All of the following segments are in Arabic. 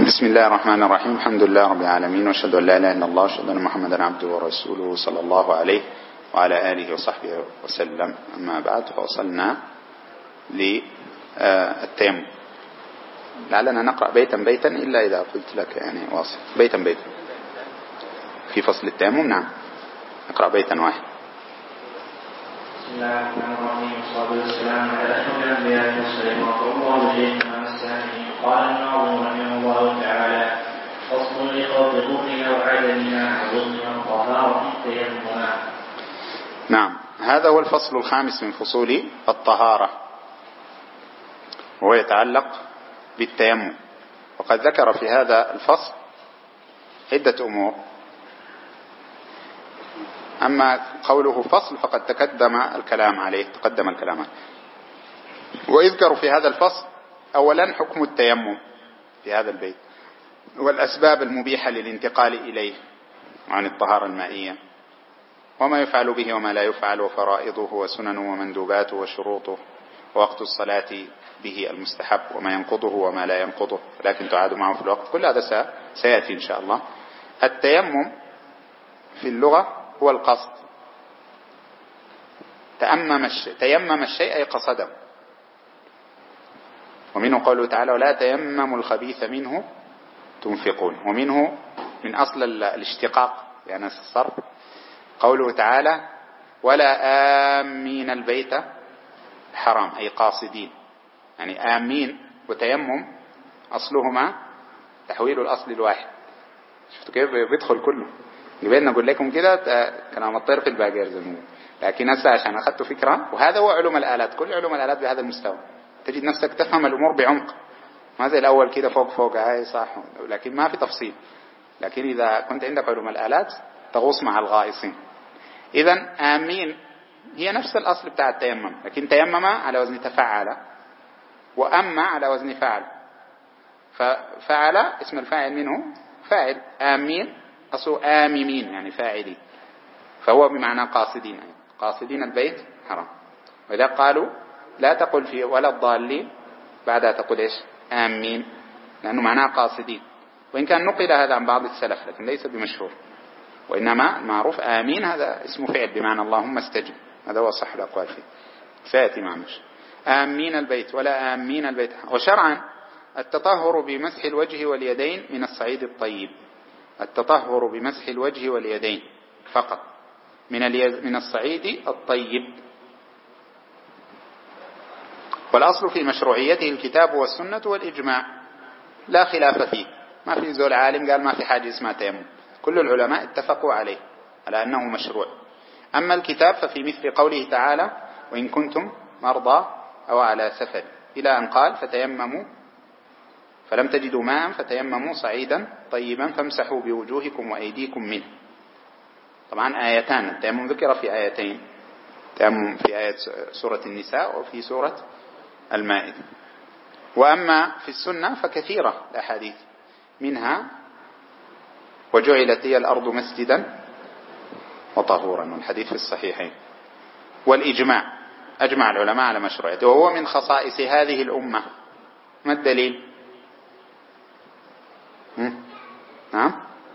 بسم الله الرحمن الرحيم. الحمد لله رب العالمين، واشهد ان لا اله الا الله، واشهد ان محمدا عبده ورسوله صلى الله عليه وعلى اله وصحبه وسلم. اما بعد، فوصلنا للتيمم. لعلنا نقرأ بيتا بيتا إلا إذا قلت لك يعني واصل بيتا بيتا في فصل التيمم. نعم، نقرأ بيتا واحد. بسم الله الرحمن الرحيم، والصلاة والسلام على أشرف الأنبياء والمرسلين، وصلى الله شيخنا السامي. قال الناظم رحمه الله تعالى: فصل لخوف ظهرنا وعدمنا وظلم الطهارة التيمم. نعم، هذا هو الفصل الخامس من فصول الطهارة، وهو يتعلق بالتيمم. وقد ذكر في هذا الفصل عدة أمور. أما قوله فصل فقد تقدم الكلام عليه. ويذكر في هذا الفصل أولا حكم التيمم في هذا البيت، والأسباب المبيحة للانتقال إليه عن الطهارة المائية، وما يفعل به وما لا يفعل، وفرائضه وسننه ومندوباته وشروطه، ووقت الصلاة به المستحب، وما ينقضه وما لا ينقضه لكن تعاد معه في الوقت. كل هذا سيأتي إن شاء الله. التيمم في اللغة هو القصد. تيمم الشيء أي قصده. ومنه قوله تعالى: ولا تيمموا الخبيث منه تنفقون. ومنه من أصل الاشتقاق يعني الصرف قوله تعالى: ولا آمين البيت الحرام أي قاصدين. يعني آمين وتيمم أصلهما تحويل الأصل الواحد. شفتوا كيف بيدخل كله؟ يبين نقول لكم كده كلام الطير في الباقير زي. لكن هسه عشان أخذت فكرة، وهذا هو علوم الآلات. كل علوم الآلات بهذا المستوى، تجد نفسك تفهم الأمور بعمق، ما زي الأول كده فوق هاي صح، لكن ما في تفصيل. لكن إذا كنت عندك علوم الآلات تغوص مع الغائصين. إذن آمين هي نفس الأصل بتاع التيمم، لكن تيمم على وزن تفعل، وأما على وزن فعل. ففعل اسم الفاعل منه فاعل، آمين أصل آممين يعني فاعلين، فهو بمعنى قاصدين، يعني قاصدين البيت حرام. وإذا قالوا لا تقل في ولا الضالين بعدها تقول إيش؟ آمين، لأنه معناه قاصدين. وإن كان نقل هذا عن بعض السلف لكن ليس بمشهور، وإنما المعروف آمين هذا اسم فعل بمعنى اللهم استجب. هذا هو صح الأقوال فيه، سيأتي معمش. آمين البيت ولا آمين البيت. وشرعا التطهر بمسح الوجه واليدين من الصعيد الطيب. التطهر بمسح الوجه واليدين فقط من الصعيد الطيب. والأصل في مشروعيته الكتاب والسنة والإجماع، لا خلاف فيه. ما في زول عالم قال ما في حاجة اسمها تيمم، كل العلماء اتفقوا عليه على أنه مشروع. أما الكتاب ففي مثل قوله تعالى: وإن كنتم مرضى أو على سفر، إلى أن قال: فتيمموا فلم تجدوا ماء فتيمموا صعيدا طيبا فامسحوا بوجوهكم وأيديكم منه. طبعا آيتان، التيمم ذكر في آيتين، التيمم في آية سورة النساء وفي سورة المائدة. وأما في السنة فكثيرة الأحاديث، منها وجعلت لي الأرض مسجدا وطهورا، والحديث في الصحيحين. والإجماع، أجمع العلماء على مشروعيته، وهو من خصائص هذه الأمة. ما الدليل؟ نعم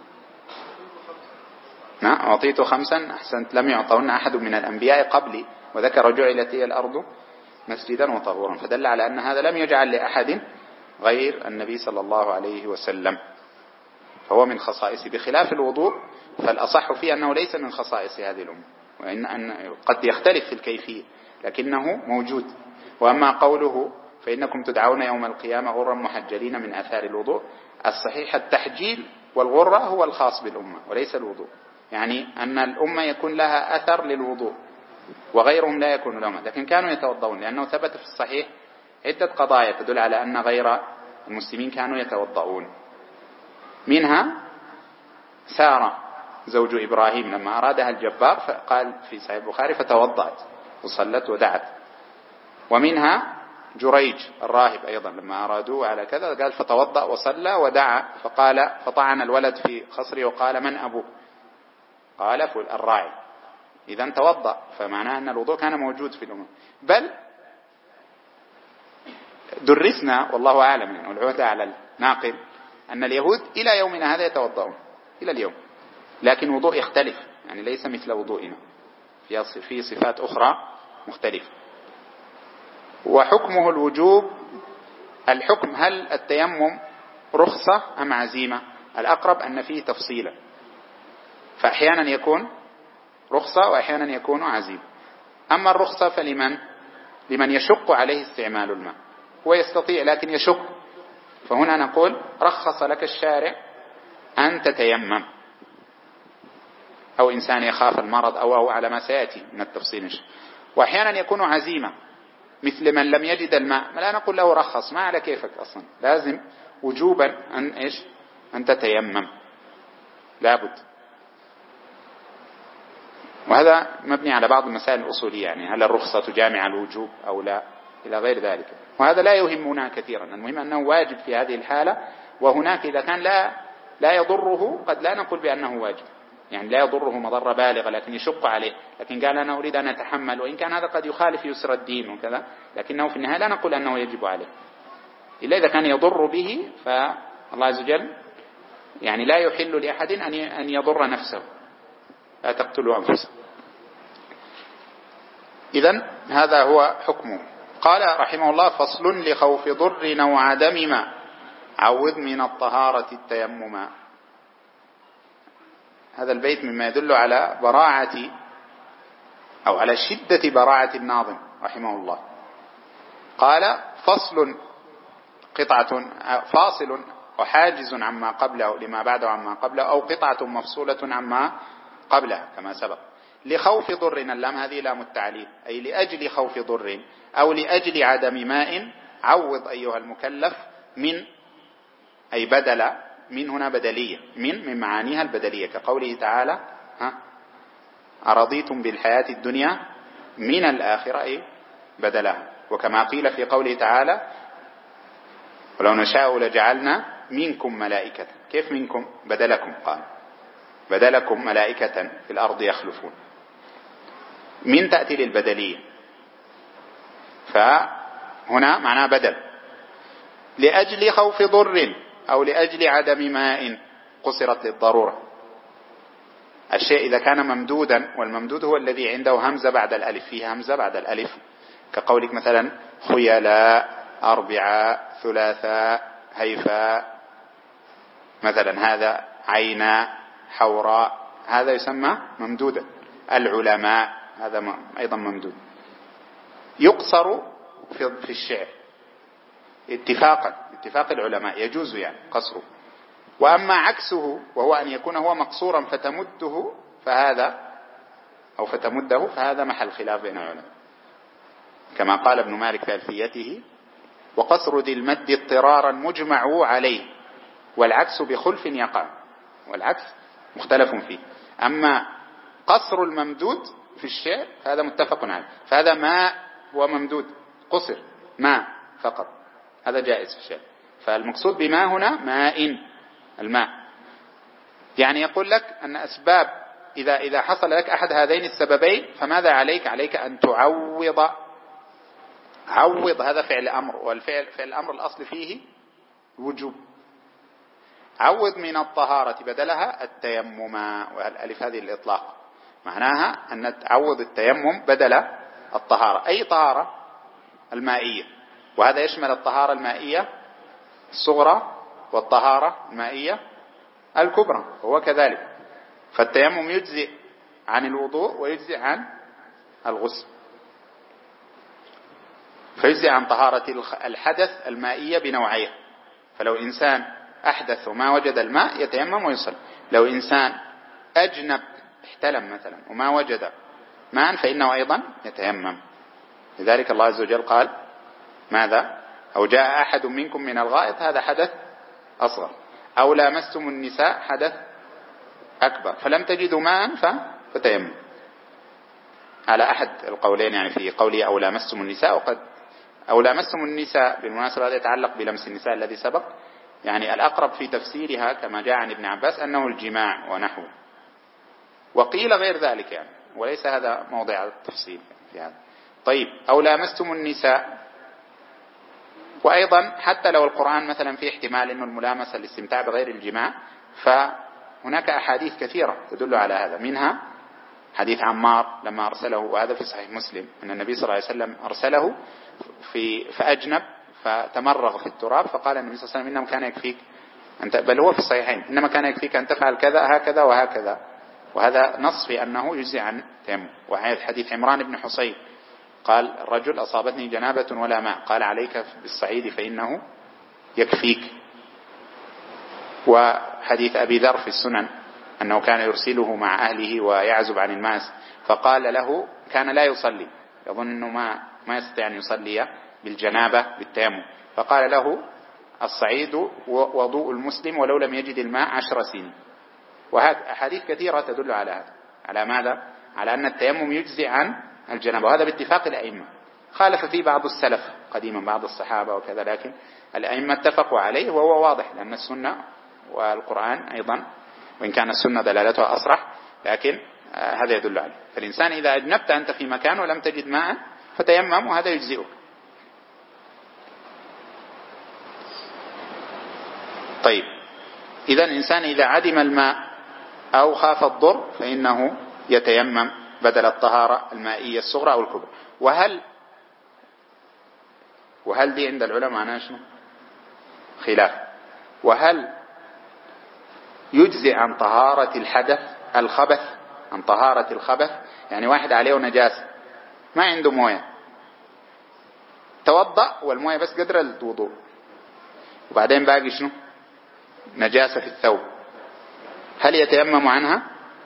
أعطيت 5 أحسنت، لم يعطون أحد من الأنبياء قبلي، وذكر جعلت لي الأرض مسجدا وطهورا، فدل على أن هذا لم يجعل لأحد غير النبي صلى الله عليه وسلم، فهو من خصائصه. بخلاف الوضوء فالأصح فيه أنه ليس من خصائص هذه الأمة، وإن قد يختلف في الكيفية لكنه موجود. وأما قوله فإنكم تدعون يوم القيامة غرا محجلين من أثار الوضوء، الصحيح التحجيل والغرة هو الخاص بالأمة وليس الوضوء. يعني أن الأمة يكون لها أثر للوضوء وغيرهم لا يكون لهم، لكن كانوا يتوضؤون، لأنه ثبت في الصحيح عدة قضايا تدل على أن غير المسلمين كانوا يتوضؤون. منها سارة زوج إبراهيم لما أرادها الجبار فقال في صحيح البخاري: فتوضأت وصلت ودعت. ومنها جريج الراهب أيضا لما أرادوه على كذا قال: فتوضأ وصلى ودعا، فقال فطعن الولد في خصره وقال: من أبوه؟ قال: الراعي. إذن توضأ، فمعناه أن الوضوء كان موجود في الأمة. بل درسنا والله أعلم، والعهد على الناقل، أن اليهود إلى يومنا هذا يتوضؤون إلى اليوم، لكن وضوء يختلف، يعني ليس مثل وضوئنا، في صفات أخرى مختلفة. وحكمه الوجوب. الحكم هل التيمم رخصة أم عزيمة؟ الأقرب أن فيه تفصيلا، فأحيانا يكون رخصة وأحيانا يكون عزيمة. أما الرخصة لمن يشق عليه استعمال الماء، هو يستطيع لكن يشق، فهنا نقول رخص لك الشارع أن تتيمم، أو إنسان يخاف المرض أو على ما سيأتي من التفصيل. وأحيانا يكون عزيمة، مثل من لم يجد الماء، لا نقول له رخص، ما على كيفك أصلا، لازم وجوبا أن تتيمم، لابد. وهذا مبني على بعض المسائل الأصولية، يعني هل الرخصة جامعة الوجوب أو لا، إلى غير ذلك. وهذا لا يهمنا كثيرا، المهم أنه واجب في هذه الحالة. وهناك إذا كان لا يضره، قد لا نقول بأنه واجب، يعني لا يضره مضرة بالغة لكن يشق عليه، لكن قال أنا أريد أن أتحمل، وإن كان هذا قد يخالف يسر الدين وكذا، لكنه في النهاية لا نقول أنه يجب عليه، إلا إذا كان يضر به، فالله عز وجل يعني لا يحل لأحد أن يضر نفسه، لا تقتلوا أنفسكم. إذن هذا هو حكمه. قال رحمه الله: فصل لخوف ضر أو عدم ما عوض من الطهارة التيمم. هذا البيت مما يدل على براعة أو على شدة براعة الناظم رحمه الله. قال: فصل فاصل وحاجز عما قبله لما بعده عما قبله، أو قطعة مفصولة عما قبلها كما سبق. لخوف ضر، اللام هذه لام التعليل، أي لأجل خوف ضر أو لأجل عدم ماء، عوض أيها المكلف من، أي بدل، من هنا بدلية، من معانيها البدلية، كقوله تعالى: أرضيتم بالحياة الدنيا من الآخرة، أي بدلها. وكما قيل في قوله تعالى: ولو نشاء لجعلنا منكم ملائكة. كيف منكم؟ بدلكم، قال بدلكم ملائكة في الأرض يخلفون. من تأتي للبدلية، فهنا معناه بدل. لأجل خوف ضر أو لأجل عدم ماء قصرت للضرورة. الشيء إذا كان ممدودا، والممدود هو الذي عنده همزة بعد الألف، فيه همزة بعد الألف، كقولك مثلا: خيلاء، أربعاء، ثلاثاء، هيفاء، مثلا هذا عينا، حوراء، هذا يسمى ممدودا. العلماء، هذا أيضا ممدود، يقصر في الشعر اتفاق العلماء، يجوز يعني قصره. وأما عكسه، وهو أن يكون هو مقصورا فتمده، فهذا محل خلاف بين العلماء، كما قال ابن مالك في ألفيته: وقصر ذي المد اضطرارا مجمع عليه، والعكس بخلف يقع. والعكس مختلف فيه. أما قصر الممدود في الشعر هذا متفق عليه، فهذا ماء وممدود، قصر ماء فقط، هذا جائز في الشعر. فالمقصود بما هنا ماء، الماء. يعني يقول لك أن أسباب، إذا حصل لك أحد هذين السببين فماذا عليك؟ عليك أن تعوض. عوض هذا فعل أمر، والفعل الأمر الأصل فيه وجوب. عوض من الطهارة بدلها التيمم، والألف هذه الإطلاق معناها أن تعوض التيمم بدل الطهارة، أي طهارة المائية، وهذا يشمل الطهارة المائية الصغرى والطهارة المائية الكبرى، وهو كذلك. فالتيمم يجزئ عن الوضوء ويجزئ عن الغسل، فيجزئ عن طهارة الحدث المائية بنوعية. فلو إنسان أحدث وما وجد الماء يتيمم ويصلي. لو إنسان أجنب احتلم مثلا وما وجد ماء فإنه أيضا يتيمم. لذلك الله عز وجل قال: ماذا؟ أو جاء أحد منكم من الغائط، هذا حدث أصغر. أو لامستم النساء، حدث أكبر، فلم تجدوا ماء فتيمم، على أحد القولين، يعني في قوله أو لامستم النساء. وقد أو لامستم النساء بالمناسبة هذا يتعلق بلمس النساء الذي سبق، يعني الأقرب في تفسيرها كما جاء عن ابن عباس أنه الجماع ونحوه، وقيل غير ذلك يعني، وليس هذا موضع التفصيل في هذا. طيب، أو لامستم النساء، وأيضا حتى لو القرآن مثلا فيه احتمال أنه الملامسة الاستمتاع بغير الجماع، فهناك أحاديث كثيرة تدل على هذا، منها حديث عمار لما أرسله، وهذا في صحيح مسلم، أن النبي صلى الله عليه وسلم أرسله فأجنب فتمرغ في التراب، فقال النبي صلى الله عليه وسلم إنما كان يكفيك بل هو في الصحيحين، إنما كان يكفيك أن تفعل كذا هكذا وهكذا، وهذا نص في أنه يجزي عن تيمم. وهذا حديث عمران بن حصين قال الرجل أصابتني جنابة ولا ماء، قال عليك بالصعيد فإنه يكفيك. وحديث أبي ذر في السنن أنه كان يرسله مع أهله ويعزب عن الناس، فقال له كان لا يصلي، يظن أنه ما يستطيع أن يصلي بالجنابة بالتيمم، فقال له الصعيد وضوء المسلم ولو لم يجد الماء 10 سنين. وهذا أحاديث كثيرة تدل على هذا، على ماذا؟ على أن التيمم يجزي عن الجنابة، وهذا باتفاق الأئمة. خالف فيه بعض السلف قديما، بعض الصحابة وكذا، لكن الأئمة اتفقوا عليه، وهو واضح لأن السنة والقرآن أيضا، وإن كان السنة دلالتها أصرح، لكن هذا يدل عليه. فالإنسان إذا أجنبت أنت في مكان ولم تجد ماء فتيمم، وهذا يجزئك. طيب، إذا الإنسان إذا عدم الماء أو خاف الضر فإنه يتيمم بدل الطهارة المائية الصغرى أو الكبرى. وهل دي عند العلماء معناها شنو؟ خلاف. وهل يجزئ عن طهارة الحدث الخبث، عن طهارة الخبث؟ يعني واحد عليه نجاسة ما عنده موية، توضأ والموية بس قدر الوضوء، وبعدين باقي شنو؟ نجاسة في الثوب، هل يتيمم عنها؟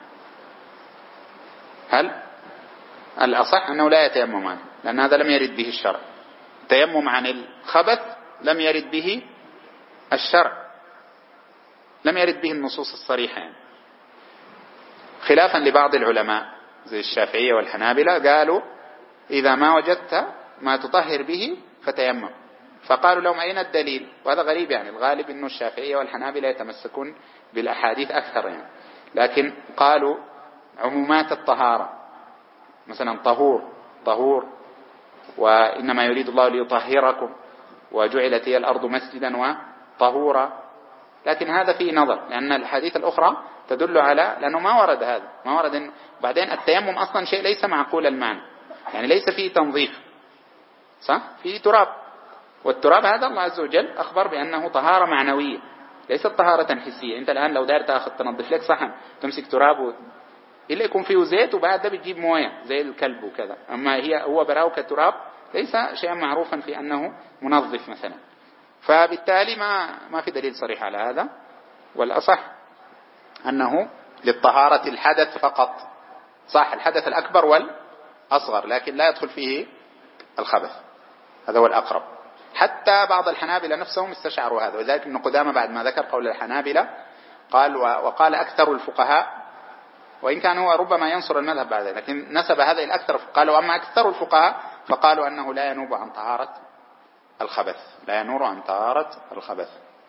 هل الأصح أنه لا يتيمم عنها، لأن هذا لم يرد به الشرع. التيمم عن الخبث لم يرد به الشرع، لم يرد به النصوص الصريحة يعني. خلافا لبعض العلماء زي الشافعية والحنابلة، قالوا إذا ما وجدت ما تطهر به فتيمم، فقالوا لهم أين الدليل؟ وهذا غريب يعني، الغالب أنه الشافعية والحنابلة يتمسكون بالأحاديث أكثر يعني، لكن قالوا عمومات الطهارة، مثلا طهور وإنما يريد الله ليطهركم وجعلت هي الأرض مسجدا وطهورا، لكن هذا فيه نظر، لأن الحديث الأخرى تدل على، لأنه ما ورد هذا، ما ورد بعدين التيمم أصلا شيء ليس معقول المعنى، يعني ليس فيه تنظيف، صح؟ فيه تراب، والتراب هذا الله عز وجل أخبر بأنه طهارة معنوية ليست طهارة حسية. أنت الآن لو داير تأخذ تنظف لك صحن تمسك تراب إلا يكون فيه زيت وبعد ده بتجيب موية زي الكلب وكذا، أما هو براو كتراب ليس شيئا معروفا في أنه منظف مثلا، فبالتالي ما في دليل صريح على هذا. والأصح أنه للطهارة الحدث فقط، صح الحدث الأكبر والأصغر، لكن لا يدخل فيه الخبث، هذا هو الأقرب. حتى بعض الحنابلة نفسهم استشعروا هذا، وذلك ابن قدامة بعد ما ذكر قول الحنابلة قال وقال أكثر الفقهاء، وإن كان هو ربما ينصر المذهب بعد ذلك، لكن نسب هذا إلى أكثر، قالوا أما أكثر الفقهاء فقالوا أنه لا ينوب عن طهارة الخبث، لا ينور عن طهارة الخبث.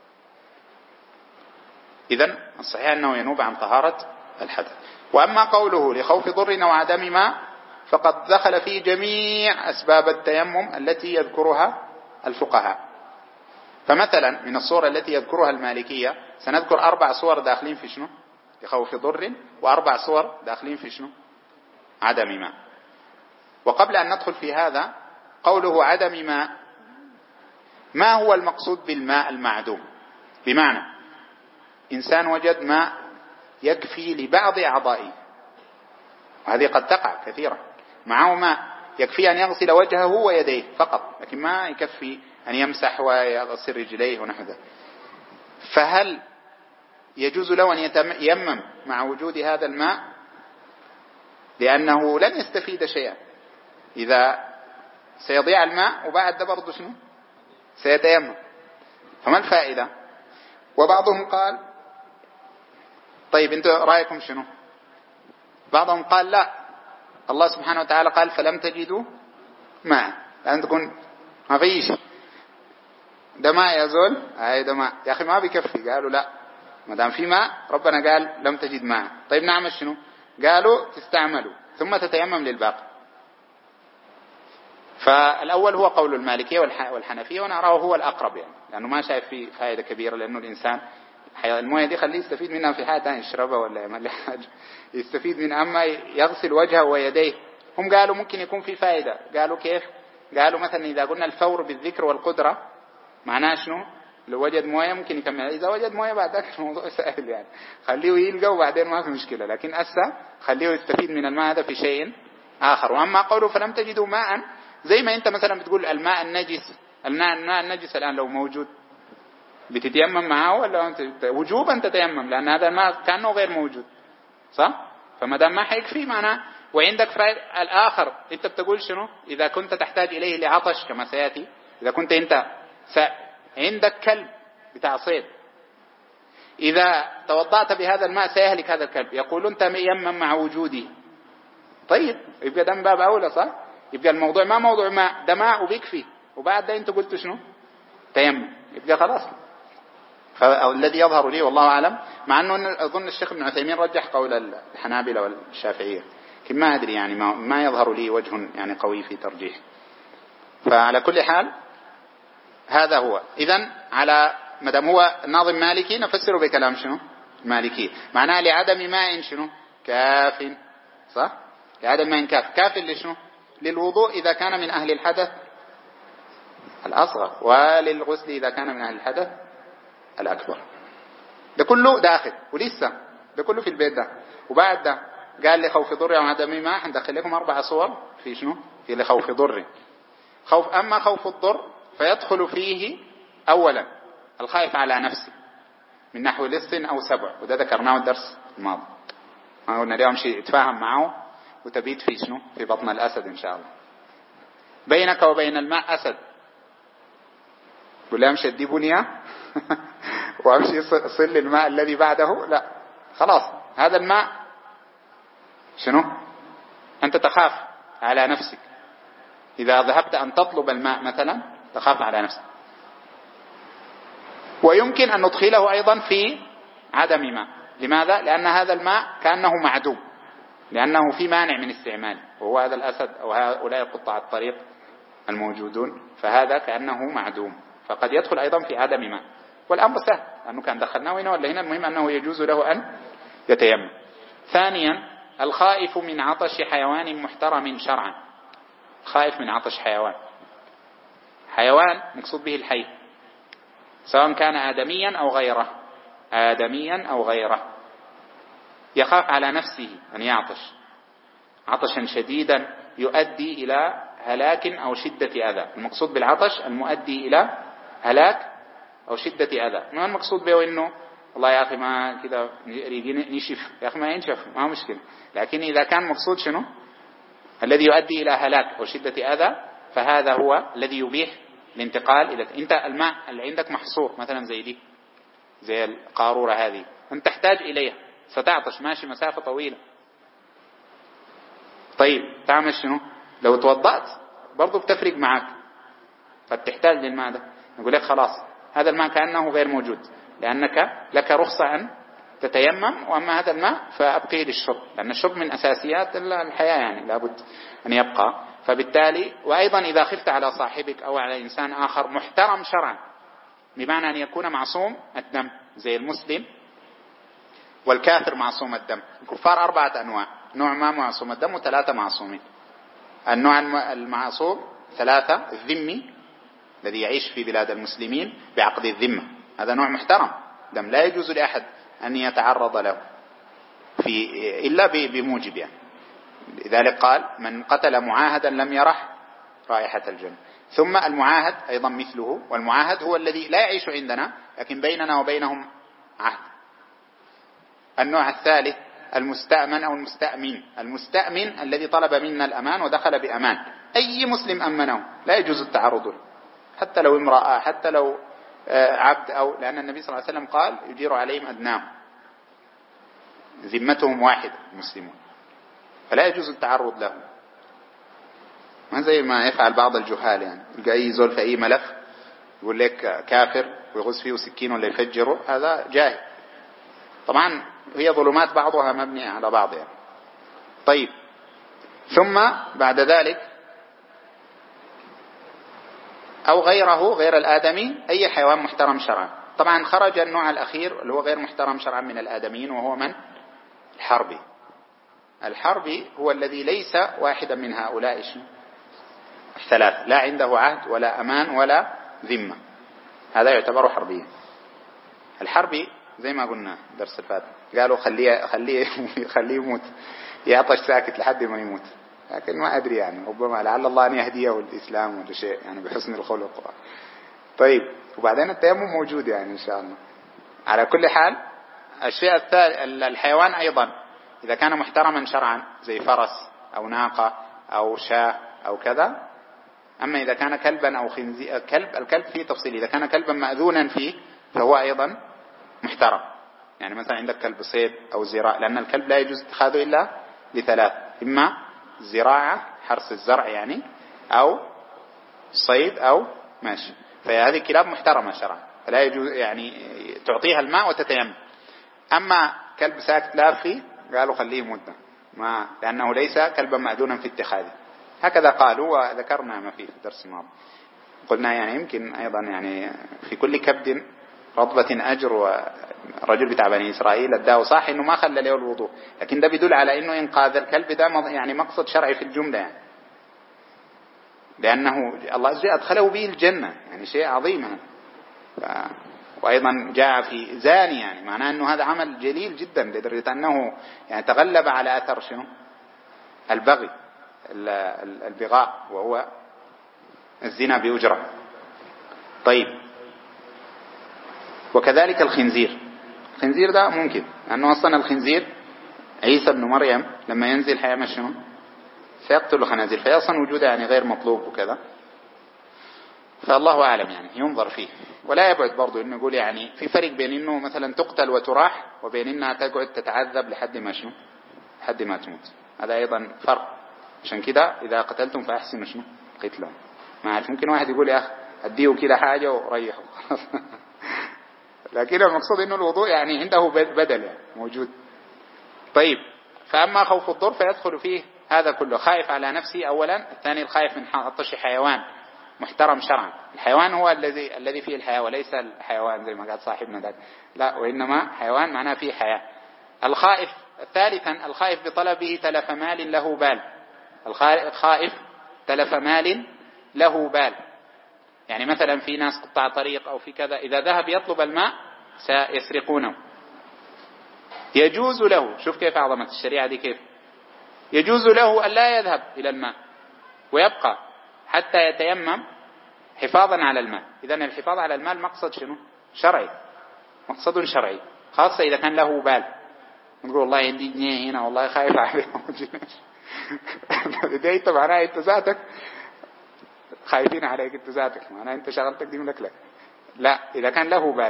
إذن الصحيح أنه ينوب عن طهارة الحدث. وأما قوله لخوف ضر وعدم ماء فقد دخل فيه جميع أسباب التيمم التي يذكرها الفقهاء. فمثلا من الصور التي يذكرها المالكية سنذكر 4 صور داخلين في شنو؟ لخوف ضر، و4 صور داخلين في شنو؟ عدم ماء. وقبل أن ندخل في هذا، قوله عدم ماء، ما هو المقصود بالماء المعدوم؟ بمعنى إنسان وجد ماء يكفي لبعض أعضائه، وهذه قد تقع كثيرا، معه ماء يكفي أن يغسل وجهه ويديه فقط، لكن ما يكفي أن يمسح ويغسل رجليه ونحو ذلك، فهل يجوز له أن يتيمم مع وجود هذا الماء؟ لأنه لن يستفيد شيئا إذا سيضيع الماء، وبعد ده برضه شنو؟ سيتيمم، فما الفائدة؟ وبعضهم قال طيب انتوا رأيكم شنو؟ بعضهم قال لا، الله سبحانه وتعالى قال فلم تجدوا ماء، لأن تكون ما فيش ده ماء يزول، ده ماء يا أخي ما بيكفي. قالوا لا، ما دام في ماء ربنا قال لم تجد ماء، طيب نعمل شنو؟ قالوا تستعملوا ثم تتيمم للباقي. فالأول هو قول المالكية والحنفية، وأنا أراه هو الأقرب يعني، لأنه ما شايف فيه فائدة كبيرة، لأنه الإنسان الموية دي خليه يستفيد منها في حاجة ثانية، يشربها ولا يعمل حاجة يستفيد منها، أما يغسل وجهه ويديه. هم قالوا ممكن يكون في فائدة. قالوا كيف؟ قالوا مثلا إذا قلنا الفور بالذكر والقدرة معناه شنو؟ لو وجد موية ممكن يكمل، إذا وجد موية بعد ذلك الموضوع سهل يعني، خليه يلقى وبعدين ما في مشكلة، لكن أسا خليه يستفيد من الماء هذا في شيء آخر. وأما قوله فلم تجدوا ماء، زي ما أنت مثلا بتقول الماء النجس، الماء النجس الآن لو موجود بتتيمم معه ولا أنت وجوبا تتيمم، لأن هذا الماء كأنه غير موجود، صح؟ فما دام ما حيكفي معناه. وعندك فائدة الآخر، أنت بتقول شنو؟ إذا كنت تحتاج إليه لعطش كما سيأتي، إذا كنت أنت عندك كلب بتاع صيد، إذا توضأت بهذا الماء سيهلك هذا الكلب، يقولون تيمم مع وجودي. طيب يبقى ده من باب أولى، صح؟ يبقى الموضوع ما موضوع ماء، ده ماء وبيكفي، وبعد ده أنت قلت شنو؟ تيمم، يبقى خلاص. فالذي يظهر لي والله أعلم، مع أنه أظن الشيخ ابن عثيمين رجح قول الحنابلة والشافعية، لكن ما أدري يعني ما يظهر لي وجه يعني قوي في ترجيح. فعلى كل حال هذا هو. إذن على مدام هو الناظم مالكي نفسره بكلام شنو؟ مالكي، معناه لعدم ماء شنو؟ كاف، صح؟ لعدم ماء كاف لشنو؟ للوضوء إذا كان من أهل الحدث الأصغر، وللغسل إذا كان من أهل الحدث الأكبر. ده كله داخل، ولسه ده كله في البيت ده. وبعد ده قال لي خوف ضر وعدم ماء، حندخل لكم 4 صور في شنو؟ في لخوف ضر. أما خوف الضر فيدخل فيه أولا الخائف على نفسه من نحو لص أو سبع، وده ذكرناه الدرس الماضي. قلنا اليوم شيء يتفاهم معه وتبيت في شنو؟ في بطن الأسد إن شاء الله. بينك وبين الماء أسد، ولا أمشي أدي بنية وأمشي صل الماء الذي بعده، لا خلاص. هذا الماء شنو؟ أنت تخاف على نفسك، إذا ذهبت أن تطلب الماء مثلا تخاف على نفسك. ويمكن أن ندخله أيضا في عدم ماء. لماذا؟ لأن هذا الماء كأنه معدوم، لأنه في مانع من استعماله، وهو هذا الأسد أو هؤلاء قطاع الطريق الموجودون، فهذا كأنه معدوم، فقد يدخل أيضا في عدم ماء. والأمر سهل، لأنه كان دخلناه هنا ولا هنا، المهم أنه يجوز له أن يتيمم. ثانيا الخائف من عطش حيوان محترم شرعا. خائف من عطش حيوان مقصود به الحي، سواء كان آدميا أو غيره، يخاف على نفسه أن يعطش عطشا شديدا يؤدي إلى هلاك أو شدة أذى. المقصود بالعطش المؤدي إلى هلاك أو شدة أذى، ما المقصود به إنه والله يا أخي ما كذا نشف، يا أخي ما ينشف ما مشكلة، لكن إذا كان مقصود شنو؟ الذي يؤدي إلى هلاك أو شدة أذى، فهذا هو الذي يبيح الانتقال إلى أنت الماء اللي عندك محصور مثلا زي دي، زي القارورة هذه، أنت تحتاج إليها، ستعطش ماشي مسافة طويلة. طيب تعمل شنو؟ لو توضأت برضو بتفرق معك، قد تحتاج للماء ده، نقول لك خلاص هذا الماء كأنه غير موجود، لأنك لك رخصة أن تتيمم، وأما هذا الماء فأبقيه للشرب، لأن الشرب من أساسيات الحياة يعني لابد أن يبقى. فبالتالي وأيضا إذا خفت على صاحبك أو على إنسان آخر محترم شرعا، بمعنى أن يكون معصوم الدم زي المسلم، والكافر معصوم الدم. الكفار 4 أنواع، نوع ما معصوم الدم و3 معصومين. النوع المعصوم 3، الذمي الذي يعيش في بلاد المسلمين بعقد الذمة، هذا نوع محترم دم، لا يجوز لأحد أن يتعرض له إلا بموجب يعني. لذلك قال من قتل معاهدا لم يرح رائحة الجنة. ثم المعاهد أيضا مثله، والمعاهد هو الذي لا يعيش عندنا لكن بيننا وبينهم عهد. النوع الثالث المستأمن أو المستأمن الذي طلب منا الأمان ودخل بأمان، أي مسلم أمنه لا يجوز التعرض له، حتى لو امرأة، حتى لو عبد، أو لأن النبي صلى الله عليه وسلم قال يجير عليهم أدناهم، ذمتهم واحدة المسلمون، فلا يجوز التعرض له. ما زي ما يفعل بعض الجهال يعني، يلقى أي زول في أي ملف يقول لك كافر ويغز فيه سكين ولا يفجره، هذا جاهل. طبعا هي ظلمات بعضها مبنية على بعض يعني. طيب ثم بعد ذلك أو غيره غير الآدمي، أي حيوان محترم شرعا. طبعا خرج النوع الأخير اللي هو غير محترم شرعا من الآدميين، وهو من؟ الحربي. الحربي هو الذي ليس واحدا من هؤلاء الثلاث، لا عنده عهد ولا أمان ولا ذمة، هذا يعتبر حربيا. الحربي زي ما قلنا درس الفات قالوا خليه يموت، يعطش ساكت لحد ما يموت، لكن ما أدري يعني، ربما لعل الله أن يهديه الإسلام ولا شيء يعني بحسن الخلق. طيب، وبعدين التيمم موجود يعني إن شاء الله. على كل حال الشيء الثالث الحيوان أيضا إذا كان محترما شرعا زي فرس أو ناقة أو شاة أو كذا. أما إذا كان كلبا أو خنزير، الكلب فيه تفصيل، إذا كان كلبا مأذونا فيه فهو أيضا محترم. يعني مثلا عندك كلب صيد أو زراعة، لأن الكلب لا يجوز اتخاذه إلا لثلاث: إما زراعة حرث الزرع يعني، أو صيد أو ماشي. فهذه كلاب محترمة شرعا، فلا يجوز يعني تعطيها الماء وتتيمم. أما كلب ساكت لافي قالوا خليه مدة، ما لأنه ليس كلبا مأذونا في اتخاذه، هكذا قالوا وذكرنا ما فيه في الدرس الماضي. قلنا يعني يمكن أيضا يعني في كل كبد رطبة أجر، ورجل بتاع بني إسرائيل اداه صح إنه ما خلى له الوضوء، لكن ده بيدل على إنه إنقاذ الكلب ده يعني مقصد شرعي في الجملة يعني، لأنه الله عز وجل أدخله به الجنة، يعني شيء عظيم. وأيضا جاء في زاني، يعني معناه أنه هذا عمل جليل جدا لدرجة أنه يعني تغلب على أثر شنو؟ البغي، البغاء، وهو الزنا بأجرة. طيب، وكذلك الخنزير ده ممكن، لأنه أصلا الخنزير عيسى بن مريم لما ينزل حيعمل شنو؟ سيقتل الخنازير، فأصلا وجوده يعني غير مطلوب وكذا. فالله أعلم يعني ينظر فيه. ولا يبعد برضو إنه يقول يعني في فرق بين إنه مثلا تقتل وتراح، وبين إنها تقعد تتعذب لحد ما شنو؟ لحد ما تموت. هذا أيضا فرق. عشان كده إذا قتلتم فأحسنوا شنو؟ قتلهم. ما أعرف، ممكن واحد يقول يا أخي أديه كده حاجة وريحه لكن المقصود إنه الوضوء يعني عنده بدل يعني موجود. طيب، فأما خوف الضر فيدخل فيه هذا كله، خائف على نفسه أولا، الثاني الخائف من عطش حيوان محترم شرعا. الحيوان هو الذي فيه الحياة، وليس الحيوان زي ما قال صاحبنا ذاك، لا، وإنما حيوان معناه فيه حياة. الخائف ثالثا الخائف بطلبه تلف مال له بال. الخائف تلف مال له بال، يعني مثلا في ناس قطاع طريق أو في كذا، إذا ذهب يطلب الماء سيسرقونه. يجوز له، شوف كيف عظمة الشريعة دي، كيف يجوز له أن لا يذهب إلى الماء ويبقى حتى يتيمم حفاظا على الماء. إذن الحفاظ على المال مقصد شنو؟ شرعي، مقصد شرعي، خاصة إذا كان له بال. نقول والله عندي جنيه هنا والله خايف عليه بداية معناها أنت ذاتك خايفين عليك، أنت ذاتك معناها أنت شغلتك دي ملك لك. لا، إذا كان له بال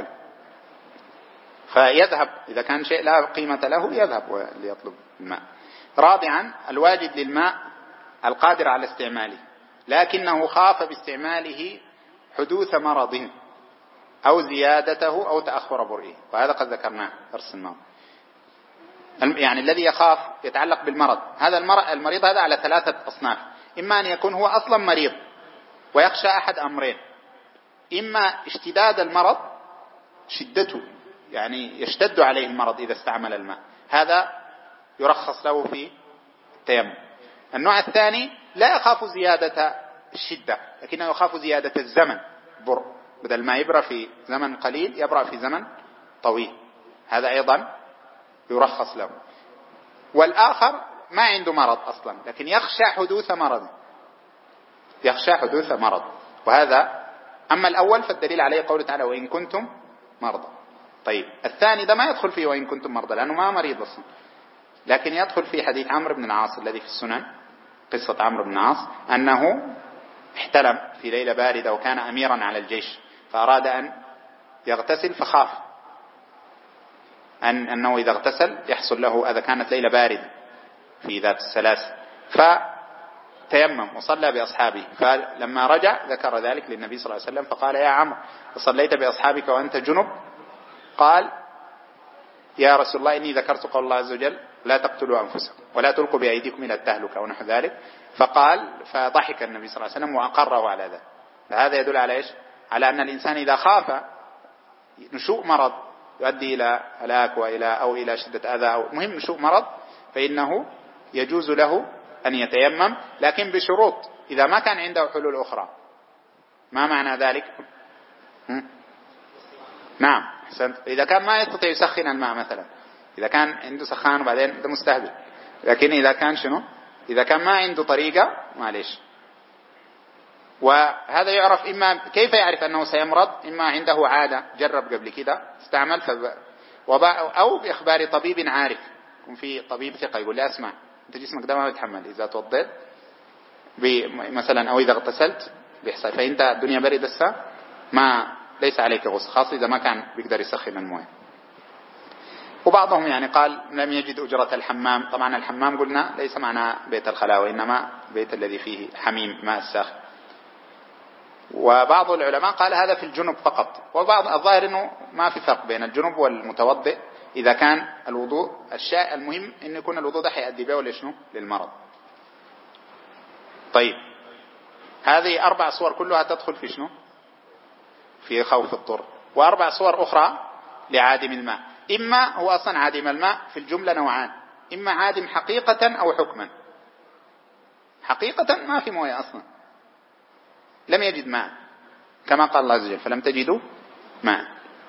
فيذهب، إذا كان شيء لا قيمة له يذهب ليطلب الماء. رابعا الواجد للماء القادر على استعماله، لكنه خاف باستعماله حدوث مرض أو زيادته أو تأخر برئه، وهذا قد ذكرناه درس الماضي. يعني الذي يخاف يتعلق بالمرض. هذا المريض هذا على ثلاثة أصناف: إما أن يكون هو أصلا مريض ويخشى أحد أمرين: إما اشتداد المرض، شدته يعني يشتد عليه المرض إذا استعمل الماء، هذا يرخص له في التيمم. النوع الثاني لا يخاف زيادة الشدة، لكنه يخاف زيادة الزمن، برء، بدل ما يبرأ في زمن قليل يبرأ في زمن طويل، هذا أيضا يرخص له. والآخر ما عنده مرض أصلا لكن يخشى حدوث مرض، وهذا أما الأول فالدليل عليه قوله تعالى وإن كنتم مرضى. طيب، الثاني ده ما يدخل فيه وإن كنتم مرضى لأنه ما مريض أصلا، لكن يدخل في حديث عمرو بن العاص الذي في السنن، قصة عمرو بن العاص أنه احتلم في ليلة باردة وكان أميرا على الجيش، فأراد أن يغتسل فخاف أنه إذا اغتسل يحصل له، إذا كانت ليلة باردة في ذات السلاسل، فتيمم وصلى بأصحابه. فلما رجع ذكر ذلك للنبي صلى الله عليه وسلم فقال يا عمرو صليت بأصحابك وأنت جنب؟ قال يا رسول الله إني ذكرت قول الله عز وجل لا تقتلوا أنفسكم ولا تلقوا بأيديكم إلى التهلكة ونحو ذلك. فضحك النبي صلى الله عليه وسلم وأقره على ذلك، فهذا يدل على إيش؟ على أن الإنسان إذا خاف نشوء مرض يؤدي إلى هلاك أو إلى شدة أذى أو مهم نشوء مرض، فإنه يجوز له أن يتيمم، لكن بشروط إذا ما كان عنده حلول أخرى. ما معنى ذلك؟ نعم أحسنت. إذا كان ما يستطيع يسخن الماء مثلا، إذا كان عنده سخان وبعدين ده مستهبل، لكن إذا كان شنو؟ إذا كان ما عنده طريقة معليش. وهذا يعرف إما كيف يعرف أنه سيمرض؟ إما عنده عادة جرب قبل كده استعمل أو بإخبار طبيب عارف، يكون في طبيب ثقة يقول لي أسمع أنت جسمك ده ما بيتحمل، إذا توضيت مثلا أو إذا اغتسلت بيحصل، فأنت الدنيا برد الساعة ليس عليك غسل، خاصة إذا ما كان بيقدر يسخن المويه. وبعضهم يعني قال لم يجد أجرة الحمام. طبعا الحمام قلنا ليس معنى بيت الخلاء، وإنما بيت الذي فيه حميم ماء الساخن. وبعض العلماء قال هذا في الجنب فقط، وبعض الظاهر أنه ما في فرق بين الجنب والمتوضئ إذا كان الوضوء المهم أن يكون الوضوء ده حيؤدي به ولا شنو للمرض. طيب هذه 4 صور كلها تدخل في شنو؟ في خوف الضر. و4 صور أخرى لعادم الماء. إما هو أصلا عادم الماء في الجملة نوعان، إما عادم حقيقة أو حكما. حقيقة ما في موية أصلا، لم يجد ماء كما قال الله عز وجل فلم تجدوا ماء.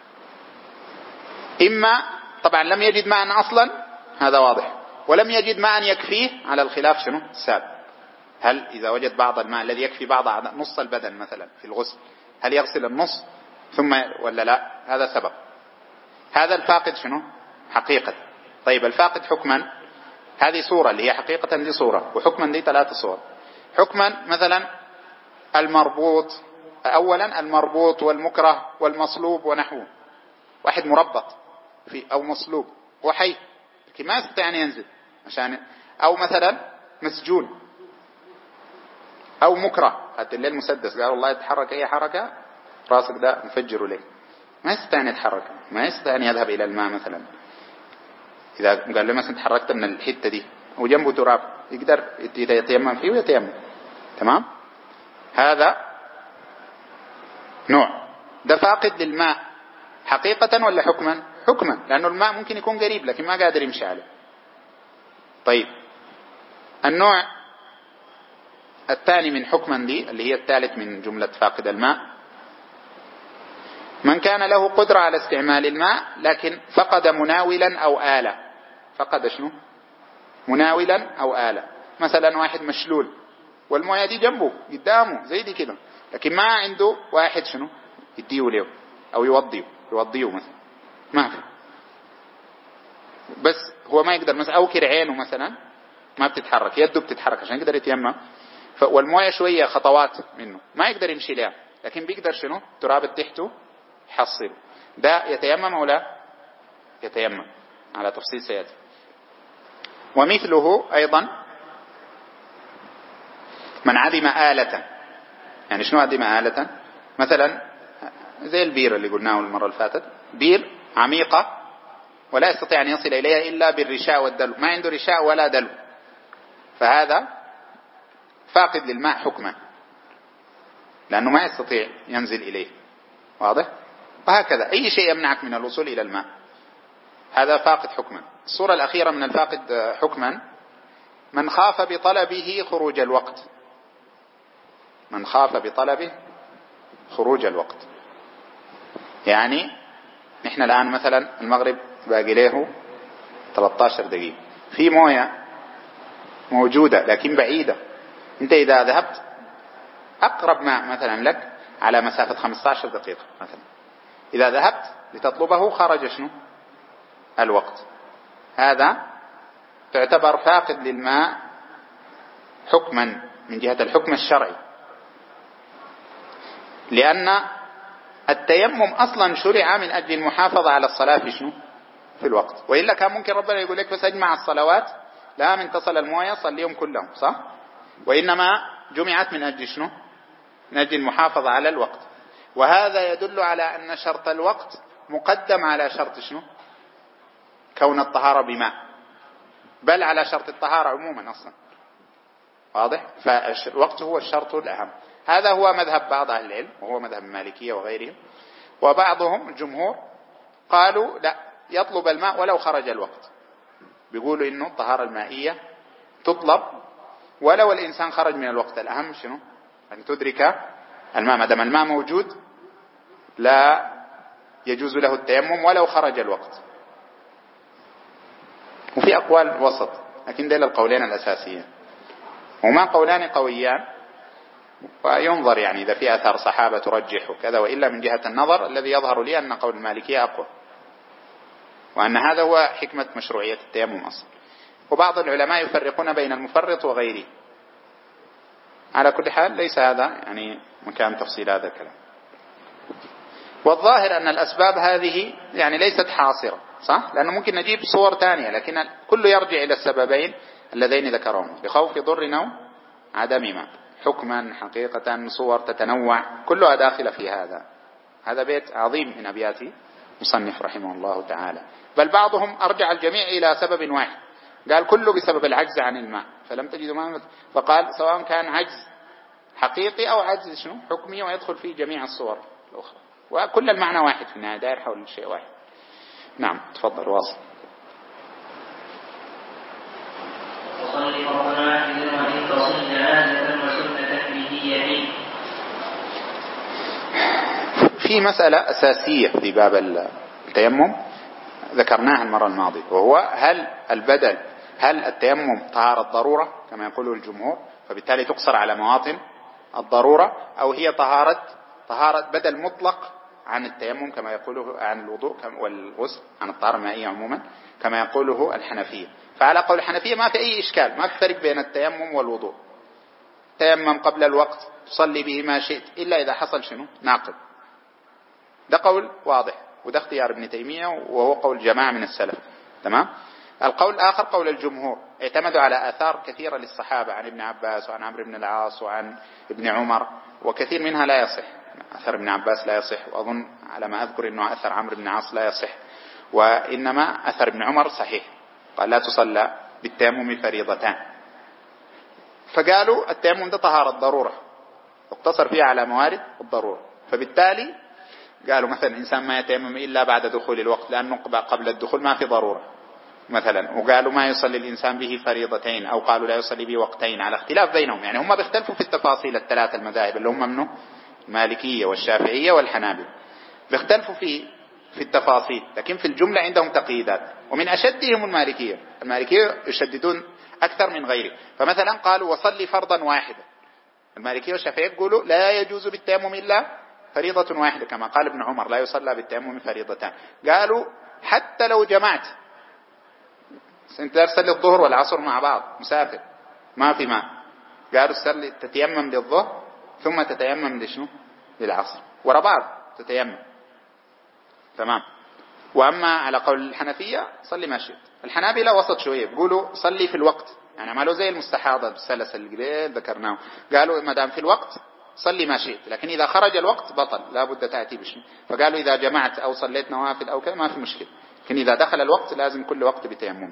إما طبعا لم يجد ماء أصلا، هذا واضح، ولم يجد ماء يكفيه على الخلاف شنو السابق. هل إذا وجد بعض الماء الذي يكفي بعض نص البدن مثلا في الغسل، هل يغسل النص ثم ولا لا؟ هذا سبق. هذا الفاقد شنو حقيقة. طيب الفاقد حكما، هذه صورة اللي هي حقيقة، دي صورة، وحكما دي 3 صور. حكما مثلا المربوط، أولا المربوط والمكره والمصلوب ونحوه. واحد مربط أو مصلوب وحي لكن ما يستطيع أن ينزل أو مثلا مسجون أو مكره، هات الليل مسدس قال والله يتحرك أي حركة راسك ده مفجر لك، ما يستطيع أن يتحرك، ما يستطيع أن يذهب إلى الماء مثلا. إذا قال له مثلا تحركت من الحتة دي وجنبه تراب يقدر يتيمم فيه ويتيمم. تمام. هذا نوع ده فاقد للماء حقيقة ولا حكما؟ حكما، لأنه الماء ممكن يكون قريب لكن ما قادر يمشي عليه. طيب النوع الثاني من حكما دي اللي هي الثالث من جملة فاقد الماء، من كان له قدرة على استعمال الماء لكن فقد مناولا أو آلة. فقد شنو؟ مناولا أو آلة. مثلا واحد مشلول والمويه دي جنبه قدامه زي دي كده، لكن ما عنده واحد شنو يديه له أو يوضيه مثلا، ما في، بس هو ما يقدر مثلا، أو كرعينه مثلا ما بتتحرك، يده بتتحرك عشان يقدر يتيمم، والمويه شوية خطوات منه ما يقدر يمشي لها، لكن بيقدر شنو تراب تحته يحصل، ده يتيمم أو لا يتيمم على تفصيل سيأتي. ومثله أيضا من عدم آلة. يعني شنو عدم آلة؟ مثلا زي البير اللي قلناه المرة اللي فاتت، بير عميقة ولا يستطيع أن يصل إليها إلا بالرشاء والدلو، ما عنده رشاء ولا دلو، فهذا فاقد للماء حكما لأنه ما يستطيع ينزل إليه. واضح؟ وهكذا أي شيء يمنعك من الوصول إلى الماء هذا فاقد حكما. الصورة الأخيرة من الفاقد حكما من خاف بطلبه خروج الوقت. من خاف بطلبه خروج الوقت، يعني نحن الآن مثلا المغرب باقي له 13 دقيقة، في موية موجودة لكن بعيدة، انت إذا ذهبت أقرب ماء مثلا لك على مسافة 15 دقيقة مثلا، إذا ذهبت لتطلبه خرج شنو الوقت، هذا تعتبر فاقد للماء حكما من جهة الحكم الشرعي، لأن التيمم أصلا شرع من أجل المحافظة على الصلاة في شنو في الوقت، وإلا كان ممكن ربنا يقول لك بس أجمع الصلوات لا من تصل الموية صليهم كلهم، صح؟ وإنما جمعت من أجل شنو من أجل المحافظة على الوقت. وهذا يدل على أن شرط الوقت مقدم على شرط شنو كون الطهارة بماء، بل على شرط الطهارة عموما أصلا. واضح؟ فالوقت هو الشرط الأهم. هذا هو مذهب بعض أهل العلم وهو مذهب المالكية وغيرهم. وبعضهم الجمهور قالوا لا، يطلب الماء ولو خرج الوقت، بيقولوا إنه الطهارة المائية تطلب ولو الإنسان خرج من الوقت. الأهم شنو؟ أن تدرك الماء، ما دام الماء موجود لا يجوز له التيمم ولو خرج الوقت. وفي أقوال وسط، لكن دول القولين الأساسيين، وما قولان قويان، وينظر يعني إذا في أثار صحابة ترجح كذا، وإلا من جهة النظر الذي يظهر لي أن قول المالكية أقوى، وأن هذا هو حكمة مشروعية التيمم أصلا. وبعض العلماء يفرقون بين المفرط وغيره. على كل حال ليس هذا يعني مكان تفصيل هذا الكلام. والظاهر أن الأسباب هذه يعني ليست حاصرة، صح؟ لأنه ممكن نجيب صور تانية، لكن كله يرجع إلى السببين اللذين ذكرهم، بخوف ضر أو عدم ما، حكما حقيقة صور تتنوع كلها داخلة في هذا. هذا بيت عظيم من أبيات مصنف رحمه الله تعالى. بل بعضهم أرجع الجميع إلى سبب واحد، قال كله بسبب العجز عن الماء، فلم تجدوا ماء، فقال سواء كان عجز حقيقي أو عجز شنو حكمي، ويدخل فيه جميع الصور الأخرى، وكل المعنى واحد في النهاية، داير حول شيء واحد. نعم تفضل واصل. وصل فرض واحد وإن تصل جنازة وسنة به يمين. في مسألة أساسية في باب التيمم ذكرناها المرة الماضية، وهو هل التيمم طهارة ضرورة كما يقوله الجمهور، فبالتالي تقصر على مواطن الضرورة، أو هي طهارة بدل مطلق عن التيمم كما يقوله، عن الوضوء والغسل، عن الطهارة المائية عموما كما يقوله الحنفية. فعلى قول الحنفية ما في أي إشكال، ما في فرق بين التيمم والوضوء. تيمم قبل الوقت تصلي به ما شئت، إلا إذا حصل شنو ناقض. ده قول واضح، وده اختيار ابن تيمية، وهو قول جماعة من السلف. تمام. القول الآخر قول الجمهور، اعتمدوا على آثار كثيرة للصحابة عن ابن عباس وعن عمرو بن العاص وعن ابن عمر، وكثير منها لا يصح. أثر ابن عباس لا يصح، وأظن على ما أذكر أنه أثر عمرو بن العاص لا يصح، وإنما أثر ابن عمر صحيح، قال لا تصلى بالتيمم فريضتان. فقالوا التيمم ده طهارة ضرورة، واقتصر فيها على موارد الضرورة، فبالتالي قالوا مثلا الإنسان ما يتيمم إلا بعد دخول الوقت، لأنه قبل الدخول ما في ضرورة مثلا. وقالوا ما يصلي الإنسان به فريضتين، أو قالوا لا يصلي به وقتين، على اختلاف بينهم. يعني هم بيختلفوا في التفاصيل الثلاثة المذاهب اللي هم منه المالكية والشافعية والحنابلة، بيختلفوا في التفاصيل، لكن في الجملة عندهم تقييدات. ومن أشدهم المالكية يشددون أكثر من غيره. فمثلا قالوا وصلي فرضا واحدا، المالكية والشافعية يقولوا لا يجوز بالتيمم إلا فريضة واحدة، كما قال ابن عمر لا يصلى بالتيمم فريضتان. قالوا حتى لو جمعت، انت تصلي الظهر والعصر مع بعض مسافر ما في ماء، قالوا تتيمم للظهر ثم تتيمم لشنو للعصر، ورا بعض تتيمم. تمام. وأما على قول الحنفية صلي ما شئت. الحنابلة وسط شوية، بيقولوا صلي في الوقت، يعني عملوا زي المستحاضة بالسلس اللي ذكرناه، قالوا ما دام في الوقت صلي ما شئت، لكن إذا خرج الوقت بطل، لا بد تأتي بشنو. فقالوا إذا جمعت أو صليت نوافل أو كذا ما في مشكلة، لكن إذا دخل الوقت لازم كل وقت بتيمم.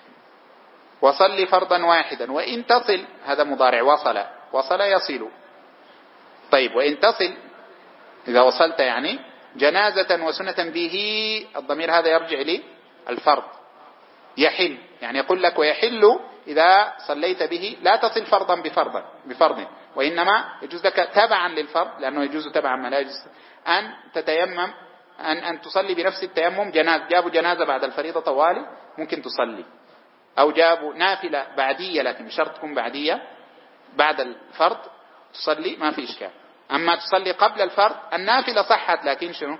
وصلي فرضا واحدا وإن تصل، هذا مضارع وصل يصل. طيب وإن تصل إذا وصلت يعني جنازة وسنة به، الضمير هذا يرجع لي الفرض. يحل يعني يقول لك ويحل إذا صليت به لا تصل فرضا بفرض، وإنما يجوز لك تبعا للفرض، لأنه يجوز تبعا ما لا يجوز أن تتيمم، أن تصلي بنفس التيمم. جابوا جنازة بعد الفريضة طوالي ممكن تصلي، أو جابوا نافلة بعدية لكن بشرط تكون بعدية بعد الفرض تصلي ما في إشكال. أما تصلي قبل الفرض النافلة صحت، لكن شنو،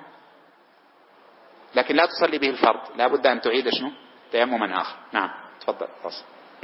لكن لا تصلي به الفرض، لا بد أن تعيد شنو تيمما آخر. نعم تفضل فصل.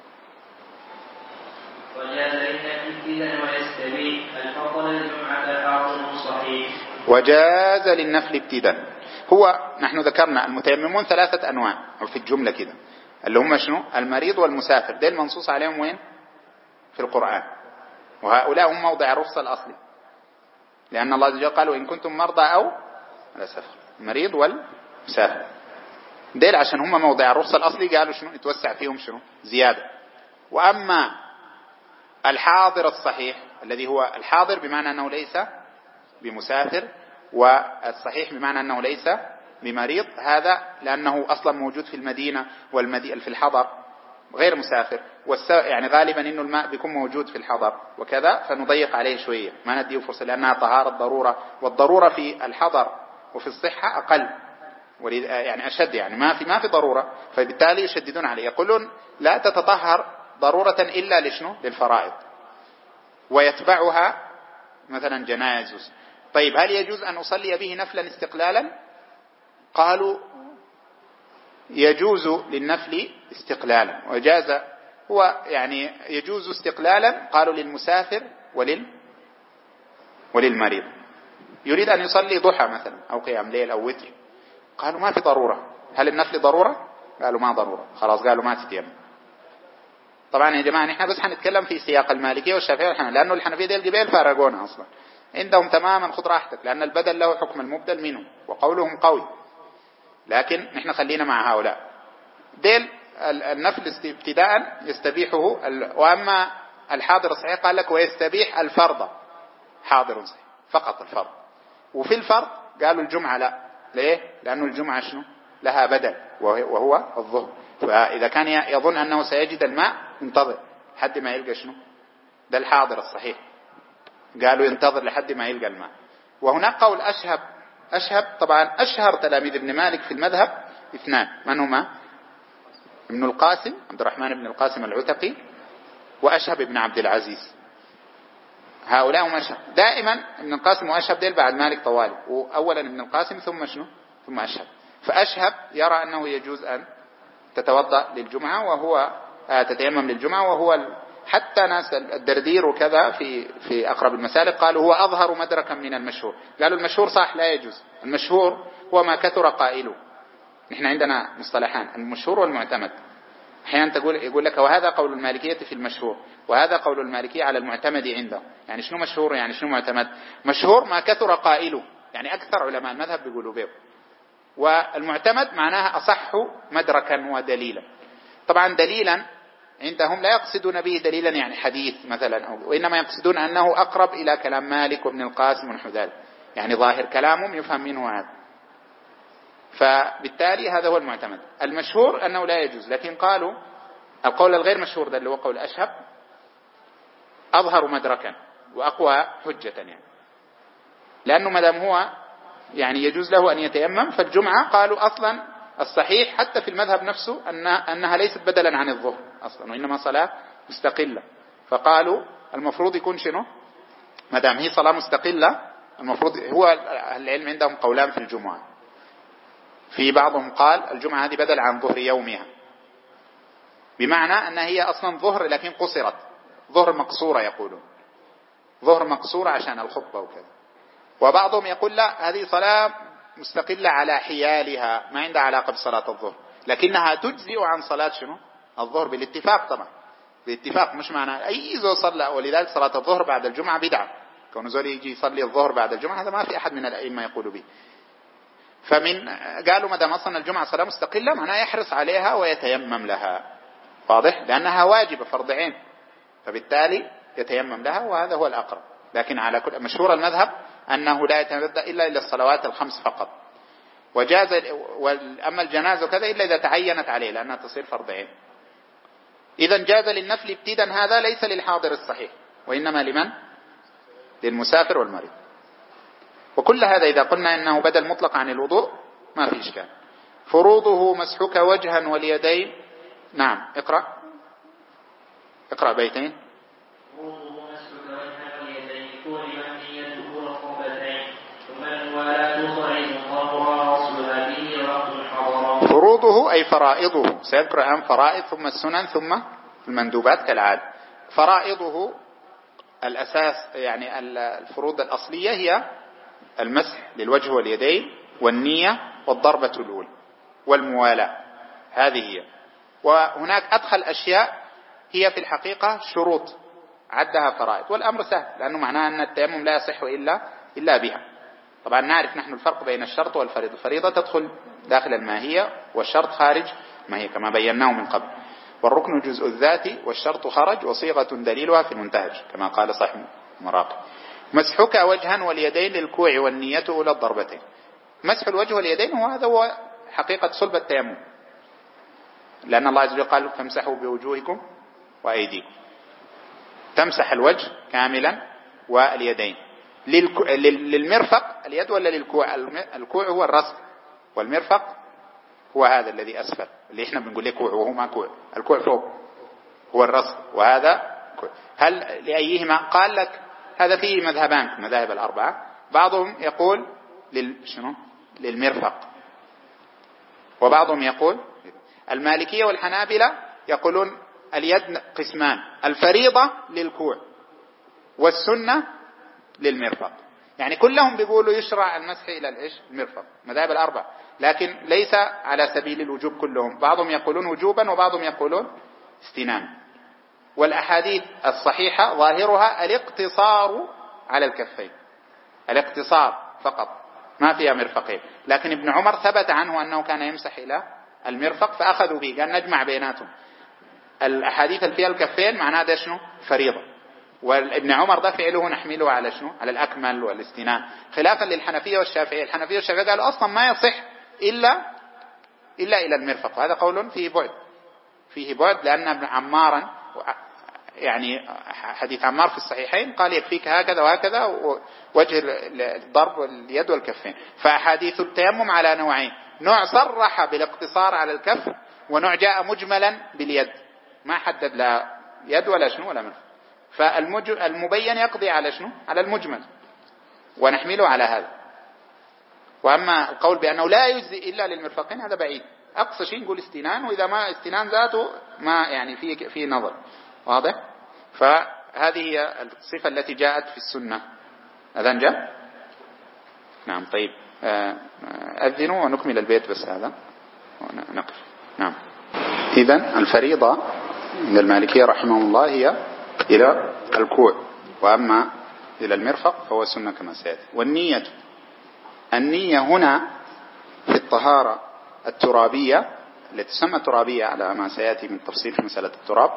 وجاز للنفل ابتداء. هو نحن ذكرنا المتيممون 3 أنواع في الجملة كده، اللي هم شنو المريض والمسافر، ده المنصوص عليهم وين في القرآن، وهؤلاء هم موضع الرخصة الأصلي، لأن الله عز وجل قال وإن كنتم مرضى أو على سفر، المريض والمسافر ديل عشان هم موضع الرخصة الأصلي، قالوا شنو يتوسع فيهم شنو زيادة. وأما الحاضر الصحيح الذي هو الحاضر بمعنى أنه ليس بمسافر، والصحيح بمعنى أنه ليس بمريض، هذا لأنه أصلا موجود في المدينة في الحضر غير مسافر، يعني غالبا إنه الماء بيكون موجود في الحضر وكذا، فنضيق عليه شوية ما نديه فرصة لأنها طهارة ضرورة، والضرورة في الحضر وفي الصحة أقل يعني أشد، يعني ما في ضرورة، فبالتالي يشددون عليه يقولون لا تتطهر ضرورة إلا لشنو؟ للفرائض، ويتبعها مثلا جنائز. طيب هل يجوز أن أصلي به نفلا استقلالا؟ قالوا يجوز للنفل استقلالا، وجاز هو يعني يجوز استقلالا، قالوا للمسافر وللمريض. يريد أن يصلي ضحى مثلا أو قيام ليل أو وتر، قالوا ما في ضرورة. هل النفل ضرورة؟ قالوا ما ضرورة، خلاص قالوا ما تتيمم. طبعا يا جماعة نحن بس حنتكلم في سياق المالكية والشافعية والحنفية، لأنه الحنفية دي القبيل فارقونا أصلا، عندهم تماما خذ راحتك، لأن البدل له حكم المبدل منه وقولهم قوي، لكن نحن خلينا مع هؤلاء ديل النفل ابتداء يستبيحه وأما الحاضر الصحيح قال لك ويستبيح الفرض، حاضر صحيح فقط الفرض. وفي الفرض قالوا الجمعة لا، ليه؟ لأنه الجمعة شنو؟ لها بدل وهو الظهر، فإذا كان يظن أنه سيجد الماء انتظر لحد ما يلقى شنو؟ ده الحاضر الصحيح، قالوا ينتظر لحد ما يلقى الماء. وهناك قول أشهب طبعا أشهر تلاميذ ابن مالك في المذهب اثنان، من هما؟ ابن القاسم عبد الرحمن بن القاسم العتقي، وأشهب ابن عبد العزيز. هؤلاء هم أشهب، دائما ابن القاسم وأشهب ديل بعد مالك طوالي، وأولا ابن القاسم ثم شنو؟ ثم أشهب. فأشهب يرى أنه يجوز أن تتوضأ للجمعة وهو تتيمم للجمعة، وهو حتى ناس الدردير وكذا في أقرب المسالك قالوا هو أظهر مدركا من المشهور. قالوا المشهور صح لا يجوز، المشهور هو ما كثر قائله. نحن عندنا مصطلحان، المشهور والمعتمد. أحيانا يقول لك وهذا قول المالكية في المشهور، وهذا قول المالكية على المعتمد عنده. يعني شنو مشهور؟ يعني شنو معتمد؟ مشهور ما كثر قائله، يعني أكثر علماء المذهب بيقولوا به، والمعتمد معناها أصح مدركا ودليلا. طبعا دليلا عندهم لا يقصدون به دليلا يعني حديث مثلا، وإنما يقصدون أنه أقرب إلى كلام مالك وابن القاسم ونحو ذلك، يعني ظاهر كلامهم يفهم منه هذا، فبالتالي هذا هو المعتمد. المشهور أنه لا يجوز، لكن قالوا القول الغير مشهور ده اللي هو قول أشهب أظهر مدركا وأقوى حجة، يعني لأنه مدام هو يعني يجوز له أن يتيمم، فالجمعة قالوا أصلا الصحيح حتى في المذهب نفسه أنها ليست بدلا عن الظهر أصلا، وإنما صلاة مستقلة، فقالوا المفروض يكون شنو؟ مدام هي صلاة مستقلة المفروض هو العلم عندهم قولان في الجمعة، في بعضهم قال الجمعة هذه بدل عن ظهر يومها، بمعنى أنها هي أصلا ظهر لكن قصرت، ظهر مقصورة، يقولون ظهر مقصورة عشان الخطبة وكذا. وبعضهم يقول لا، هذه صلاة مستقلة على حيالها ما عندها علاقة بصلاة الظهر، لكنها تجزئ عن صلاة شنو؟ الظهر، بالاتفاق طبعا، بالاتفاق، مش معنى أي زول صلى. ولذلك صلاة الظهر بعد الجمعة بدعة، كون زول يجي يصلي الظهر بعد الجمعة هذا ما في أحد من الأئمة يقول به. قالوا ما دام أصلا الجمعة صلاة مستقلة معناه يحرص عليها ويتيمم لها، واضح؟ لأنها واجبة فرض عين، فبالتالي يتيمم لها، وهذا هو الأقرب. لكن على كل مشهور المذهب أنه لا يتبدأ إلا الصلوات الخمس فقط، وجاز أما الجنازة وكذا إلا إذا تعينت عليه لأنها تصير فرض عين. إذا جاز للنفل ابتدا، هذا ليس للحاضر الصحيح، وإنما لمن؟ للمسافر والمريض. وكل هذا إذا قلنا إنه بدل مطلق عن الوضوء ما في إشكال. فروضه مسحك وجها واليدين. نعم اقرأ بيتين. فروضه مسحك وجها واليدين كل منيته ركبتين ثم الموالاة صعيد قبرها وصلها به رفض الحضرات. فروضه أي فرائضه، سيذكر الآن فرائض ثم السنن ثم المندوبات كالعادة. فرائضه الأساس يعني الفروض الأصلية هي المسح للوجه واليدين والنية والضربة الأولى والموالاة، هذه هي. وهناك أدخل أشياء هي في الحقيقة شروط عدها فرائض، والأمر سهل لأنه معناه أن التيمم لا يصح إلا بها. طبعا نعرف نحن الفرق بين الشرط والفريضة. الفريضة تدخل داخل الماهية والشرط خارج ماهية كما بيناه من قبل. والركن جزء الذات والشرط خرج وصيغة دليلها في المنتهج كما قال صاحب مراقب. مسحك وجها واليدين للكوع والنية أولى الضربتين. مسح الوجه واليدين هذا هو حقيقة صلب التيمم، لأن الله عز وجل قال فامسحوا بوجوهكم وأيديكم، تمسح الوجه كاملا واليدين. للمرفق اليد ولا للكوع؟ الكوع هو الرأس والمرفق هو هذا الذي أسفل اللي احنا بنقول له كوع وهو ما كوع. الكوع فوق هو الرأس وهذا كوع. هل لأيهما؟ قال لك هذا فيه مذهبان في المذاهب الأربعة، بعضهم يقول للمرفق وبعضهم يقول المالكية والحنابلة يقولون اليد قسمان، الفريضة للكوع والسنة للمرفق. يعني كلهم بيقولوا يشرع المسح إلى المرفق، مذاهب الأربعة، لكن ليس على سبيل الوجوب كلهم، بعضهم يقولون وجوبا وبعضهم يقولون استنان. والأحاديث الصحيحة ظاهرها الاقتصار على الكفين، الاقتصار فقط، ما فيها مرفقين. لكن ابن عمر ثبت عنه أنه كان يمسح إلى المرفق فأخذوا به، قال نجمع بيناتهم. الأحاديث اللي فيها الكفين معناه ده شنو؟ فريضة. وابن عمر ده فعله نحمله على شنو؟ على الأكمل والاستنان، خلافا للحنفية والشافعية. الحنفية والشافعية قالوا أصلا ما يصح إلا إلى المرفق، وهذا قول فيه بعد لأن ابن عمارا يعني حديث عمار في الصحيحين قال يكفيك هكذا وهكذا وجه الضرب واليد والكفين. فأحاديث التيمم على نوعين، نوع صرح بالاقتصار على الكف، ونوع جاء مجملا باليد ما حدد لا يد ولا شنو ولا مرفق. فالمبين يقضي على شنو؟ على المجمل، ونحمله على هذا. وأما القول بأنه لا يجزي إلا للمرفقين هذا بعيد، أقصى شيء نقول استنان، وإذا ما استنان ذاته ما يعني في نظر واضح. فهذه هي الصفة التي جاءت في السنة. أذن جاء؟ نعم. طيب أذنوا ونكمل البيت بس هذا ونقف. نعم. إذن الفريضة عند المالكية رحمه الله هي إلى الكوع، وأما إلى المرفق فهو سنة كما سيأتي. والنية، النية هنا في الطهارة الترابية التي تسمى ترابية على ما سيأتي من تفصيل في مسألة التراب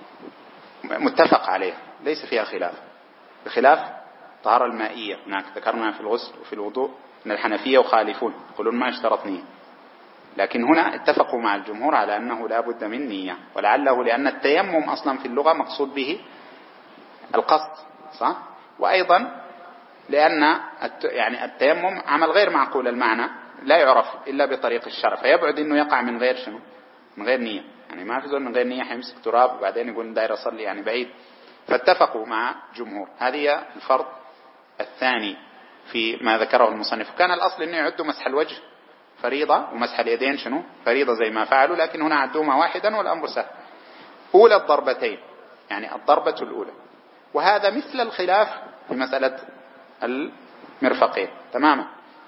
متفق عليها ليس فيها خلاف، بخلاف الطهارة المائية. هناك ذكرنا في الغسل وفي الوضوء أن الحنفية يخالفون يقولون ما اشترط نية، لكن هنا اتفقوا مع الجمهور على أنه لا بد من نية، ولعله لأن التيمم أصلا في اللغة مقصود به القصد، صح؟ وأيضا لأن يعني التيمم عمل غير معقول المعنى، لا يعرف إلا بطريق الشرع، فيبعد أنه يقع من غير شنو؟ من غير نية. يعني ما في زول من غير نية حيمسك تراب وبعدين يقول داير أصلي، يعني بعيد. فاتفقوا مع جمهور. هذه الفرض الثاني في ما ذكره المصنف. كان الأصل أنه يعدوا مسح الوجه فريضة ومسح اليدين شنو؟ فريضة زي ما فعلوا، لكن هنا عدوما واحدا والأمر سهل. أولى الضربتين، يعني الضربة الأولى، وهذا مثل الخلاف في مسألة المرفقين تماما.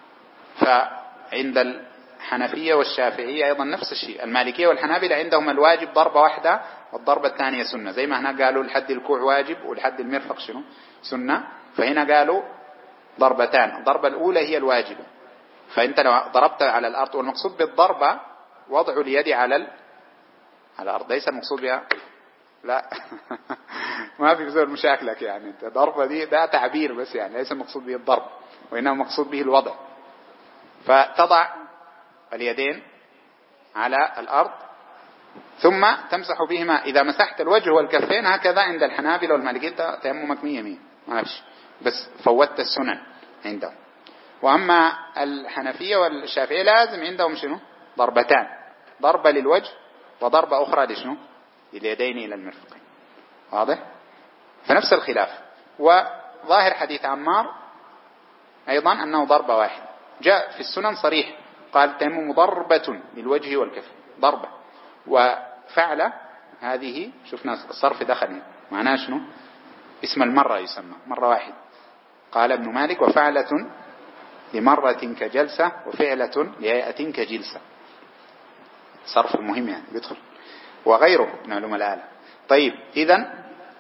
فعند الحنفية والشافعية أيضا نفس الشيء. المالكية والحنابلة عندهم الواجب ضربة واحدة والضربة الثانية سنة، زي ما هنا قالوا لحد الكوع واجب ولحد المرفق شنو؟ سنة. فهنا قالوا ضربتان، الضربة الأولى هي الواجبة. فأنت لو ضربت على الأرض، والمقصود بالضربة وضع اليد على الأرض، ليس المقصود بها لا ما في بزول مشاكلك، يعني ضربة دي ده تعبير بس، يعني ليس المقصود به الضرب، وإنما المقصود به الوضع. فتضع اليدين على الأرض ثم تمسح بهما. إذا مسحت الوجه والكفين هكذا عند الحنابلة والمالكية تيممك 100 ما فيش، بس فوتت السنن عندهم. وأما الحنفية والشافعية لازم عندهم شنو؟ ضربتان، ضربة للوجه وضربة أخرى لشنو؟ اليدين إلى المرفقين. واضح؟ فنفس الخلاف. وظاهر حديث عمار أيضا أنه ضربة واحدة، جاء في السنن صريح قال التيمم ضربة للوجه والكف، ضربة. وفعل هذه شفنا الصرف دخل معناه شنو؟ اسم المرة يسمى مرة واحدة. قال ابن مالك وفعلة لمرة كجلسة وفعلة لهيئة كجلسة. صرف المهم يعني بيدخل، وغيره من علوم الآلة. طيب إذن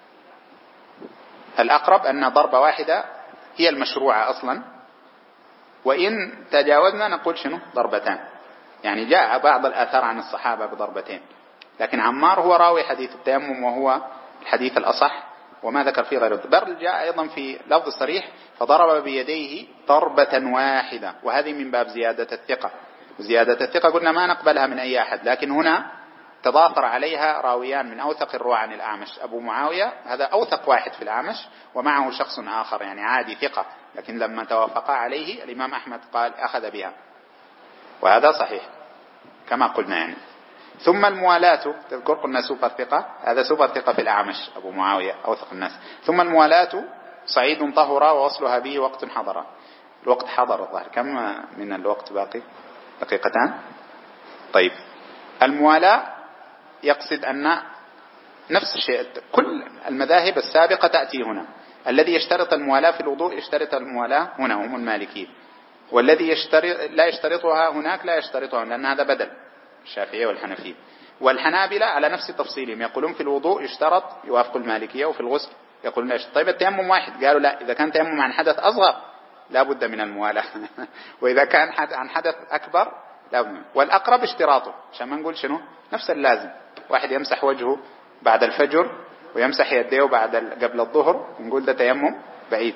الأقرب أن ضربة واحدة هي المشروعة أصلا، وإن تجاوزنا نقول شنو؟ ضربتان. يعني جاء بعض الآثار عن الصحابة بضربتين، لكن عمار هو راوي حديث التيمم وهو الحديث الأصح وما ذكر فيه غيره. بل جاء أيضا في لفظ صريح فضرب بيديه ضربة واحدة، وهذه من باب زيادة الثقة. زيادة الثقة قلنا ما نقبلها من أي أحد، لكن هنا تضافر عليها راويان من أوثق الرواة عن الأعمش. أبو معاوية هذا أوثق واحد في الأعمش، ومعه شخص آخر يعني عادي ثقة، لكن لما توافقا عليه الإمام أحمد قال أخذ بها، وهذا صحيح كما قلنا يعني. ثم الموالاة، تذكر قلنا سوبر ثقة، هذا سوبر ثقة في الأعمش أبو معاوية أوثق الناس. ثم الموالاة صعيد طهر ووصلها به وقت حضر. الوقت حضر الظاهر، كم من الوقت باقي؟ دقيقتان. طيب الموالاة يقصد أن نفس الشيء، كل المذاهب السابقة تأتي هنا. الذي يشترط الموالاة في الوضوء يشترط الموالاة هنا هم المالكيين، والذي لا يشترطها هناك لا يشترطها، لأن هذا بدل الشافعية والحنفية. والحنابلة على نفس تفصيلهم، يقولون في الوضوء يشترط يوافق المالكية، وفي الغسل يقولون لا يشترط. طيب التيمم واحد، قالوا لا، إذا كان تيمم عن حدث أصغر لا بد من الموالاة وإذا كان عن حدث أكبر لا بد. والأقرب اشتراطه، عشان ما نقول شنو نفس اللازم، واحد يمسح وجهه بعد الفجر ويمسح يديه قبل الظهر ونقول ده تيمم بعيد.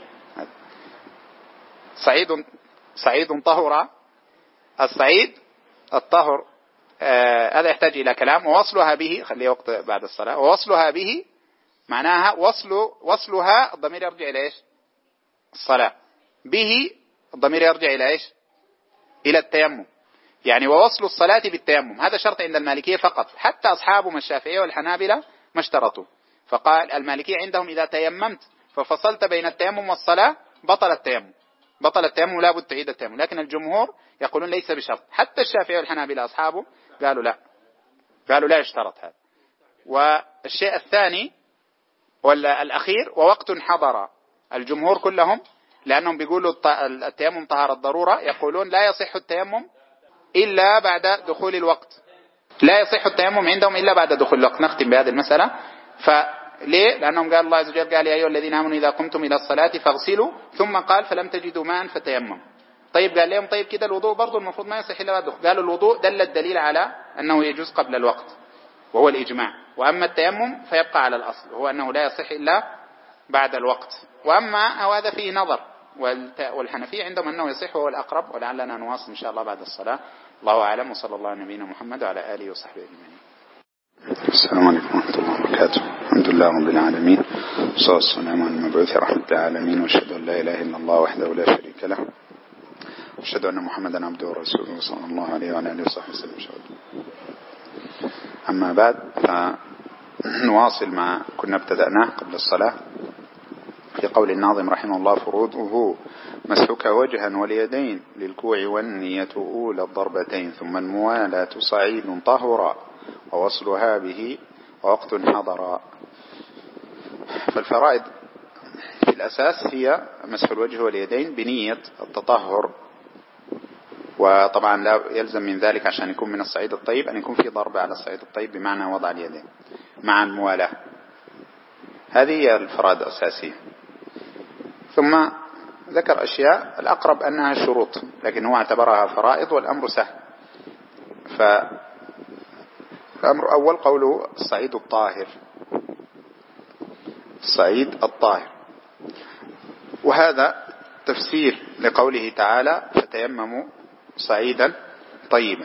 صعيد طهر، الصعيد الطهر هذا يحتاج إلى كلام. ووصلها به، خليه وقت بعد الصلاة. ووصلها به معناها وصلها الضمير يرجع إلى إيش؟ الصلاة. به الضمير يرجع إلى إيش؟ إلى التيمم. يعني ووصل الصلاة بالتيمم، هذا شرط عند المالكية فقط، حتى أصحابهم الشافعية والحنابلة ما اشترطوا. فقال المالكية عندهم إذا تيممت ففصلت بين التيمم والصلاة بطل التيمم لا بد تعيد التيمم. لكن الجمهور يقولون ليس بشرط، حتى الشافعية والحنابلة أصحابه قالوا لا يشترط هذا. والشيء الثاني ولا الأخير ووقت حضر، الجمهور كلهم لأنهم بيقولوا التيمم طهارة ضرورة، يقولون لا يصح التيمم إلا بعد دخول الوقت، لا يصح التيمم عندهم إلا بعد دخول الوقت. نختم بهذه المسألة. فليه؟ لأنهم قال الله عز وجل قال يا أيها الذين آمنوا إذا قمتم إلى الصلاة فاغسلوا، ثم قال فلم تجدوا ماء فتيمم. طيب قال لهم طيب كده الوضوء برضو المفروض ما يصح إلا بعد دخول. قالوا الوضوء دل الدليل على أنه يجوز قبل الوقت وهو الإجماع، وأما التيمم فيبقى على الأصل وهو أنه لا يصح إلا بعد الوقت. وأما هذا فيه نظر، والحنفية عندهم أنه يصح وهو الأقرب، ولعلنا نواصل إن شاء الله بعد الصلاة. الله أعلم، وصلى الله على نبينا محمد وعلى آله وصحبه أجمعين. السلام عليكم ورحمة الله وبركاته. الحمد لله رب العالمين، والصلاة والسلام على المبعوث رحمة العالمين، وأشهد أن لا إله إلا الله وحده لا شريك له، وأشهد أن محمدا عبده ورسوله صلى الله عليه وعلى آله وصحبه وسلم. أما بعد، فنواصل ما كنا ابتدأناه قبل الصلاة في قول الناظم رحمه الله: فروضه مسحك وجها واليدين للكوع والنية أولى الضربتين، ثم الموالاة صعيد طهرا ووصلها به ووقت حضرا. فالفرائض في الأساس هي مسح الوجه واليدين بنية التطهر، وطبعا لا يلزم من ذلك عشان يكون من الصعيد الطيب أن يكون في ضربة على الصعيد الطيب بمعنى وضع اليدين مع الموالاة. هذه هي الفرائض الأساسية. ثم ذكر أشياء الأقرب أنها شروط، لكن هو اعتبرها فرائض والأمر سهل. فالأمر أول قوله الصعيد الطاهر، الصعيد الطاهر، وهذا تفسير لقوله تعالى: فتيمموا صعيدا طيبا.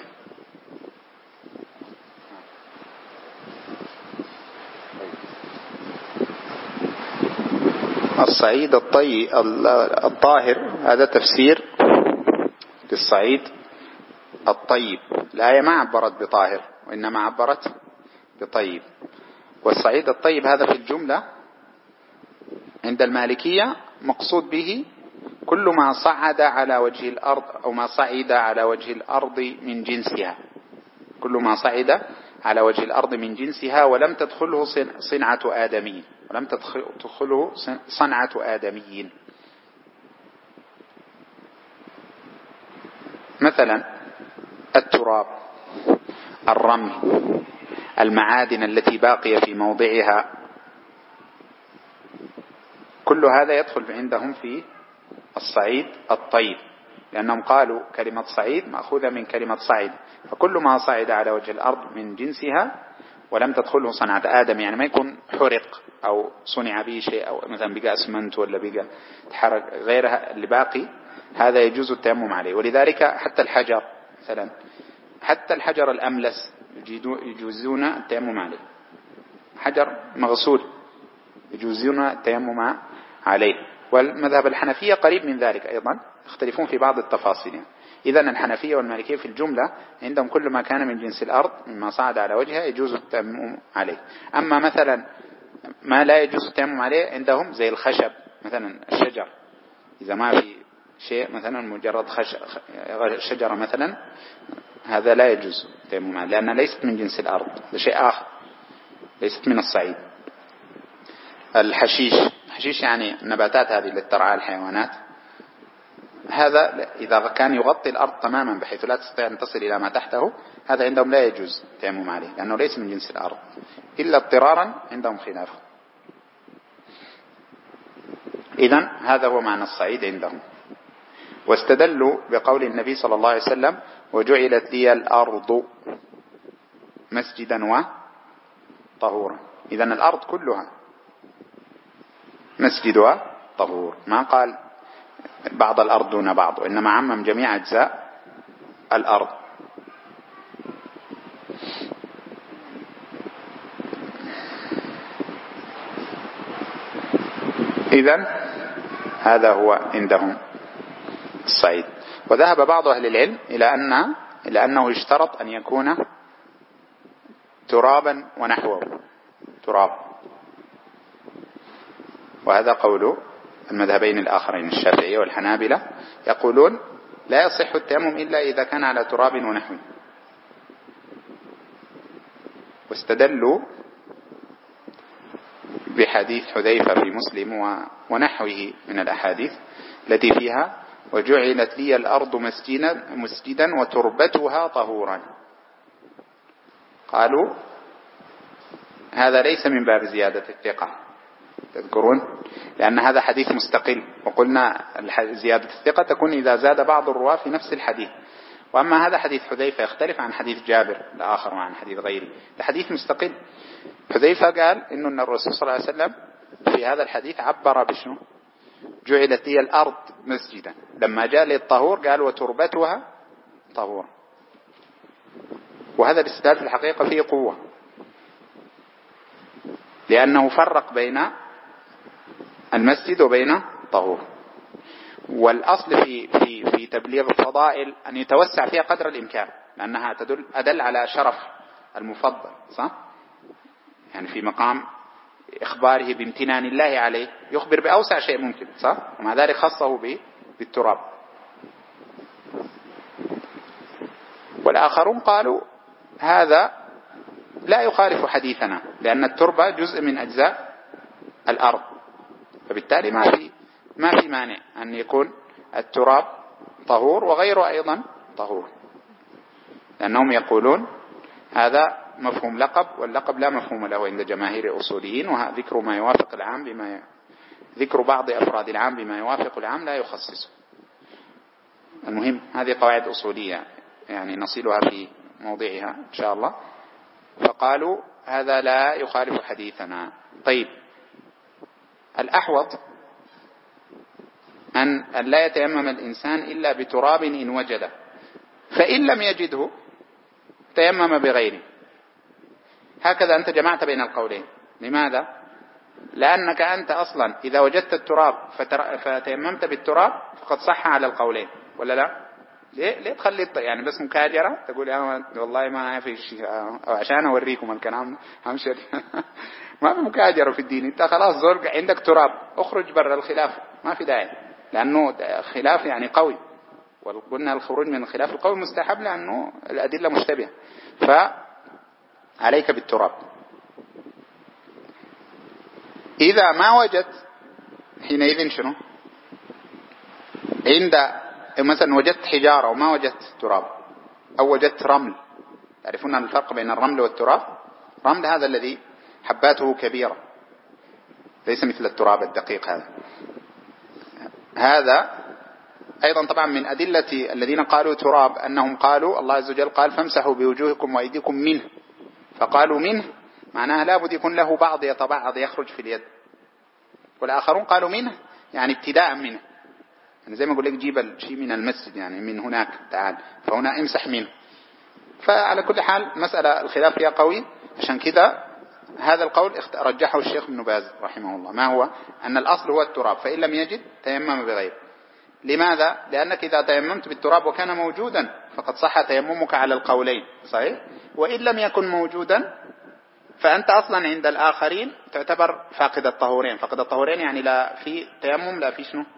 الصعيد الطاهر هذا تفسير للصعيد الطيب. الآية ما عبرت بطاهر وإنما عبرت بطيب. والصعيد الطيب هذا في الجملة عند المالكية مقصود به كل ما صعد على وجه الأرض أو ما صعد على وجه الأرض من جنسها، كل ما صعد على وجه الأرض من جنسها ولم تدخله صنعة آدمي، ولم تدخله صنعة آدميين. مثلا التراب، الرمل، المعادن التي باقية في موضعها، كل هذا يدخل عندهم في الصعيد الطيب، لأنهم قالوا كلمة صعيد مأخوذة من كلمة صعد، فكل ما صعد على وجه الأرض من جنسها ولم تدخله صنعة آدم، يعني ما يكون حرق أو صنع به شيء أو مثلا بقى أسمنت ولا بقى تحرق غيرها اللي باقي، هذا يجوز التيمم عليه. ولذلك حتى الحجر مثلا، حتى الحجر الأملس يجوزون التيمم عليه، حجر مغسول يجوزون التيمم عليه. والمذهب الحنفية قريب من ذلك أيضا، يختلفون في بعض التفاصيل يعني. إذن الحنفية والمالكية في الجملة عندهم كل ما كان من جنس الأرض مما صعد على وجهها يجوز التيمم عليه. أما مثلا ما لا يجوز التيمم عليه عندهم زي الخشب مثلا، الشجر، إذا ما في شيء مثلا مجرد شجرة مثلا، هذا لا يجوز التيمم عليه لأنها ليست من جنس الأرض، ده شيء آخر، ليست من الصعيد. الحشيش يعني النباتات هذه اللي ترعى الحيوانات، هذا إذا كان يغطي الأرض تماما بحيث لا تستطيع أن تصل إلى ما تحته، هذا عندهم لا يجوز التيمم عليه لأنه ليس من جنس الأرض، إلا اضطرارا عندهم خلافه. إذن هذا هو معنى الصعيد عندهم. واستدلوا بقول النبي صلى الله عليه وسلم: وجعلت لي الأرض مسجدا وطهورا. إذن الأرض كلها مسجد وطهور، ما قال بعض الأرض دون بعض، وإنما عمم جميع أجزاء الأرض. إذن هذا هو عندهم الصعيد. وذهب بعض أهل العلم إلى أنه يشترط أن يكون ترابا ونحوه تراب، وهذا قول المذهبين الآخرين الشافعية والحنابلة، يقولون لا يصح التيمم إلا إذا كان على تراب ونحوه. واستدلوا بحديث حذيفة في مسلم ونحوه من الأحاديث التي فيها: وجعلت لي الأرض مسجدا وتربتها طهورا. قالوا هذا ليس من باب زيادة الثقة، تذكرون؟ لأن هذا حديث مستقل، وقلنا زيادة الثقة تكون إذا زاد بعض الرواة في نفس الحديث. وأما هذا حديث حذيفة يختلف عن حديث جابر الآخر وعن حديث غيره، الحديث مستقل. حذيفة قال إن الرسول صلى الله عليه وسلم في هذا الحديث عبر بشنو؟ جعلت لي الأرض مسجدا، لما جاء للطهور قال وتربتها طهور. وهذا الاستدلال في الحقيقة فيه قوة، لأنه فرق بين المسجد وبين طهور. والأصل في تبليغ الفضائل أن يتوسع فيها قدر الإمكان، لأنها أدل على شرف المفضل، صح؟ يعني في مقام إخباره بامتنان الله عليه يخبر بأوسع شيء ممكن، صح؟ ومع ذلك خصه بالتراب. والآخرون قالوا هذا لا يخالف حديثنا، لأن التربة جزء من أجزاء الأرض، فبالتالي ما في مانع أن يكون التراب طهور وغيره أيضا طهور، لأنهم يقولون هذا مفهوم لقب، واللقب لا مفهوم له عند جماهير الأصوليين، وذكر ما يوافق العام ذكر بعض أفراد العام بما يوافق العام لا يخصصه. المهم هذه قواعد أصولية يعني نصلها في موضعها إن شاء الله. فقالوا هذا لا يخالف حديثنا. طيب، الأحوط أن لا يتيمم الإنسان إلا بتراب إن وجده، فإن لم يجده تيمم بغيره. هكذا أنت جمعت بين القولين. لماذا؟ لأنك أنت أصلا إذا وجدت التراب فتيممت بالتراب فقد صح على القولين، ولا لا؟ ليه تخلي يعني بس مكاجرة تقول يا والله ما في شيء أو عشان أوريكم الكلام همشي ما في مكاجرة في الدين. أنت خلاص زرق عندك تراب، أخرج برا الخلاف، ما في داعي، لأنه خلاف يعني قوي، وقلنا الخروج من الخلاف القوي مستحب لأنه الأدلة مشتبهة. فعليك بالتراب. إذا ما وجدت حينئذ شنو؟ عند مثلا وجدت حجارة وما وجدت تراب، أو وجدت رمل. تعرفون الفرق بين الرمل والتراب؟ الرمل هذا الذي حباته كبيرة، ليس مثل التراب الدقيق هذا أيضا طبعا من أدلة الذين قالوا تراب أنهم قالوا الله عز وجل قال فامسحوا بوجوهكم وأيديكم منه، فقالوا منه معناها لابد يكون له بعض يتبعض يخرج في اليد. والآخرون قالوا منه يعني ابتداء منه، يعني زي ما أقول لك جيب الشيء من المسجد، يعني من هناك تعال، فهنا امسح منه. فعلى كل حال مسألة الخلاف فيها قوي، عشان كذا هذا القول رجحه الشيخ ابن باز رحمه الله، ما هو أن الأصل هو التراب، فإن لم يجد تيمم بغيره. لماذا؟ لأنك إذا تيممت بالتراب وكان موجودا فقد صح تيممك على القولين، صحيح؟ وإن لم يكن موجودا فأنت أصلا عند الآخرين تعتبر فاقد الطهورين. فاقد الطهورين يعني لا في تيمم لا في شنو.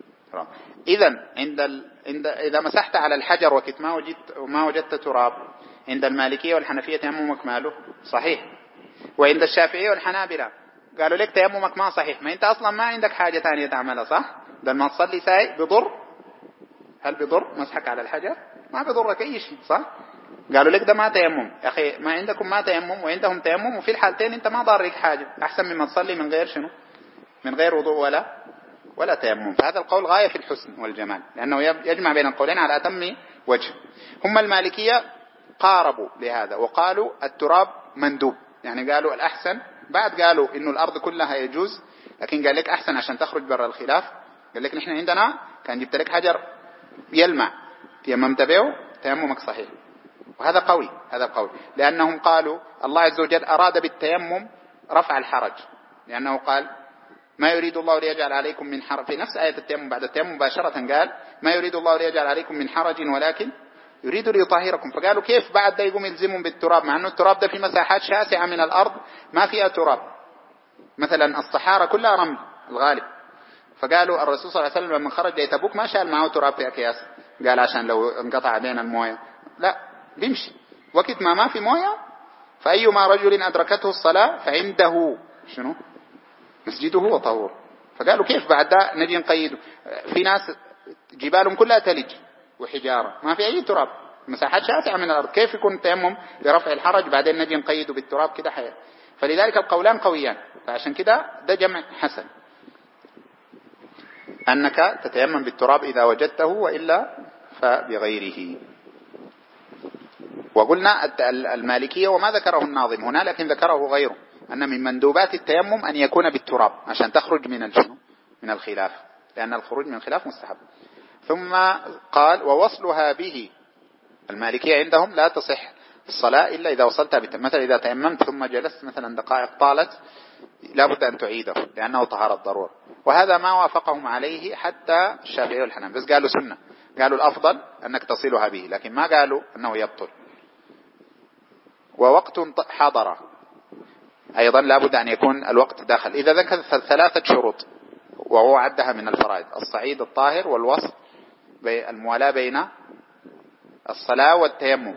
إذن إذا مسحت على الحجر وكنت ما وجدت تراب، عند المالكية والحنفية تيممك ماله صحيح، وعند الشافعية والحنابلة قالوا لك تيممك ما صحيح، ما أنت أصلا ما عندك حاجة ثانية تعملها، صح؟ ده ما تصلي ساي بضر. هل بضر مسحك على الحجر؟ ما بضرك أي شيء، صح؟ قالوا لك ده ما تيمم. يا أخي ما عندكم ما تيمم وعندهم تيمم، وفي الحالتين أنت ما ضارك حاجة، أحسن مما تصلي من غير شنو، من غير وضوء ولا تيمم. فهذا القول غاية في الحسن والجمال، لأنه يجمع بين القولين على أتم وجه. هم المالكية قاربوا لهذا وقالوا التراب مندوب، يعني قالوا الأحسن، بعد قالوا إنه الأرض كلها يجوز، لكن قال لك أحسن عشان تخرج برا الخلاف، قال لك نحن عندنا كان جبت لك حجر يلمع تيممت به تيممك صحيح. وهذا قوي، هذا قوي، لأنهم قالوا الله عز وجل أراد بالتيمم رفع الحرج، لأنه قال ما يريد الله ليجعل عليكم من حرج، في نفس آية التيمم بعد التيمم مباشرة قال ما يريد الله ليجعل عليكم من حرج ولكن يريد ليطهركم. فقالوا كيف بعد ده يقوم يلزمهم بالتراب، مع أنه التراب ده في مساحات شاسعة من الأرض ما فيها تراب، مثلا الصحارى كلها رمل الغالب. فقالوا الرسول صلى الله عليه وسلم لما خرج لتبوك ما شال معه تراب في أكياس، قال عشان لو انقطع علينا المويه، لا بيمشي وقت ما في مويه، فأيما رجل أدركته الصلاة فعنده شنو مسجده وطهور. فقالوا كيف بعد ده نجي نقيده؟ في ناس جبالهم كلها تلج وحجارة ما في أي تراب، مساحات شاسعة من الأرض، كيف يكون تيمم لرفع الحرج بعدين نجي نقيده بالتراب كده حياة؟ فلذلك القولان قويان، فعشان كده ده جمع حسن أنك تتيمم بالتراب إذا وجدته، وإلا فبغيره. وقلنا المالكية وما ذكره الناظم هنا لكن ذكره غيره، أن من مندوبات التيمم أن يكون بالتراب عشان تخرج من الخلاف، لأن الخروج من الخلاف مستحب. ثم قال ووصلها به، المالكية عندهم لا تصح الصلاة إلا إذا وصلتها مثلا إذا تيممت ثم جلست مثلا دقائق طالت لابد أن تعيده لأنه طهارة ضرورة. وهذا ما وافقهم عليه حتى الشافعي والحنابلة، بس قالوا سنة، قالوا الأفضل أنك تصلها به، لكن ما قالوا أنه يبطل. ووقت حضر أيضا لابد أن يكون الوقت داخل. إذا ذكر 3 شروط وهو عدها من الفرائض: الصعيد الطاهر، والوصف الموالاة بين الصلاة والتيمم،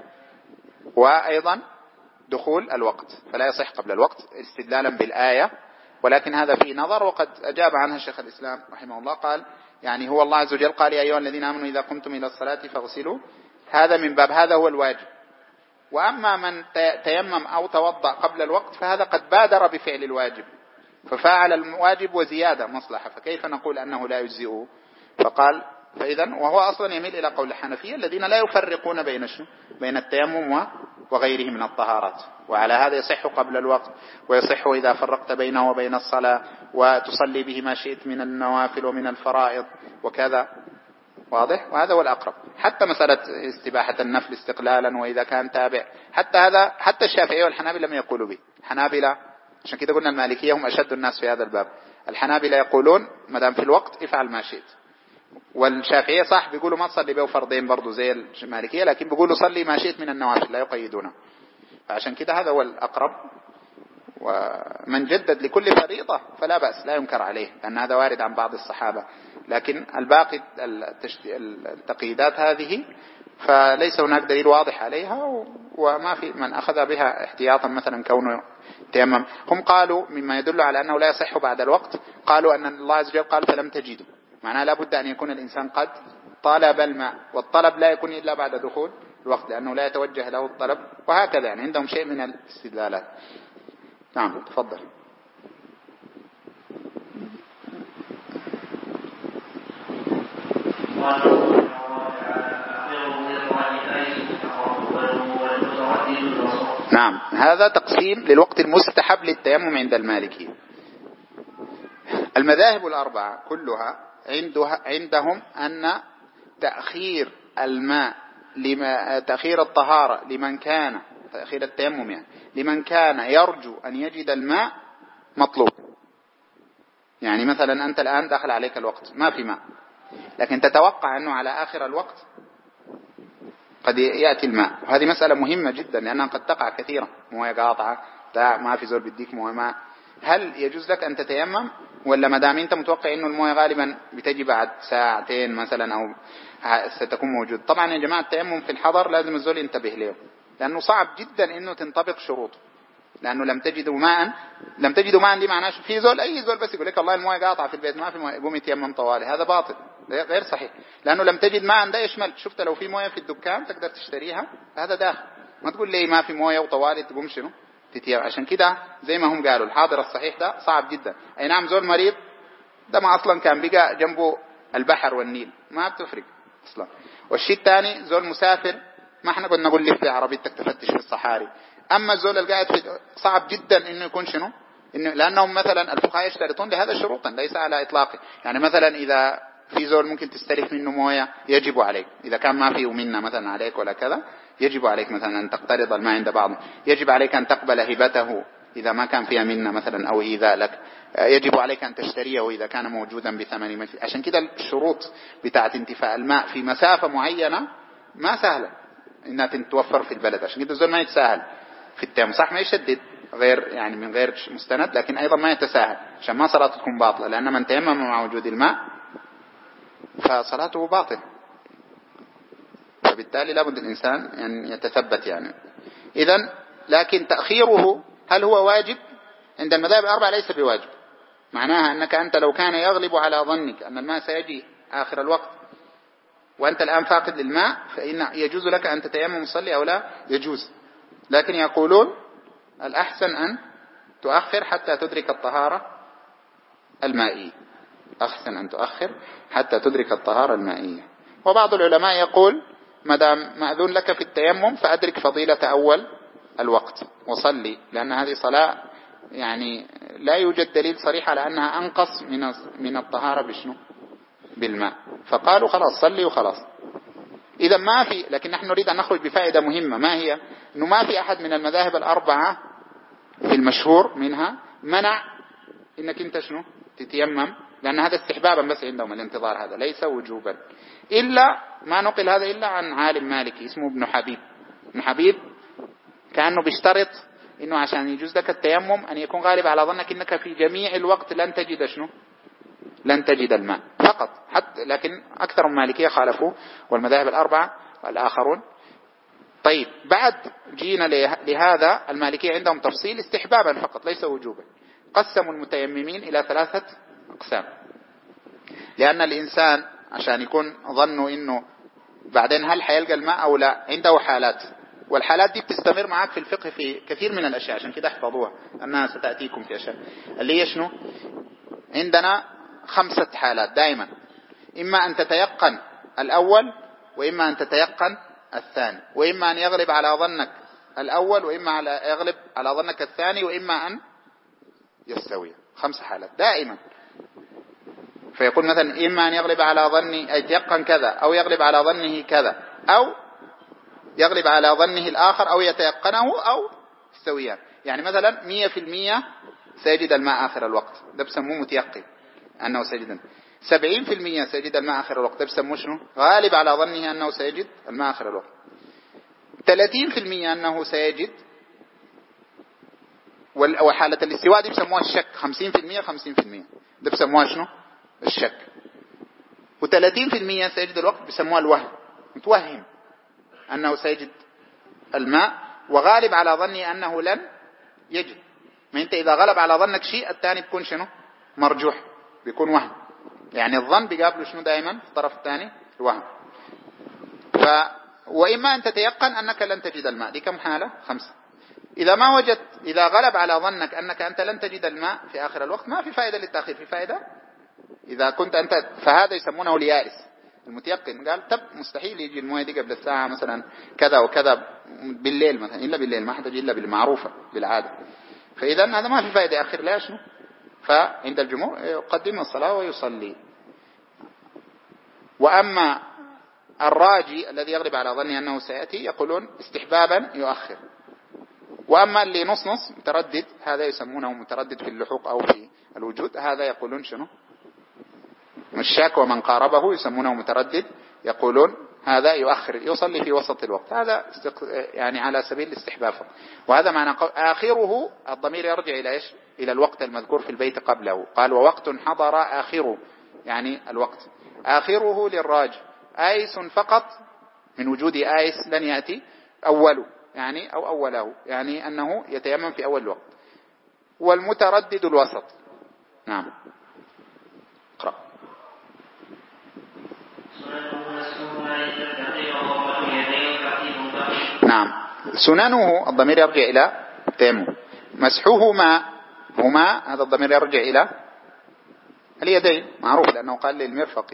وأيضا دخول الوقت، فلا يصح قبل الوقت استدلالا بالآية. ولكن هذا فيه نظر، وقد أجاب عنها الشيخ الإسلام رحمه الله، قال يعني هو الله عز وجل قال يا أيها الذين آمنوا إذا قمتم إلى الصلاة فاغسلوا، هذا من باب هذا هو الواجب. وأما من تيمم أو توضأ قبل الوقت فهذا قد بادر بفعل الواجب ففعل الواجب وزيادة مصلحة، فكيف نقول أنه لا يجزئه؟ فقال فإذن، وهو أصلا يميل إلى قول الحنفية الذين لا يفرقون بين التيمم وغيره من الطهارات. وعلى هذا يصح قبل الوقت، ويصح إذا فرقت بينه وبين الصلاة، وتصلي به ما شئت من النوافل ومن الفرائض وكذا. واضح؟ وهذا هو الأقرب. حتى مسألة استباحة النفل استقلالا وإذا كان تابع، حتى هذا حتى الشافعية والحنابلة لم يقولوا به. حنابلة عشان كده قلنا المالكية هم أشد الناس في هذا الباب. الحنابلة يقولون ما دام في الوقت افعل ما شئت، والشافعية صح بيقولوا ما تصلي به فرضين برضو زي المالكية، لكن بيقولوا صلي ما شئت من النوافل لا يقيدونه. فعشان كده هذا هو الأقرب. ومن جدد لكل فريضة فلا بأس، لا ينكر عليه، لأن هذا وارد عن بعض الصحابة. لكن الباقي التقييدات هذه فليس هناك دليل واضح عليها، وما في من أخذ بها احتياطا مثلا كونه تيمم. هم قالوا مما يدل على أنه لا يصح بعد الوقت، قالوا أن الله عز وجل قال فلم تجدوا، معناه لا بد أن يكون الإنسان قد طلب الماء، والطلب لا يكون إلا بعد دخول الوقت لأنه لا يتوجه له الطلب، وهكذا يعني عندهم شيء من الاستدلالات. نعم تفضل. نعم نعم، هذا تقسيم للوقت المستحب للتيمم عند المالكية. المذاهب الأربعة كلها عندهم أن تأخير الماء تأخير الطهارة لمن كان تأخير التيمم يعني لمن كان يرجو أن يجد الماء مطلوب. يعني مثلا أنت الآن دخل عليك الوقت ما في ماء، لكن تتوقع أنه على آخر الوقت قد يأتي الماء، وهذه مسألة مهمة جدا لأنها قد تقع كثيرا. موية قاطعة ما في زول بديك موية ماء، هل يجوز لك أن تتيمم ولا ما دام أنت متوقع أنه الموية غالبا بتجي بعد ساعتين مثلا أو ستكون موجود؟ طبعا يا جماعة التيمم في الحضر لازم الزول ينتبه له، لأنه صعب جدا أنه تنطبق شروطه، لأنه لم تجدوا ماء دي معناه في زول أي زول بس يقول لك الله الموية قاطعة في البيت ما في موية يقوم يتيمم طوالي، هذا باطل غير صحيح، لأنه لم تجد ماء ده يشمل. شفت لو في موية في الدكان تقدر تشتريها، هذا داخل. ما تقول لي ما في موية وطوالي تقوم شنو تتيمم. عشان كده زي ما هم قالوا الحاضر الصحيح ده صعب جدا. أي نعم زول مريض ده ما أصلا كان بقى جنبه البحر والنيل ما بتفرق أصلا. والشيء الثاني زول مسافر ما احنا قلنا نقول لي في عربيتك تفتش في الصحاري. أما الزول القاعد في صعب جدا إنه يكون شنو إنه لأنهم مثلا الفقهاء يشترطون لهذا شروطا ليس على إطلاقه. يعني مثلا إذا في زول ممكن تستلف منه موية يجب عليك، إذا كان ما فيه منا مثلا عليك ولا كذا يجب عليك مثلا أن تقترض الماء عند بعض، يجب عليك أن تقبل هبته إذا ما كان فيها منا مثلا أو إيذاء لك، يجب عليك أن تشتريه إذا كان موجودا بثمن مثل. عشان كده الشروط بتاعت انتفاء الماء في مسافة معينة ما سهلة إنها تتوفر في البلد. عشان كده الزول ما يتساهل في التيمم، صح ما يشدد غير يعني من غير مستند، لكن أيضا ما يتساهل عشان ما صلاته تكون باطلة، لأن من تيمم مع وجود الماء فصلاته باطل. فبالتالي لابد الإنسان يعني يتثبت يعني. إذن لكن تأخيره هل هو واجب؟ عند المذاهب الأربعة ليس بواجب. معناها أنك أنت لو كان يغلب على ظنك أن الماء سيجي آخر الوقت وأنت الآن فاقد للماء فإن يجوز لك أن تتيمم مصلي أو لا يجوز، لكن يقولون الأحسن أن تؤخر حتى تدرك الطهارة المائية. أحسن أن تؤخر حتى تدرك الطهارة المائية. وبعض العلماء يقول ما دام مأذون لك في التيمم فأدرك فضيلة أول الوقت وصلي، لأن هذه صلاة يعني لا يوجد دليل صريح على أنها أنقص من الطهارة بشنو بالماء، فقالوا خلاص صلي وخلاص. إذا ما في، لكن نحن نريد أن نخرج بفائدة مهمة، ما هي؟ أنه ما في أحد من المذاهب الأربعة في المشهور منها منع إنك أنت شنو تتيمم، لأن هذا استحبابا بس عندهم الانتظار، هذا ليس وجوبا. إلا ما نقل هذا إلا عن عالم مالكي اسمه ابن حبيب. ابن حبيب كأنه بيشترط إنه عشان يجوز لك التيمم أن يكون غالب على ظنك إنك في جميع الوقت لن تجد شنو لن تجد الماء فقط. حتى لكن أكثر المالكية خالفوه والمذاهب الأربعة والآخرون. طيب بعد جينا لهذا المالكية عندهم تفصيل استحبابا فقط ليس وجوبا. قسموا المتيممين إلى 3 أقسام، لأن الإنسان عشان يكون ظنه إنه بعدين هل حيلقى الماء أو لا عنده حالات، والحالات دي بتستمر معك في الفقه في كثير من الأشياء، عشان كده احفظوها أنها ستأتيكم في أشياء اللي هي شنو. عندنا 5 حالات دائما، إما أن تتيقن الأول وإما أن تتيقن الثاني وإما أن يغلب على ظنك الأول وإما يغلب على ظنك الثاني وإما أن يستوي. 5 حالات دائما. فيقول مثلا إما أن يغلب على ظني أي يتيقن كذا أو يغلب على ظنه كذا أو يغلب على ظنه الآخر أو يتيقنه أو يستويان. يعني مثلا 100% سيجد الماء آخر الوقت ده بسموه متيقن أنه سيجد. 70% سيجد الماء آخر الوقت ده بسموه شنو غالب على ظنه أنه سيجد الماء آخر الوقت. 30% أنه سيجد، وحالة الاستواء دي بسموها الشك. 50% 50% ده بسموها شنو الشك. و30% سيجد الوقت بسموها الوهم، متوهم أنه سيجد الماء وغالب على ظني أنه لن يجد. ما أنت إذا غلب على ظنك شيء الثاني بيكون شنو مرجوح، بيكون وهم. يعني الظن بيقابله شنو دائما في الطرف الثاني الوهم. وإما أن تتيقن أنك لن تجد الماء، دي كم حالة 5. إذا ما وجدت، إذا غلب على ظنك أنك أنت لن تجد الماء في آخر الوقت ما في فائدة للتأخير، في فائدة إذا كنت أنت، فهذا يسمونه اليائس. المتيقن قال طب مستحيل يجي المويه دي قبل الساعة مثلا كذا وكذا بالليل مثلا، إلا بالليل ما حتجي إلا بالمعروفة بالعادة، فإذا هذا ما في فائدة آخر لا شنو. فعند الجمهور يقدم الصلاة ويصلي. وأما الراجي الذي يغلب على ظني أنه سيأتي يقولون استحبابا يؤخر. وأما اللي نص نص متردد هذا يسمونه متردد في اللحوق أو في الوجود، هذا يقولون شنو الشاك ومن قاربه يسمونه متردد، يقولون هذا يؤخر يصلي في وسط الوقت، هذا يعني على سبيل الاستحباب. وهذا معنى آخره الضمير يرجع إلى إيش؟ إلى الوقت المذكور في البيت قبله. قال ووقت حضر آخره، يعني الوقت آخره للراج آيس فقط، من وجود آيس لن يأتي أوله يعني أو أوله، يعني أنه يتيمم في أول الوقت. والمتردد الوسط. نعم اقرأ. نعم سننه الضمير يرجع إلى التيمم. مسحوهما هما هذا الضمير يرجع إلى اليدين معروف لأنه قال للمرفق.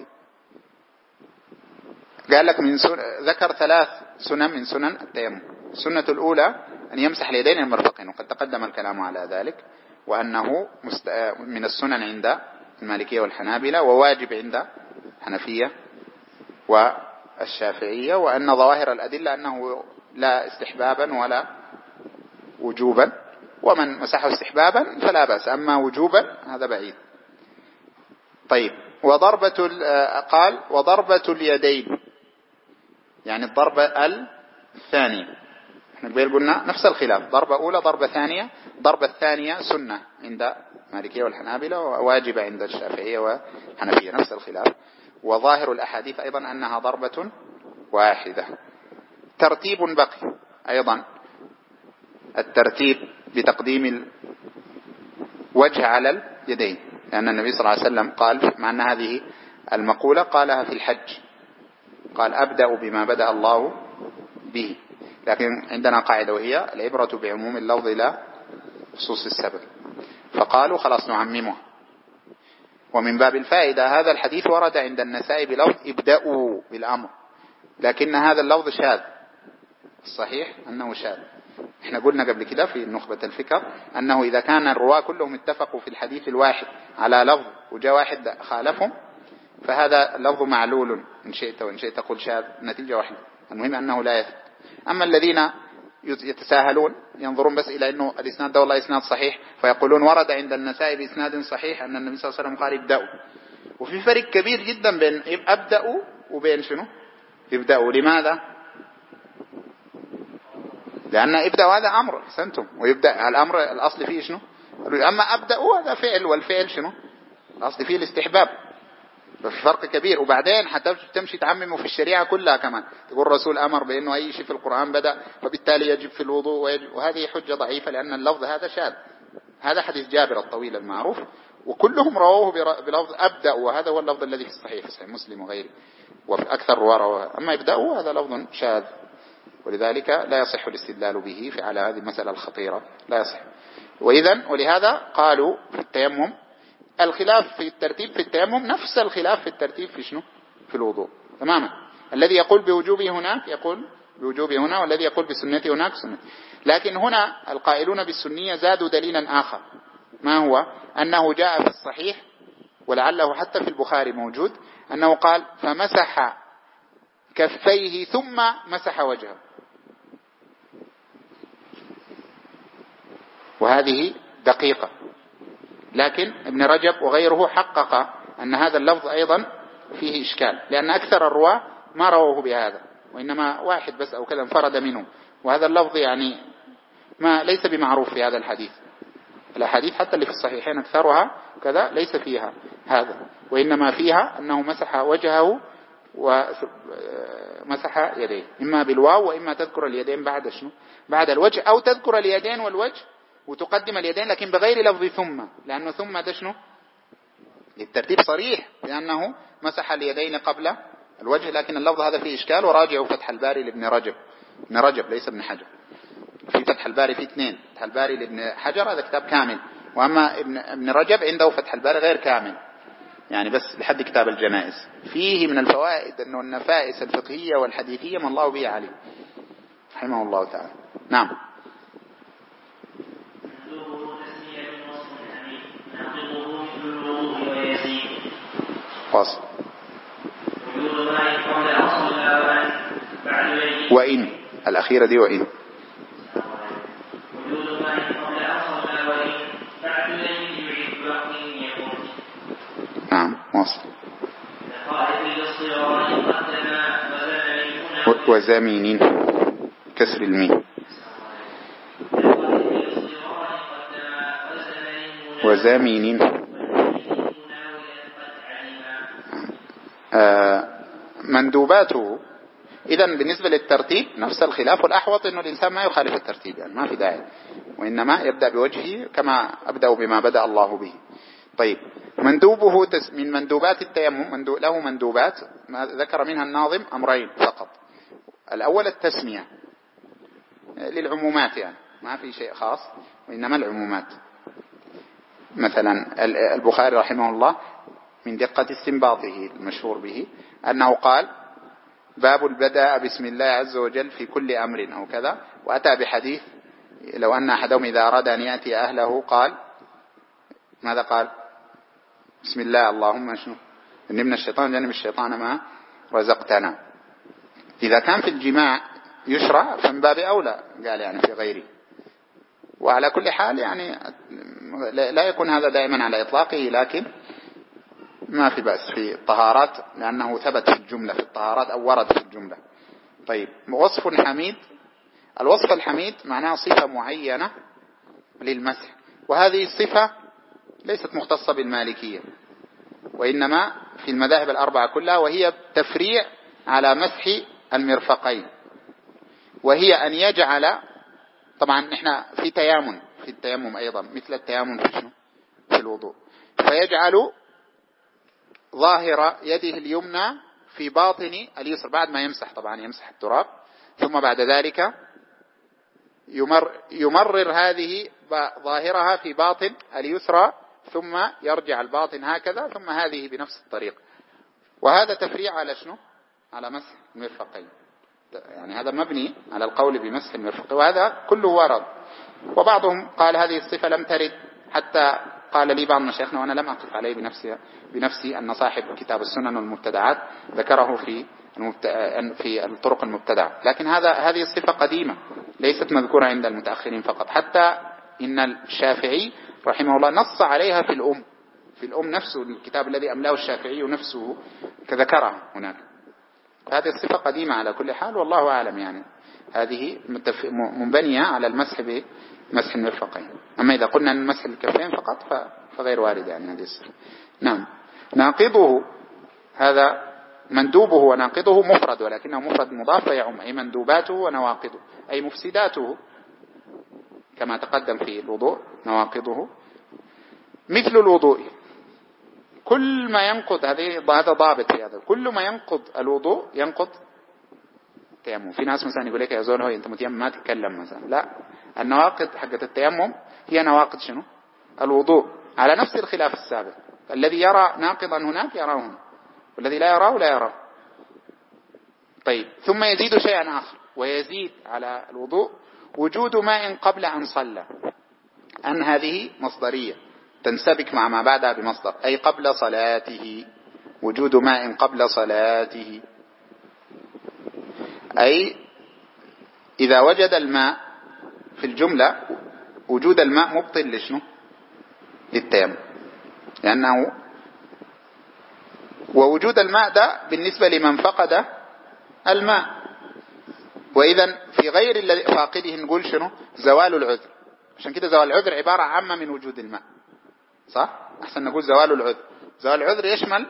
قال لك ذكر 3 سنن من سنن التيمم. السنة الأولى أن يمسح اليدين المرفقين، وقد تقدم الكلام على ذلك، وأنه من السنن عند المالكية والحنابلة، وواجب عند الحنفية والشافعية، وأن ظواهر الأدلة أنه لا استحبابا ولا وجوبا، ومن مسحه استحبابا فلا بأس، أما وجوبا هذا بعيد. طيب قال وضربة اليدين يعني الضربة الثانية. احنا قبل قلنا نفس الخلاف، ضربة أولى ضربة ثانية. ضربة الثانية سنة عند المالكية والحنابلة وواجبة عند الشافعية والحنفية، نفس الخلاف. وظاهر الأحاديث أيضا أنها ضربة واحدة. ترتيب بقي أيضا، الترتيب بتقديم الوجه على اليدين، لأن النبي صلى الله عليه وسلم قال، مع أن هذه المقولة قالها في الحج، قال أبدأ بما بدأ الله به، لكن عندنا قاعدة وهي العبرة بعموم اللفظ لا خصوص السبب، فقالوا خلاص نعممه. ومن باب الفائدة هذا الحديث ورد عند النسائي بلفظ ابدأوا بالأمر، لكن هذا اللفظ شاذ، الصحيح أنه شاذ. احنا قلنا قبل كده في نخبة الفكر أنه إذا كان الرواة كلهم اتفقوا في الحديث الواحد على لفظ وجاء واحد خالفهم فهذا لفظ معلول إن شئت، وإن شئت تقول شاذ، نتيجة واحدة، المهم أنه لا يثبت. أما الذين يتساهلون ينظرون بس إلى أنه الإسناد ده والله إسناد صحيح، فيقولون ورد عند النسائي بإسناد صحيح أن النبي صلى الله عليه وسلم قال ابدأوا، وفي فرق كبير جدا بين أبدأوا وبين شنو ابدأوا. لماذا؟ لأن ابدأوا هذا أمر سنتم، ويبدأ الأمر الأصل فيه شنو، أما أبدأوا هذا فعل، والفعل شنو الأصل فيه الاستحباب، ففي فرق كبير. وبعدين حتى تمشي تعممه في الشريعة كلها كمان، تقول الرسول أمر بأنه أي شيء في القرآن بدأ فبالتالي يجب في الوضوء وهذه حجة ضعيفة لأن اللفظ هذا شاذ. هذا حديث جابر الطويل المعروف، وكلهم رووه بلفظ أبدأوا، وهذا هو اللفظ الذي في الصحيح، في صحيح مسلم وغيره، وفي أكثر رواه. أما ابدأوا هذا لفظ شاذ، ولذلك لا يصح الاستدلال به على هذه المسألة الخطيرة، لا يصح. ولهذا قالوا في التيمم الخلاف في الترتيب في التيمم نفس الخلاف في الترتيب في شنو في الوضوء تماما. الذي يقول بوجوبه هناك يقول بوجوبه هنا، والذي يقول بسنته هناك سنة. لكن هنا القائلون بالسنية زادوا دليلا آخر، ما هو أنه جاء في الصحيح ولعله حتى في البخاري موجود أنه قال فمسح كفيه ثم مسح وجهه، وهذه دقيقة. لكن ابن رجب وغيره حقق أن هذا اللفظ أيضا فيه إشكال، لأن أكثر الرواة ما رووه بهذا، وإنما واحد بس أو كذا انفرد منه، وهذا اللفظ يعني ما ليس بمعروف في هذا الحديث. الأحاديث حتى اللي في الصحيحين أكثرها كذا ليس فيها هذا، وإنما فيها أنه مسح وجهه ومسح يديه، إما بالواو وإما تذكر اليدين بعد شنو بعد الوجه، أو تذكر اليدين والوجه وتقدم اليدين لكن بغير لفظ ثم، لأنه ثم ده شنو الترتيب صريح لأنه مسح اليدين قبل الوجه، لكن اللفظ هذا فيه إشكال. وراجعوا فتح الباري لابن رجب، ابن رجب ليس ابن حجر، في فتح الباري في 2، فتح الباري لابن حجر هذا كتاب كامل، وأما ابن رجب عنده فتح الباري غير كامل، يعني بس لحد كتاب الجنائز. فيه من الفوائد أنه النفائس الفقهية والحديثية من الله به عليه رحمه الله تعالى. نعم. فاصل. وإن الأخيرة دي وإن نعم واصل. وزمين كسر الميم وزمين. مندوباته إذن بالنسبة للترتيب نفس الخلاف، والأحوط أنه الإنسان ما يخالف الترتيب، يعني ما في داعي، وإنما يبدأ بوجهه كما أبدأ بما بدأ الله به. طيب مندوبه من مندوبات التيمم له مندوبات ذكر منها الناظم أمرين فقط. الأول التسمية للعمومات، يعني ما في شيء خاص وإنما العمومات. مثلا البخاري رحمه الله من دقة استنباطه المشهور به أنه قال باب البدء بسم الله عز وجل في كل أمر أو كذا، وأتى بحديث لو أن أحدهم إذا أراد أن يأتي أهله قال ماذا قال؟ بسم الله اللهم شنو جنبنا الشيطان جنب الشيطان ما رزقتنا. إذا كان في الجماع يشرع فمن باب أولى قال يعني في غيره. وعلى كل حال يعني لا يكون هذا دائما على إطلاقه، لكن ما في بأس في الطهارات لأنه ثبت في الجملة في الطهارات أو ورد في الجملة. طيب وصف حميد. الوصف الحميد معناه صفة معينة للمسح، وهذه الصفة ليست مختصة بالمالكية وإنما في المذاهب الأربعة كلها، وهي تفريع على مسح المرفقين، وهي أن يجعل، طبعا نحن في تيامن في التيمم أيضا مثل التيامن في الوضوء، فيجعل ظاهر يده اليمنى في باطن اليسرى بعد ما يمسح، طبعا يمسح التراب، ثم بعد ذلك يمرر هذه ظاهرها في باطن اليسرى، ثم يرجع الباطن هكذا، ثم هذه بنفس الطريقة. وهذا تفريع على شنو؟ على مسح المرفقين، يعني هذا مبني على القول بمسح المرفقين، وهذا كله ورد. وبعضهم قال هذه الصفة لم ترد، حتى قال لي بعض مشايخنا وأنا لم أقف عليه بنفسي أن صاحب كتاب السنن والمبتدعات ذكره في الطرق المبتدعة، لكن هذه الصفة قديمة ليست مذكورة عند المتأخرين فقط، حتى إن الشافعي رحمه الله نص عليها في الأم نفسه، الكتاب الذي أملاه الشافعي نفسه كذكرها هناك. هذه الصفة قديمة على كل حال، والله أعلم، يعني هذه منبنية على المسح بمسح المرفقين. أما إذا قلنا أن مسح الكفين فقط فغير وارد يعني هذه الصفة. نعم. ناقضه هذا مندوبه وناقضه مفرد، ولكنه مفرد مضاف فيعم، أي مندوباته ونواقضه أي مفسداته كما تقدم في الوضوء. نواقضه مثل الوضوء، كل ما ينقض، هذا ضابط في هذا، كل ما ينقض الوضوء ينقض التيمم. في ناس مثلا يقول لك يا زول هو انت متيمم ما تتكلم مثلا، لا، النواقض حقت التيمم هي نواقض شنو؟ الوضوء، على نفس الخلاف السابق، الذي يرى ناقضا هناك يراه هنا، والذي لا يراه لا يراه. طيب ثم يزيد شيئا آخر، ويزيد على الوضوء وجود ماء قبل أن صلى. أن هذه مصدرية تنسبك مع ما بعدها بمصدر، أي قبل صلاته، وجود ماء قبل صلاته، أي إذا وجد الماء في الجملة وجود الماء مبطل لشنو؟ للتيمم، لأنه ووجود الماء ده بالنسبة لمن فقد الماء، وإذا في غير فاقده نقول شنو؟ زوال العذر. عشان كده زوال العذر عبارة عامة من وجود الماء، صح؟ أحسن نقول زوال العذر. زوال العذر يشمل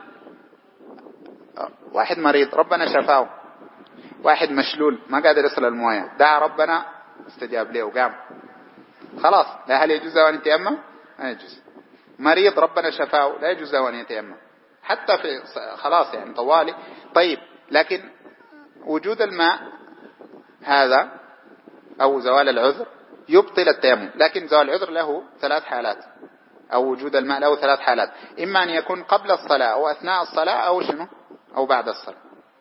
واحد مريض ربنا شفاه، واحد مشلول ما قادر يصل المويه دعا ربنا استجاب له وقام، خلاص لا، هل يجوز أن يتيمم؟ ما يجوز. مريض ربنا شفاه لا يجوز أن يتيمم حتى في خلاص يعني طوالي. طيب لكن وجود الماء هذا أو زوال العذر يبطل التيمم، لكن زوال العذر له 3 حالات. أو وجود الماء له 3 حالات، إما أن يكون قبل الصلاة أو أثناء الصلاة أو شنو أو بعد الصلاة.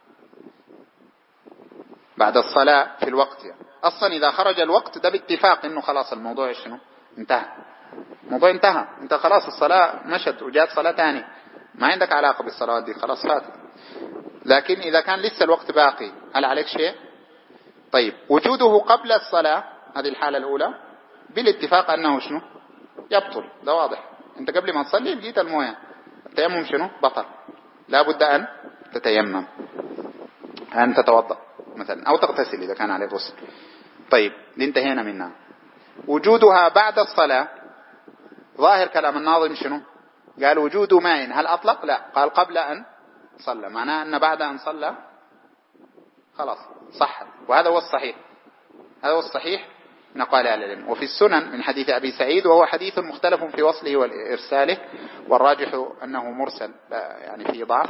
بعد الصلاة في الوقت يعني. أصلا إذا خرج الوقت ده باتفاق إنه خلاص الموضوع شنو انتهى، الموضوع انتهى، انت خلاص الصلاة مشت وجات صلاة تاني، ما عندك علاقة بالصلاة دي، خلاص فاتت. لكن إذا كان لسه الوقت باقي هل عليك شيء؟ طيب وجوده قبل الصلاة هذه الحالة الأولى بالاتفاق أنه شنو يبطل، ده واضح. انت قبل ما تصلي لقيت المويه، التيمم شنو بطل، لا بد أن تتيمم، أن تتوضأ مثلا أو تغتسل إذا كان عليه غسل. طيب انتهينا منها. وجودها بعد الصلاة ظاهر كلام الناظم شنو؟ قال وجود ماء، هل أطلق؟ لا، قال قبل أن صلى، معناه أن بعد أن صلى خلاص صح، وهذا هو الصحيح، هذا هو الصحيح من أقوال أهل العلم. وفي السنن من حديث أبي سعيد، وهو حديث مختلف في وصله وإرساله، والراجح أنه مرسل يعني فيه ضعف،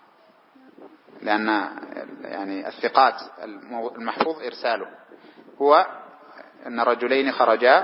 لأن يعني الثقات المحفوظ إرساله، هو أن رجلين خرجا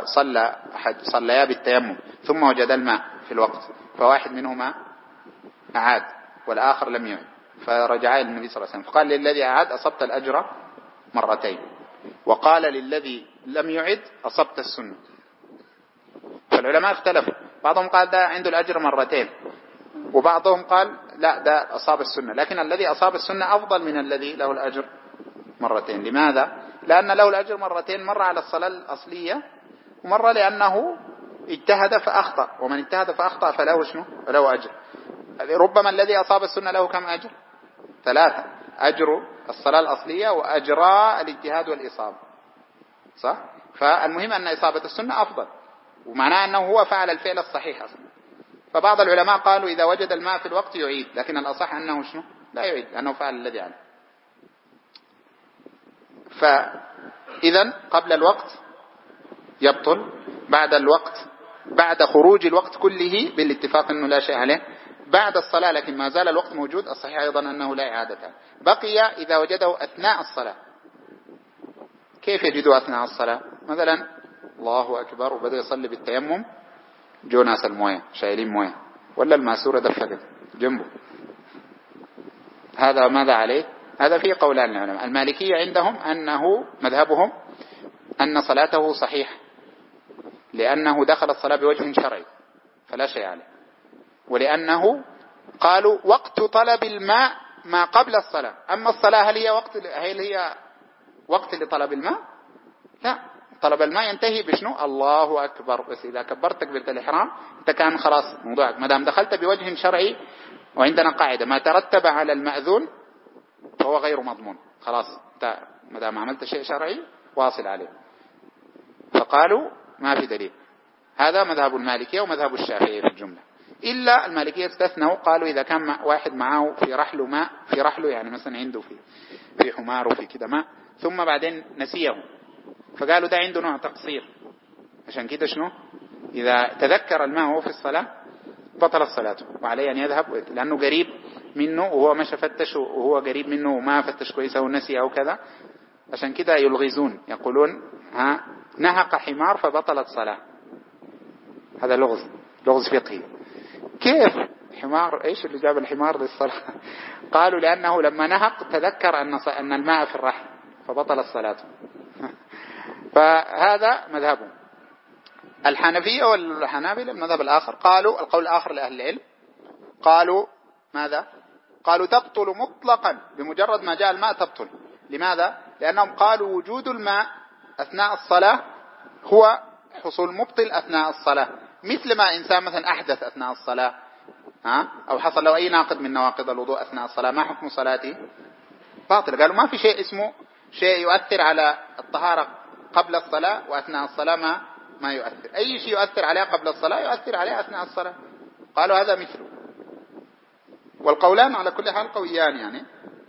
صليا بالتيمم ثم وجد الماء في الوقت، فواحد منهما أعاد والآخر لم يعد، فرجعا إلى النبي صلى الله عليه وسلم فقال للذي أعاد أصبت الأجر مرتين، وقال للذي لم يعد أصبت السنة. فالعلماء اختلفوا، بعضهم قال ده عنده الأجر مرتين، وبعضهم قال لا ده أصاب السنة، لكن الذي أصاب السنة أفضل من الذي له الأجر مرتين. لماذا؟ لأن له الأجر مرتين، مرة على الصلاة الأصلية، ومرة لأنه اجتهد فأخطأ، ومن اجتهد فأخطأ فله شنو؟ فله أجر. ربما الذي أصاب السنة له كم أجر؟ 3، أجر الصلاة الأصلية وأجراء الاجتهاد والإصابة، صح؟ فالمهم أن إصابة السنة أفضل، ومعناه أنه هو فعل الفعل الصحيح أصلا. فبعض العلماء قالوا إذا وجد الماء في الوقت يعيد، لكن الأصح أنه شنو؟ لا يعيد، لأنه فعل الذي عليه. فإذا قبل الوقت يبطل، بعد الوقت بعد خروج الوقت كله بالاتفاق أنه لا شيء عليه، بعد الصلاة لكن ما زال الوقت موجود، الصحيح أيضا أنه لا إعادة. بقي إذا وجده أثناء الصلاة. كيف يجده أثناء الصلاة؟ مثلا الله أكبر وبدأ يصلي بالتيمم، جو ناس الموية شايلين موية، ولا الماسورة دفقت جنبه، هذا ماذا عليه؟ هذا فيه قولان للعلماء. المالكية عندهم أنه مذهبهم أن صلاته صحيحة، لأنه دخل الصلاة بوجه شرعي فلا شيء عليه، ولأنه قالوا وقت طلب الماء ما قبل الصلاة. أما الصلاة هل هي وقت لطلب الماء؟ لا، طلب الماء ينتهي بشنو؟ الله أكبر، بس إذا كبرت تكبيرة الإحرام أنت كان خلاص موضوعك، ما دام دخلت بوجه شرعي، وعندنا قاعدة ما ترتب على المأذون فهو غير مضمون، خلاص أنت ما دام عملت شيء شرعي واصل عليه. فقالوا ما في دليل. هذا مذهب المالكية ومذهب الشافعية في الجملة، إلا المالكية استثنوا، قالوا إذا كان واحد معه في رحله ماء، في رحله يعني مثلا عنده في حمار وفي كده ماء، ثم بعدين نسيه، فقالوا ده عنده نوع تقصير، عشان كده شنو؟ إذا تذكر الماء وهو في الصلاة بطل الصلاة، وعليه أن يذهب، لأنه قريب منه وهو مش فتش، وهو قريب منه وما فتش كويس أو نسي أو كذا، عشان كده يلغزون، يقولون نهق حمار فبطلت صلاة. هذا لغز فقهي. كيف حمار؟ ايش اللي جاب الحمار للصلاة؟ قالوا لأنه لما نهق تذكر أن الماء في الرحل فبطل الصلاة. فهذا مذهبهم. الحنفية والحنابلة المذهب الآخر قالوا، القول الآخر لأهل العلم قالوا ماذا؟ قالوا تبطل مطلقا، بمجرد ما جاء الماء تبطل. لماذا؟ لأنهم قالوا وجود الماء أثناء الصلاة هو حصول مبطل أثناء الصلاة، مثل ما إنسان مثلا أحدث أثناء الصلاة أو حصل له أي ناقض من نواقض الوضوء أثناء الصلاة، ما حكم صلاته؟ باطل. قالوا ما في شيء اسمه شيء يؤثر على الطهارة قبل الصلاة وأثناء الصلاة ما يؤثر، أي شيء يؤثر عليه قبل الصلاة يؤثر عليه أثناء الصلاة. قالوا هذا مثله. والقولان على كل حال قويان يعني،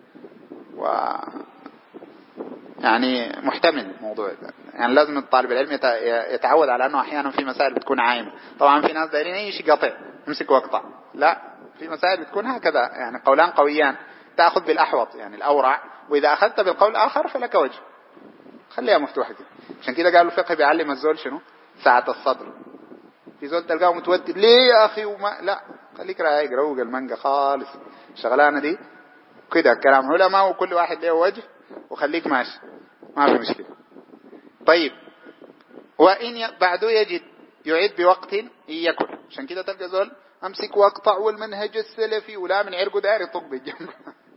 يعني محتمل موضوع يعني لازم الطالب العلم يتعود على أنه أحيانا في مسائل بتكون عايمة. طبعا في ناس دايرين أي شيء قطع امسك واقطع، لا، في مسائل بتكون هكذا يعني قولان قويان، تأخذ بالأحوط يعني الأورع، وإذا أخذت بالقول الآخر فلك وجه، خليها مفتوحة كده. عشان كده قالوا الفقه بيعلم الزول شنو؟ سعة الصدر، في زول تلقاه متوتر ليه يا أخي وما لا، خليك رايق روق المانجا خالص شغلانة دي كده كلام علماء وكل واحد له وجه وخليك ماشي ما في مشكلة. طيب وإن بعده يجد يعيد بوقت إن يكن، عشان كده تلقى زول أمسك واقطع والمنهج السلفي ولا من عرقه داري طب بالجنب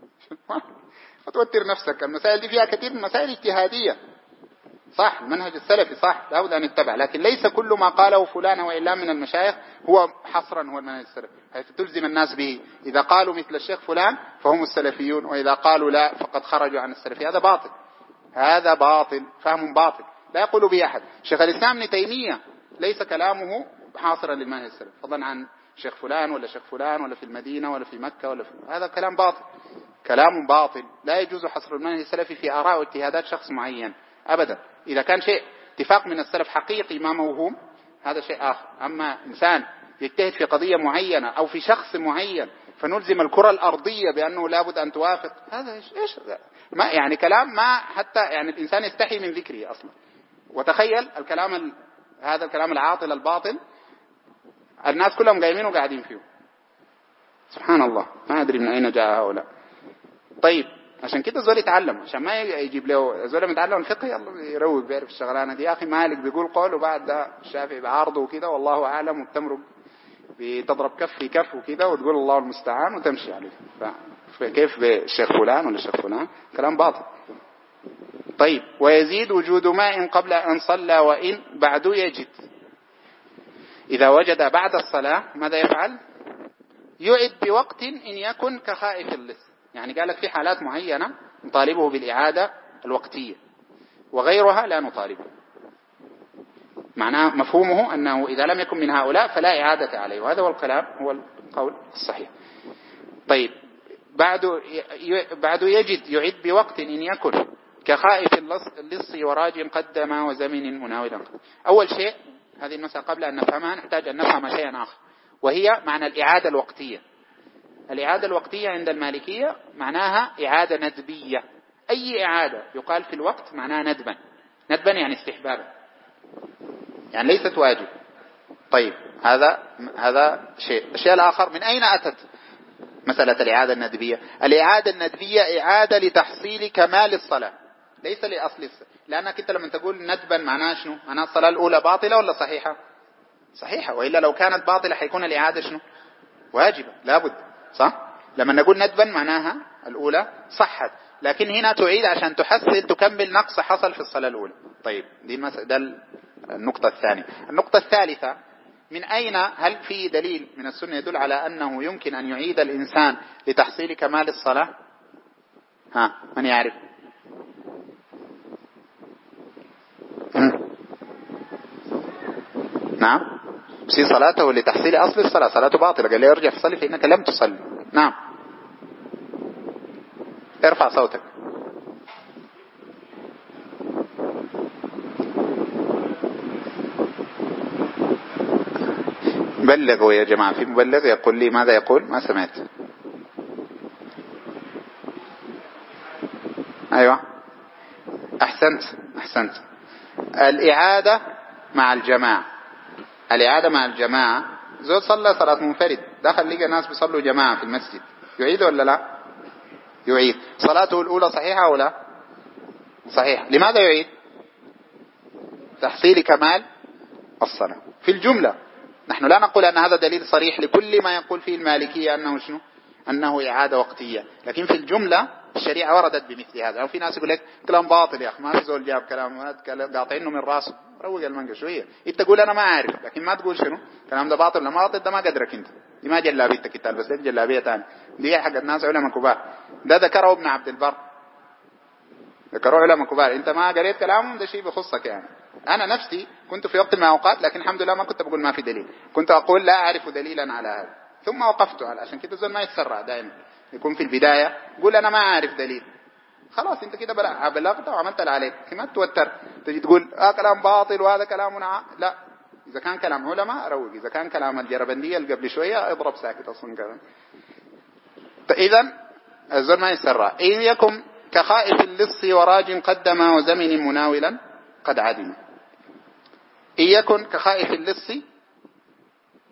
ما توتر نفسك. المسائل دي فيها كثير من مسائل اجتهادية صح، المنهج السلفي صح لابد أن يتبع، لكن ليس كل ما قاله فلان وإلا من المشايخ هو حصرا هو المنهج السلفي حيث تلزم الناس به. إذا قالوا مثل الشيخ فلان فهم السلفيون، وإذا قالوا لا فقد خرجوا عن السلفي. هذا باطل، هذا باطل، فهم باطل لا يقول به أحد. شيخ الإسلام ابن تيمية ليس كلامه حاصرا للمنهج السلفي فضلا عن شيخ فلان ولا شيخ فلان ولا في المدينة ولا في مكة ولا في هذا كلام باطل، كلام باطل. لا يجوز حصر المنهج السلفي في آراء واجتهادات شخص معين أبدا. إذا كان شيء اتفاق من السلف حقيقي ما موهوم هذا شيء آخر. أما إنسان يجتهد في قضية معينة أو في شخص معين فنلزم الكرة الأرضية بأنه لابد أن توافق، هذا إيش ما يعني كلام ما حتى يعني الإنسان يستحي من ذكره أصلا. وتخيل الكلام هذا الكلام العاطل الباطل الناس كلهم قايمين وقاعدين فيه، سبحان الله ما أدري من أين جاء هؤلاء. طيب عشان كده زول يتعلم، عشان ما يجيب له زول متعلم الفقه يلا يروق بيعرف الشغلانه دي. يا اخي مالك بيقول قول وبعد ده الشافعي بعارضه وكده والله اعلم، وبتمرق بتضرب كف في كف وكده وتقول الله المستعان وتمشي عليه. فكيف بالشيخ فلان ولا الشيخ فلان؟ كلام باطل. طيب ويزيد وجود ماء قبل ان صلى وان بعد يجد، اذا وجد بعد الصلاه ماذا يفعل؟ يعد بوقت ان يكن كخائف اللص. يعني قال لك في حالات معينة نطالبه بالإعادة الوقتية وغيرها لا نطالبه. معناه مفهومه أنه إذا لم يكن من هؤلاء فلا إعادة عليه، وهذا هو الكلام هو القول الصحيح. طيب بعد يجد يعد بوقت إن يكن كخائف اللص وراج قدم وزمن مناولا. أول شيء هذه المسألة قبل أن نفهمها نحتاج أن نفهم شيئا آخر، وهي معنى الإعادة الوقتية. الإعادة الوقتية عند المالكية معناها إعادة ندبية. أي إعادة يقال في الوقت معناها ندبا، ندبا يعني استحبابا، يعني ليست واجب. طيب هذا شيء. الشيء الآخر من أين أتت مسألة الإعادة الندبية؟ الإعادة الندبية إعادة لتحصيل كمال الصلاة ليس لأصل الصلاة. لأنك أنت لما تقول ندبا معناها شنو؟ معناها الصلاة الأولى باطلة ولا صحيحة؟ صحيحة، وإلا لو كانت باطلة حيكون الإعادة شنو؟ واجبة لابد، صح؟ لما نقول ندبا معناها الأولى صحت، لكن هنا تعيد عشان تحصل تكمل نقص حصل في الصلاة الأولى. طيب ده النقطة الثانية. النقطة الثالثة من أين هل في دليل من السنة يدل على أنه يمكن أن يعيد الإنسان لتحصيل كمال الصلاة؟ من يعرف؟ نعم في صلاته لتحصيل أصل الصلاة، صلاته باطلة قال لي ارجع فصلي فإنك لم تصلي. نعم ارفع صوتك. بلغوا يا جماعة، في مبلغ يقول لي ماذا يقول؟ ما سمعت. أيوة أحسنت. الإعادة مع الجماعة، الإعادة مع الجماعة. زود صلى صلاة منفرد دخل لقى ناس بيصلوا جماعة في المسجد، يعيد ولا لا؟ يعيد. صلاته الأولى صحيحة أو لا؟ صحيح. لماذا يعيد؟ تحصيل كمال الصلاة. في الجملة نحن لا نقول أن هذا دليل صريح لكل ما يقول فيه المالكية أنه شنو؟ أنه إعادة وقتية، لكن في الجملة الشريعة وردت بمثل هذا. أو في ناس يقول لك كلام باطل يا أخي، ما في زول جاب كلام قاطعينه من راسه، روق المنقى شوية. أنت تقول أنا ما أعرف، لكن ما تقول شنو الكلام ده باطل ولا ما باطل، ده ما قدرك أنت. دي ما جلابيتك أنت، بس جلابية ثانية دي حق الناس علماء كبار. ده ذكره ابن عبد البر، ذكروا علماء كبار. أنت ما قريت كلامهم، ده شيء بخصك يعني. أنا نفسي كنت في وقت من الأوقات، لكن الحمد لله ما كنت بقول ما في دليل، كنت أقول لا أعرف دليلا على هذا، ثم وقفت على. عشان كده زول ما يتسرع دائما، يكون في البداية قول أنا ما أعرف دليل، خلاص أنت كده بلغت وعملت اللي عليك، ما تتوتر تجي تقول كلام باطل وهذا كلامنا. لا، إذا كان كلام علماء روق، إذا كان كلام الجربندية اللي قبل شوية اضرب ساكت أصلا كذا. إذن الزول ما يتسرع. إن يكن كخائف اللص وراج قدم وزمن مناولا قد عدم. إن يكن كخائف اللص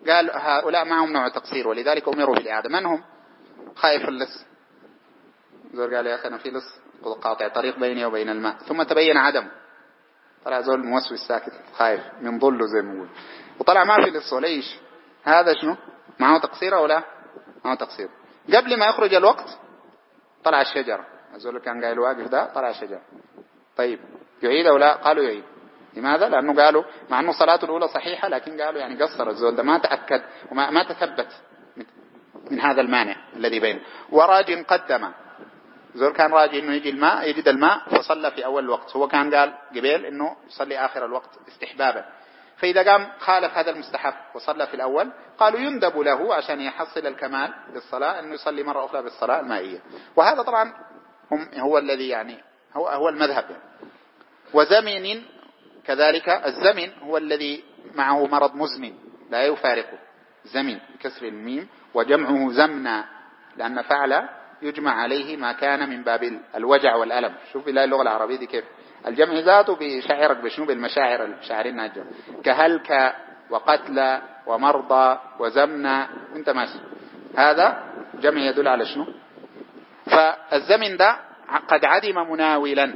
قال هؤلاء معهم نوع تقصير ولذلك أمروا بالإعادة. من هم؟ خايف اللص، زول قال يا أخي أنا في لص قاطع طريق بيني وبين الماء، ثم تبين عدم، طلع زول موسوس ساكت خايف من ظله زي ما يقول، وطلع ما في لص ولا إيش. هذا شنو؟ معه تقصير أو لا؟ معه تقصير. قبل ما يخرج الوقت طلع الشجرة، الزول كان قايل واقف ده طلع الشجرة. طيب يعيد أو لا؟ قالوا يعيد. لماذا؟ لأنه قالوا مع أنه صلاته الأولى صحيحة، لكن قالوا يعني قصر الزول ده، ما تأكد وما تثبت من هذا المانع الذي بينه. وراج قدم، زول كان راجي انه يجد الماء فصلى في اول الوقت، هو كان قال قبل انه يصلي اخر الوقت استحبابا، فاذا قام خالف هذا المستحب وصلى في الاول قالوا يندب له عشان يحصل الكمال للصلاة انه يصلي مرة اخرى بالصلاة المائية. وهذا طبعا هو الذي يعني هو المذهب يعني. وزمن كذلك، الزمن هو الذي معه مرض مزمن لا يفارقه، زمن بكسر الميم وجمعه زمنا، لأن فعل يجمع عليه ما كان من باب الوجع والألم. شوف إلى اللغة العربية دي كيف الجمع ذاته بشعرك بشنو، بالمشاعر الشاعرين ناجم، كهلك وقتل ومرضى وزمنا، انت ماشي، هذا جمع يدل على شنو. فالزمن ده قد عدم مناولا.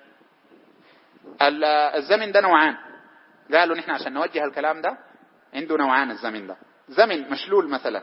الزمن ده نوعان، قالوا نحن عشان نوجه الكلام ده عنده نوعان. الزمن ده زمن مشلول مثلا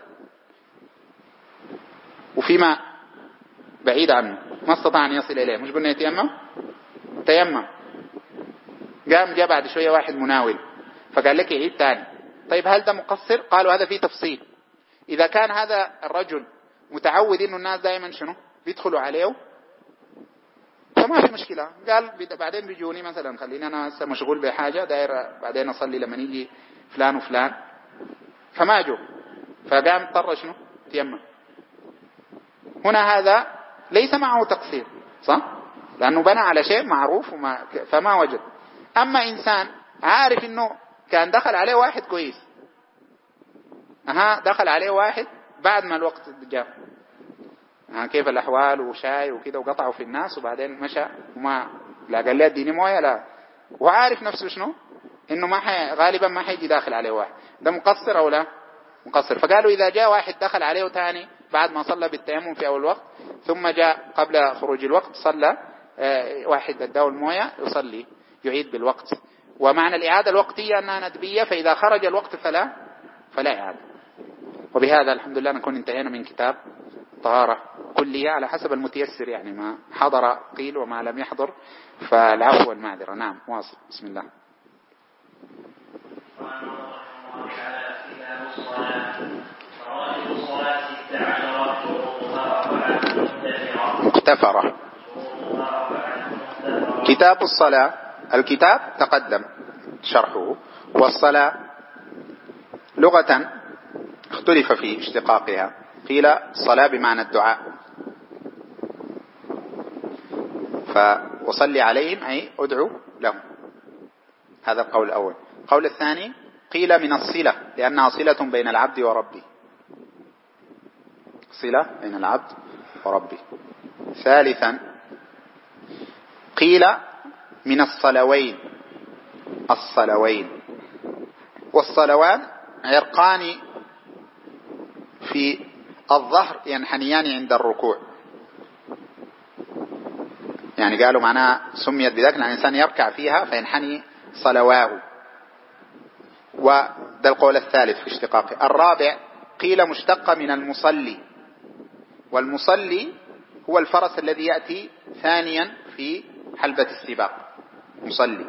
وفي ماء بعيد عنه ما استطاع أن يصل إليه، مش قلنا يتيمم؟ تيمم، قام جاء بعد شوية واحد مناول فقال لك يعيد تاني. طيب هل ده مقصر؟ قالوا هذا فيه تفصيل. إذا كان هذا الرجل متعود إنه الناس دائما شنو بيدخلوا عليه فما في مشكلة، قال بعدين بيجوني مثلا خليني أنا مشغول بحاجة داير بعدين أصلي لما يجي فلان وفلان، فما جو، فقام اضطر شنو تيمم. هنا هذا ليس معه تقصير صح، لأنه بنى على شيء معروف فما وجد. أما إنسان عارف إنه كان دخل عليه واحد كويس، دخل عليه واحد بعد ما الوقت جاء، كيف الأحوال وشاي وكده وقطعوا في الناس وبعدين مشى وما لا قال لي اديني مويه لا، وعارف نفسه شنو إنه غالبا ما حيجي داخل عليه واحد، ده مقصر أو لا؟ مقصر. فقالوا إذا جاء واحد دخل عليه تاني بعد ما صلى بالتيمم في أول وقت ثم جاء قبل خروج الوقت صلى واحد اداه المويه يصلي يعيد بالوقت. ومعنى الإعادة الوقتية أنها ندبية، فإذا خرج الوقت فلا إعادة. وبهذا الحمد لله نكون انتهينا من كتاب طهارة كلية على حسب المتيسر، يعني ما حضر قيل وما لم يحضر فالعفو والمعذرة. نعم واصل. بسم الله. مختفرة. كتاب الصلاة، الكتاب تقدم شرحه، والصلاة لغة اختلف في اشتقاقها، قيل الصلاة بمعنى الدعاء، فوصلي عليهم أي أدعو لهم، هذا القول الأول. القول الثاني قيل من الصلة لأنها صلة بين العبد وربه، صلة بين العبد وربه. ثالثا قيل من الصلوين، الصلوين، والصلوان عرقان في الظهر ينحنيان عند الركوع، يعني قالوا معناها سميت بذلك لأن الإنسان يركع فيها فينحني صلواه، وده القول الثالث في اشتقاقه. الرابع قيل مشتق من المصلي، والمصلي هو الفرس الذي يأتي ثانيا في حلبة السباق، مصلي.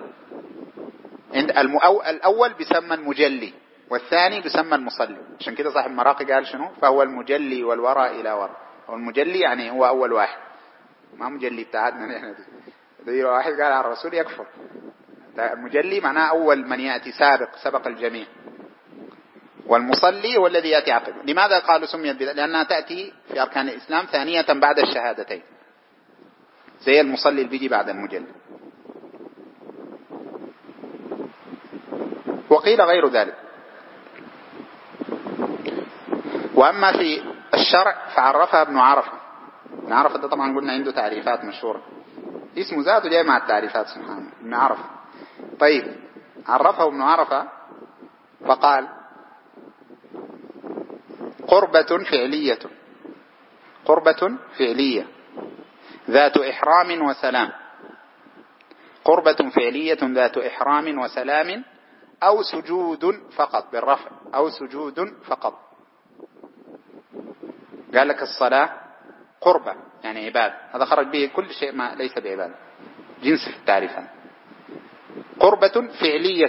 الأول بسمى المجلي والثاني بسمى المصلي، عشان كده صاحب المراقي قال شنو فهو المجلي والوراء إلى وراء. هو المجلي يعني هو أول واحد، ما مجلي بتاعتنا نحن دي واحد قال على الرسول يكفر. المجلي معناه أول من يأتي سبق الجميع، والمصلي هو الذي يأتي عقب. لماذا قالوا سميت بذلك؟ لأنها تأتي في أركان الإسلام ثانية بعد الشهادتين، زي المصلي اللي بيجي بعد المجلي. وقيل غير ذلك. وأما في الشرع فعرفها ابن عرفة. ابن عرفة ده طبعا قلنا عنده تعريفات مشهورة، اسمه ذاته جاي مع التعريفات سبحانه، ابن عرفة. طيب عرفه ابن عرفة فقال قربة فعلية، قربة فعلية ذات إحرام وسلام، قربة فعلية ذات إحرام وسلام، أو سجود فقط بالرفع، أو سجود فقط. قال لك الصلاة قربة يعني عبادة، هذا خرج به كل شيء ما ليس بعبادة، جنس في التعريف. قربة فعلية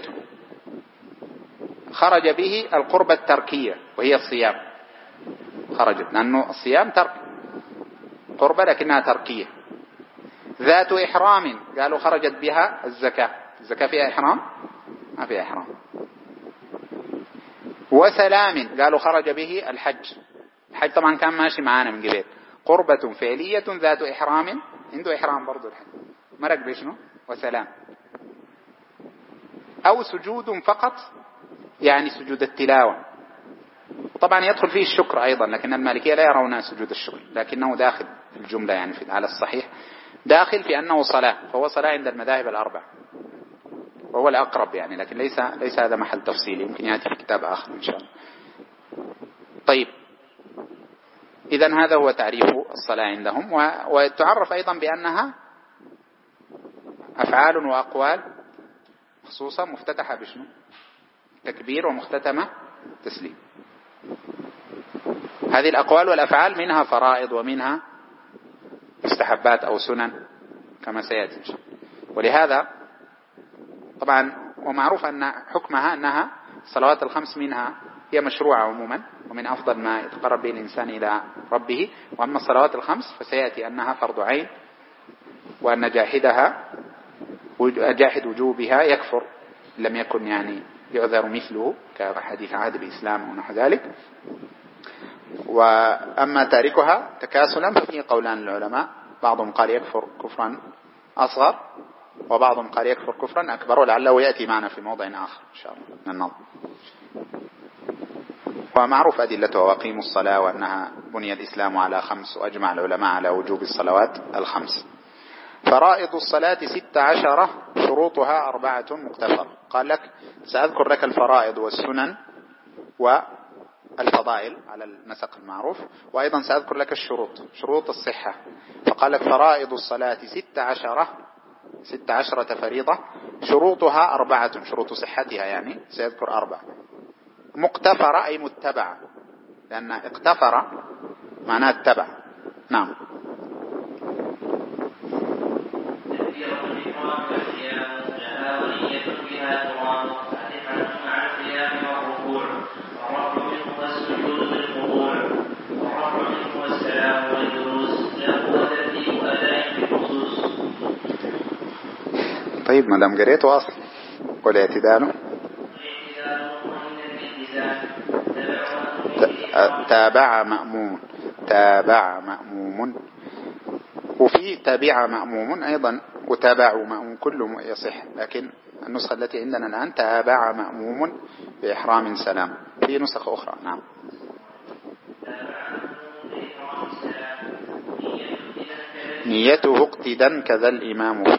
خرج به القربة التركية وهي الصيام، خرجت لأنه الصيام ترك، قربة لكنها تركية. ذات إحرام قالوا خرجت بها الزكاة، الزكاة فيها إحرام؟ ما فيها إحرام. وسلام قالوا خرج به الحج، الحج طبعا كان ماشي معانا من قبل، قربة فعلية ذات إحرام، عنده إحرام برضو الحج، مرق بشنو؟ وسلام. أو سجود فقط يعني سجود التلاوة، طبعا يدخل فيه الشكر أيضا، لكن المالكية لا يرون سجود الشكر، لكنه داخل في الجملة يعني على الصحيح، داخل في أنه صلاة، فهو صلاة عند المذاهب الأربع، وهو الأقرب يعني، لكن ليس هذا محل تفصيل، يمكن يأتي في كتاب آخر إن شاء الله. طيب، إذن هذا هو تعريف الصلاة عندهم، وتعرف أيضا بأنها أفعال وأقوال خصوصا مفتتحة بشنو؟ تكبير، ومختتمة تسليم. هذه الأقوال والأفعال منها فرائض ومنها مستحبات أو سنن كما سيأتي. ولهذا طبعا ومعروف أن حكمها أنها الصلوات الخمس منها هي مشروعة عموما، ومن أفضل ما يتقرب به الإنسان إلى ربه، وأما الصلوات الخمس فسيأتي أنها فرض عين، وأن جاحد وجوبها يكفر لم يكن يعني يعذر مثله كحديث عهد الإسلام ونحو ذلك. وأما تاركها تكاسلا ففيه قولان العلماء، بعضهم قال يكفر كفرا أصغر، وبعضهم قال يكفر كفرا أكبر، ولعله يأتي معنا في موضع آخر إن شاء الله من النظر. ومعروف أدلته وأقيموا الصلاة، وأنها بني الإسلام على 5، وأجمع العلماء على وجوب الصلوات ال5. فرائض الصلاة 16، شروطها 4 مقتفر. قال لك سأذكر لك الفرائض والسنن والفضائل على النسق المعروف، وأيضا سأذكر لك شروط الصحة. فقال لك فرائض الصلاة 16 فريضة، شروطها 4، شروط صحتها يعني سيذكر 4. مقتفرة أي متبعة، لأن اقتفر معناه اتبع. نعم. طيب ما دام قريت واصل. والاعتدال تابع مأموم، وفي تابع مأموم أيضا، وتابع مأموم كله يصح، لكن النسخة التي عندنا الآن تابع مأموم بإحرام سلام، في نسخة أخرى. نعم. نيته اقتدا كذا الإمام فيه.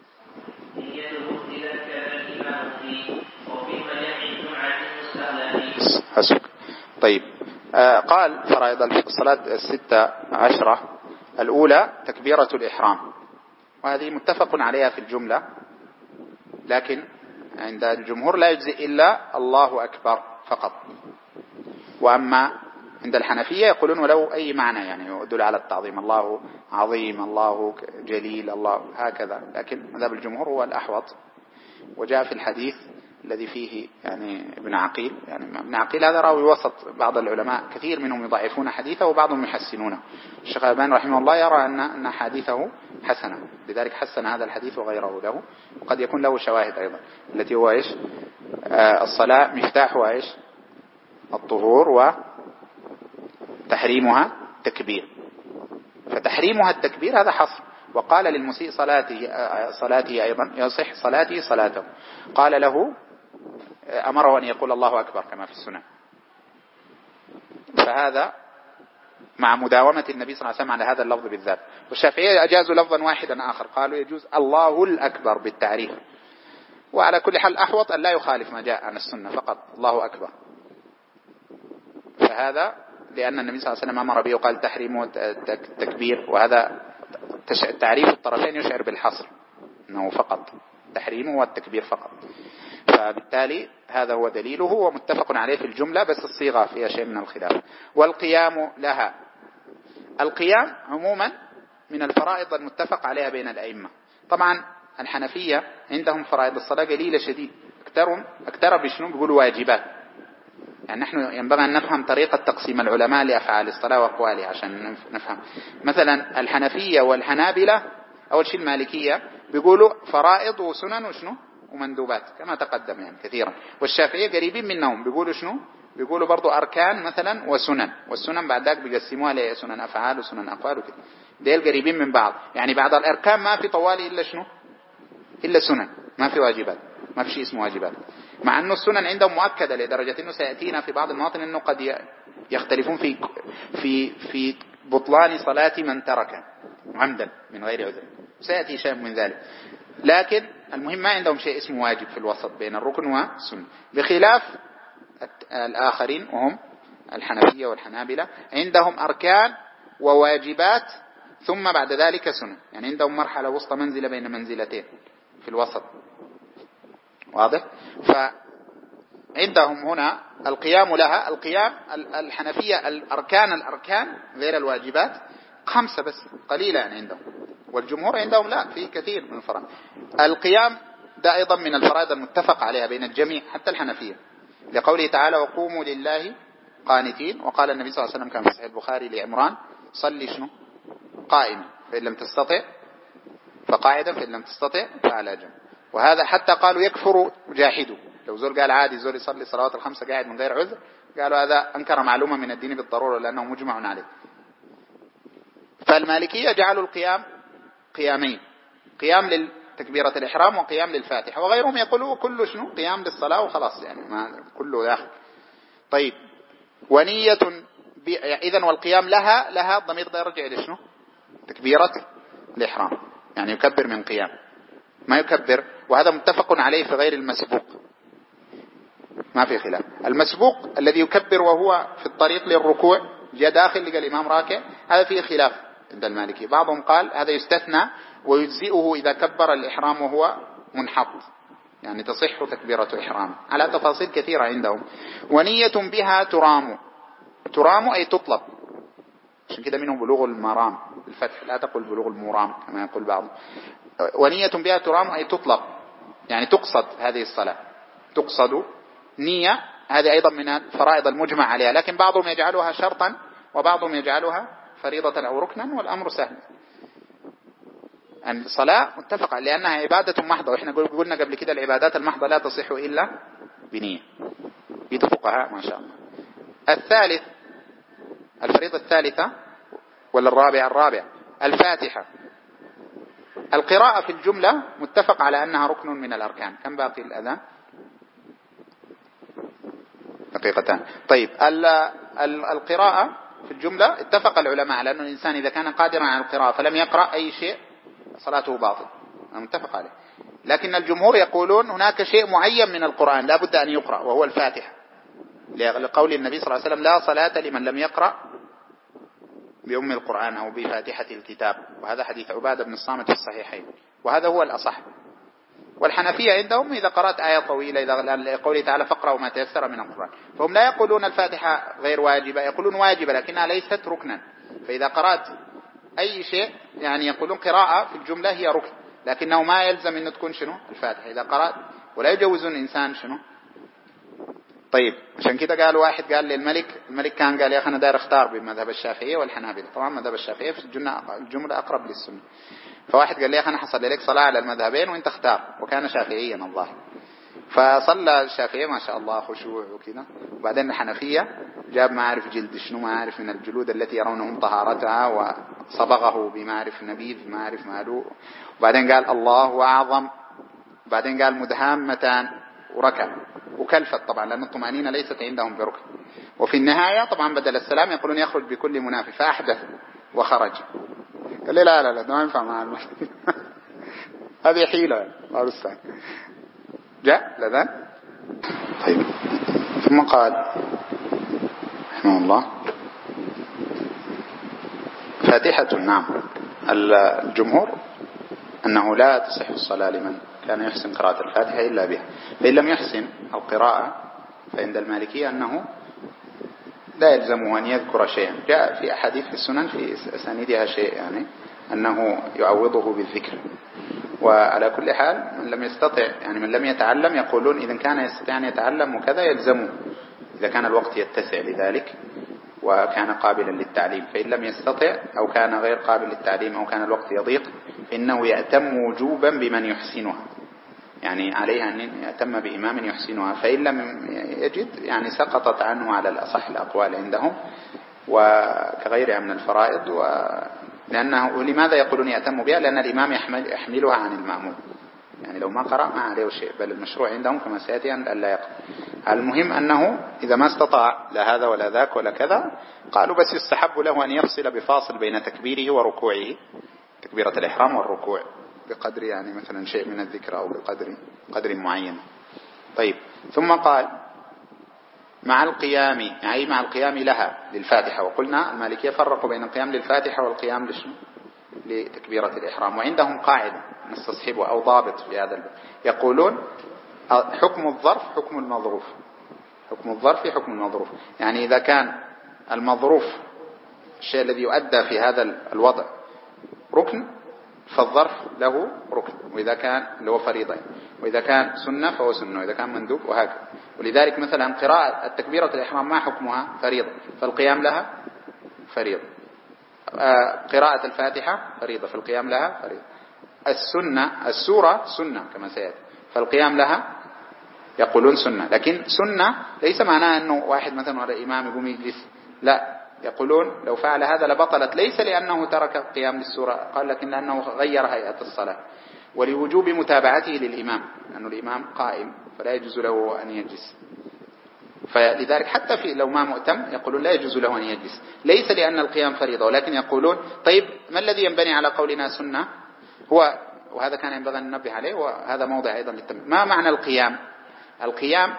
حسك. طيب، قال فرائض الصلاة 16، الأولى تكبيرة الإحرام، وهذه متفق عليها في الجملة، لكن عند الجمهور لا يجزئ إلا الله أكبر فقط. وأما عند الحنفية يقولون ولو أي معنى يعني يدل على التعظيم، الله عظيم، الله جليل، الله هكذا، لكن مذهب الجمهور هو الأحوط. وجاء في الحديث الذي فيه يعني ابن عقيل، يعني ابن عقيل هذا راوي وسط، بعض العلماء كثير منهم يضعفون حديثه وبعضهم يحسنونه. الشيخ الألباني رحمه الله يرى أن حديثه حسنة، لذلك حسن هذا الحديث وغيره له، وقد يكون له شواهد أيضا، التي هو إيش؟ الصلاة مفتاحها إيش؟ الطهور، وتحريمها تكبير، فتحريمها التكبير هذا حصر. وقال للمسيء صلاته أيضا يصح صلاته، قال له أمره أن يقول الله أكبر كما في السنة. فهذا مع مداومة النبي صلى الله عليه وسلم على هذا اللفظ بالذات. والشافعية أجازوا لفظا واحدا آخر، قالوا يجوز الله الأكبر بالتعريف. وعلى كل حال أحوط أن لا يخالف ما جاء عن السنة، فقط الله أكبر. فهذا لأن النبي صلى الله عليه وسلم أمر به وقال تحريم التكبير، وهذا تعريف الطرفين يشعر بالحصر أنه فقط تحريمه والتكبير فقط، فبالتالي هذا هو دليله ومتفق عليه في الجملة، بس الصيغة فيها شيء من الخلاف. والقيام لها، القيام عموما من الفرائض المتفق عليها بين الأئمة. طبعا الحنفية عندهم فرائض الصلاة قليلة شديد، اكتر بشنو بيقولوا واجبات. يعني نحن ينبغي أن نفهم طريقة تقسيم العلماء لأفعال الصلاة وأقوالها عشان نفهم. مثلا الحنفية والحنابلة، أول شيء المالكية بيقولوا فرائض وسنن وشنو ومندوبات كما تقدم يعني كثيرا، والشافعية قريبين منهم بيقولوا شنو، بيقولوا برضو أركان مثلا وسنن، والسنن بعد ذلك بيقسموها لسنن أفعال وسنن أقوال وكذا، ديل قريبين من بعض. يعني بعض الأركان ما في طوالي إلا شنو، إلا سنن، ما في واجبات، ما في شيء اسمه واجبات، مع أنه السنن عندهم مؤكدة لدرجة أنه سيأتينا في بعض المواطن أنه قد يختلفون في بطلان صلاة من ترك عمدا من غير عذر، سيأتي شيء من ذلك. لكن المهم ما عندهم شيء اسمه واجب في الوسط بين الركن والسنة، بخلاف الآخرين وهم الحنفية والحنابلة، عندهم أركان وواجبات ثم بعد ذلك سنة، يعني عندهم مرحلة وسط منزلة بين منزلتين في الوسط، واضح؟ فعندهم هنا القيام لها، القيام الحنفية الأركان غير الواجبات 5 بس، قليلة يعني عندهم، والجمهور عندهم لا، في كثير من الفرائض. القيام ده أيضا من الفرائض المتفق عليها بين الجميع حتى الحنفية، لقوله تعالى وقوموا لله قانتين، وقال النبي صلى الله عليه وسلم كما في صحيح البخاري لعمران صلي شنو قائما فإن لم تستطع فقاعدا فإن لم تستطع فعلى جنب. وهذا حتى قالوا يكفر جاحده، لو زول قال عادي زول يصلي صلوات الخمسة قاعد من غير عذر، قالوا هذا أنكر معلومة من الدين بالضرورة لأنه مجمع عليه. فالمالكية جعلوا القيام قيامين، قيام للتكبيرة الإحرام وقيام للفاتحة، وغيرهم يقولوا كله شنو قيام للصلاة وخلاص، يعني ما كله داخل. طيب ونية إذن والقيام لها الضمير ده يرجع لشنو تكبيرة الإحرام، يعني يكبر من قيام ما يكبر، وهذا متفق عليه في غير المسبوق ما في خلاف. المسبوق الذي يكبر وهو في الطريق للركوع جاء داخل لقى الإمام راكع، هذا فيه خلاف عند المالكي، بعضهم قال هذا يستثنى ويجزئه إذا كبر الإحرام وهو منحط، يعني تصح تكبيرة إحرام على تفاصيل كثيرة عندهم. ونية بها ترام أي تطلب، عشان كده منه بلوغ المرام الفتح، لا تقول بلوغ المرام كما يقول بعض. ونية بها ترام أي تطلب، يعني تقصد هذه الصلاة، تقصد نية، هذه أيضا من الفرائض المجمع عليها، لكن بعضهم يجعلها شرطا وبعضهم يجعلها فريضة أو ركنا، والأمر سهل. الصلاة متفق لأنها عبادة محضة، وإحنا قلنا قبل كده العبادات المحضة لا تصح إلا بنية، فقهاء ما شاء الله. الثالث الفريضة الثالثة ولا الرابع الفاتحة. القراءة في الجملة متفق على أنها ركن من الأركان. كم باقي الأذان؟ دقيقتان. طيب القراءة في الجملة اتفق العلماء على أن الإنسان إذا كان قادرا على القراءة فلم يقرأ أي شيء صلاته باطل، متفق عليه. لكن الجمهور يقولون هناك شيء معين من القرآن لا بد أن يقرأ وهو الفاتحة، لقول النبي صلى الله عليه وسلم لا صلاة لمن لم يقرأ بأم القرآن أو بفاتحة الكتاب، وهذا حديث عبادة بن الصامت في الصحيحين، وهذا هو الأصح. والحنفية عندهم إذا قرأت آية طويلة، إذا قوله تعالى فاقرأوا ما تيسر من القرآن، فهم لا يقولون الفاتحة غير واجبة، يقولون واجبة لكنها ليست ركنا. فإذا قرأت أي شيء يعني يقولون قراءة في الجملة هي ركن، لكنه ما يلزم أن تكون شنو الفاتحة إذا قرأت، ولا يجوزون الإنسان شنو. طيب عشان كده قال واحد قال الملك كان قال يا أخي أنا داير اختار بمذهب الشافعية والحنابلة، طبعا مذهب الشافعية في الجملة أقرب للسنة، فواحد قال لي يا أخي أنا حصل لك صلاة على المذهبين وانت اختار، وكان شافعيا الله، فصلى الشافعية ما شاء الله خشوع وكذا، وبعدين الحنفية جاب ما عارف جلد شنو ما عارف من الجلود التي يرونهم طهارتها وصبغه بما عارف نبيذ ما عارف مالو، وبعدين قال الله أعظم، وبعدين قال مدهامتان وركع وكلفت، طبعا لأن الطمأنينة ليست عندهم بركن، وفي النهاية طبعا بدل السلام يقولون يخرج بكل منافي، فأحدث وخرج. قال لي لا ده ما ينفع معنا هذه حيلة أرسل جاء لذا. طيب ثم قال رحمه الله فاتحة نعم. الجمهور أنه لا تصح الصلاة لمن كان يحسن قراءة الفاتحة إلا بها، فإن لم يحسن القراءة فعند المالكية أنه لا يلزمه أن يذكر شيئا. جاء في أحاديث في السنن في أسانيدها شيء يعني أنه يعوضه بالذكر. وعلى كل حال من لم يستطع يعني من لم يتعلم يقولون إذا كان يستطيع أن يتعلم وكذا يلزمه إذا كان الوقت يتسع لذلك وكان قابلا للتعليم. فإن لم يستطع أو كان غير قابل للتعليم أو كان الوقت يضيق فإنه يأتم وجوبا بمن يحسنها، يعني عليه أن يأتم بإمام يحسنها. فإن لم يجد يعني سقطت عنه على الأصح الأقوال عندهم وكغيرها من الفرائض. لأنه لماذا يقولون يأتم بها؟ لأن الإمام يحملها عن المأموم، يعني لو ما قرأ ما عليه شيء، بل المشروع عندهم كما سيأتي أن لا يقرأ. المهم أنه إذا ما استطاع لا هذا ولا ذاك ولا كذا قالوا بس يستحب له أن يفصل بفاصل بين تكبيره وركوعه، تكبيرة الإحرام والركوع بقدر يعني مثلا شيء من الذكر أو بقدر معين. طيب ثم قال مع القيام، يعني مع القيام لها للفاتحة. وقلنا المالكية فرقوا بين القيام للفاتحة والقيام لتكبيرة الإحرام. وعندهم قاعدة نستصحبها أو ضابط في هذا الباب، يقولون حكم الظرف حكم المظروف، حكم الظرف حكم المظروف. يعني إذا كان المظروف الشيء الذي يؤدى في هذا الوضع ركن فالظرف له ركن، وإذا كان له فريضة، وإذا كان سنة فهو سنة، وإذا كان مندوب وهكذا. ولذلك مثلا قراءة التكبيرة الإحرام ما حكمها فريضة فالقيام لها فريضة، قراءة الفاتحة فريضة فالقيام لها فريضة، السورة سنة كما سيأتي فالقيام لها يقولون سنة. لكن سنة ليس معناه أنه واحد مثلا على الإمام يقوم يجلس، لا، يقولون لو فعل هذا لبطلت، ليس لأنه ترك القيام للسورة قال لكن لأنه غير هيئة الصلاة، ولوجوب متابعته للإمام لأنه الإمام قائم فلا يجوز له أن يجلس. فلذلك حتى في لو ما مؤتم يقولون لا يجوز له أن يجلس، ليس لأن القيام فريضة، ولكن يقولون طيب ما الذي ينبني على قولنا سنة؟ هو وهذا كان ينبغي أن ننبه عليه، وهذا موضع أيضا للتنبيه. ما معنى القيام؟ القيام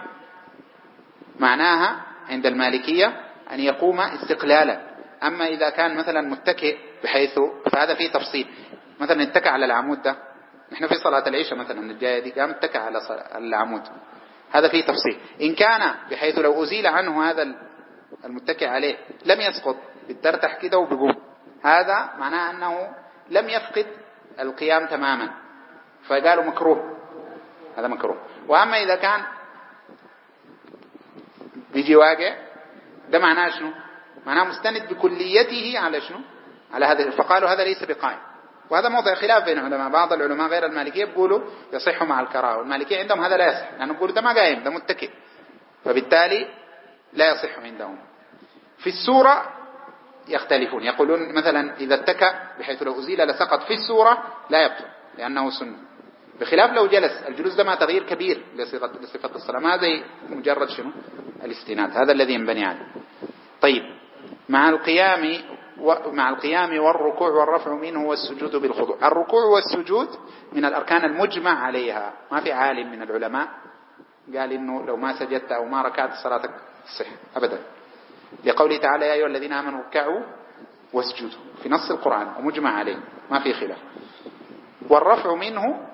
معناها عند المالكية أن يقوم استقلالا. أما إذا كان مثلا متكئ بحيث فهذا فيه تفصيل، مثلا اتكى على العمود ده، نحن في صلاة العشاء مثلا الجاية دي قام اتكى على العمود، هذا فيه تفصيل. إن كان بحيث لو أزيل عنه هذا المتكئ عليه لم يسقط، بترتح كده وبقوم، هذا معناه أنه لم يفقد القيام تماما، فقالوا مكروه، هذا مكروه. وأما إذا كان بيجي واقع ده معناه شنو؟ معناه مستند بكليته على شنو؟ على هذا، فقالوا هذا ليس بقائم. وهذا موضع خلاف بين العلماء، بعض العلماء غير المالكية بيقولوا يصح مع الكراهة، والمالكية عندهم هذا لا يصح، لأنه بيقولوا ده ما قائم ده متكئ، فبالتالي لا يصح عندهم. في السورة يختلفون، يقولون مثلا إذا اتكى بحيث لو أزيل لسقط في السورة لا يبطل لأنه سنة، بخلاف لو جلس. الجلوس ده ما تغيير كبير لصفة الصلاة، ما زي مجرد شنو الاستناد، هذا الذي ينبني عليه. طيب مع القيام والركوع والرفع منه والسجود بالخضوع. الركوع والسجود من الأركان المجمع عليها، ما في عالم من العلماء قال إنه لو ما سجدت أو ما ركعت صلاتك تصح أبدا، لقوله تعالى يا أيها الذين آمنوا اركعوا واسجدوا في نص القرآن ومجمع عليه ما في خلاف. والرفع منه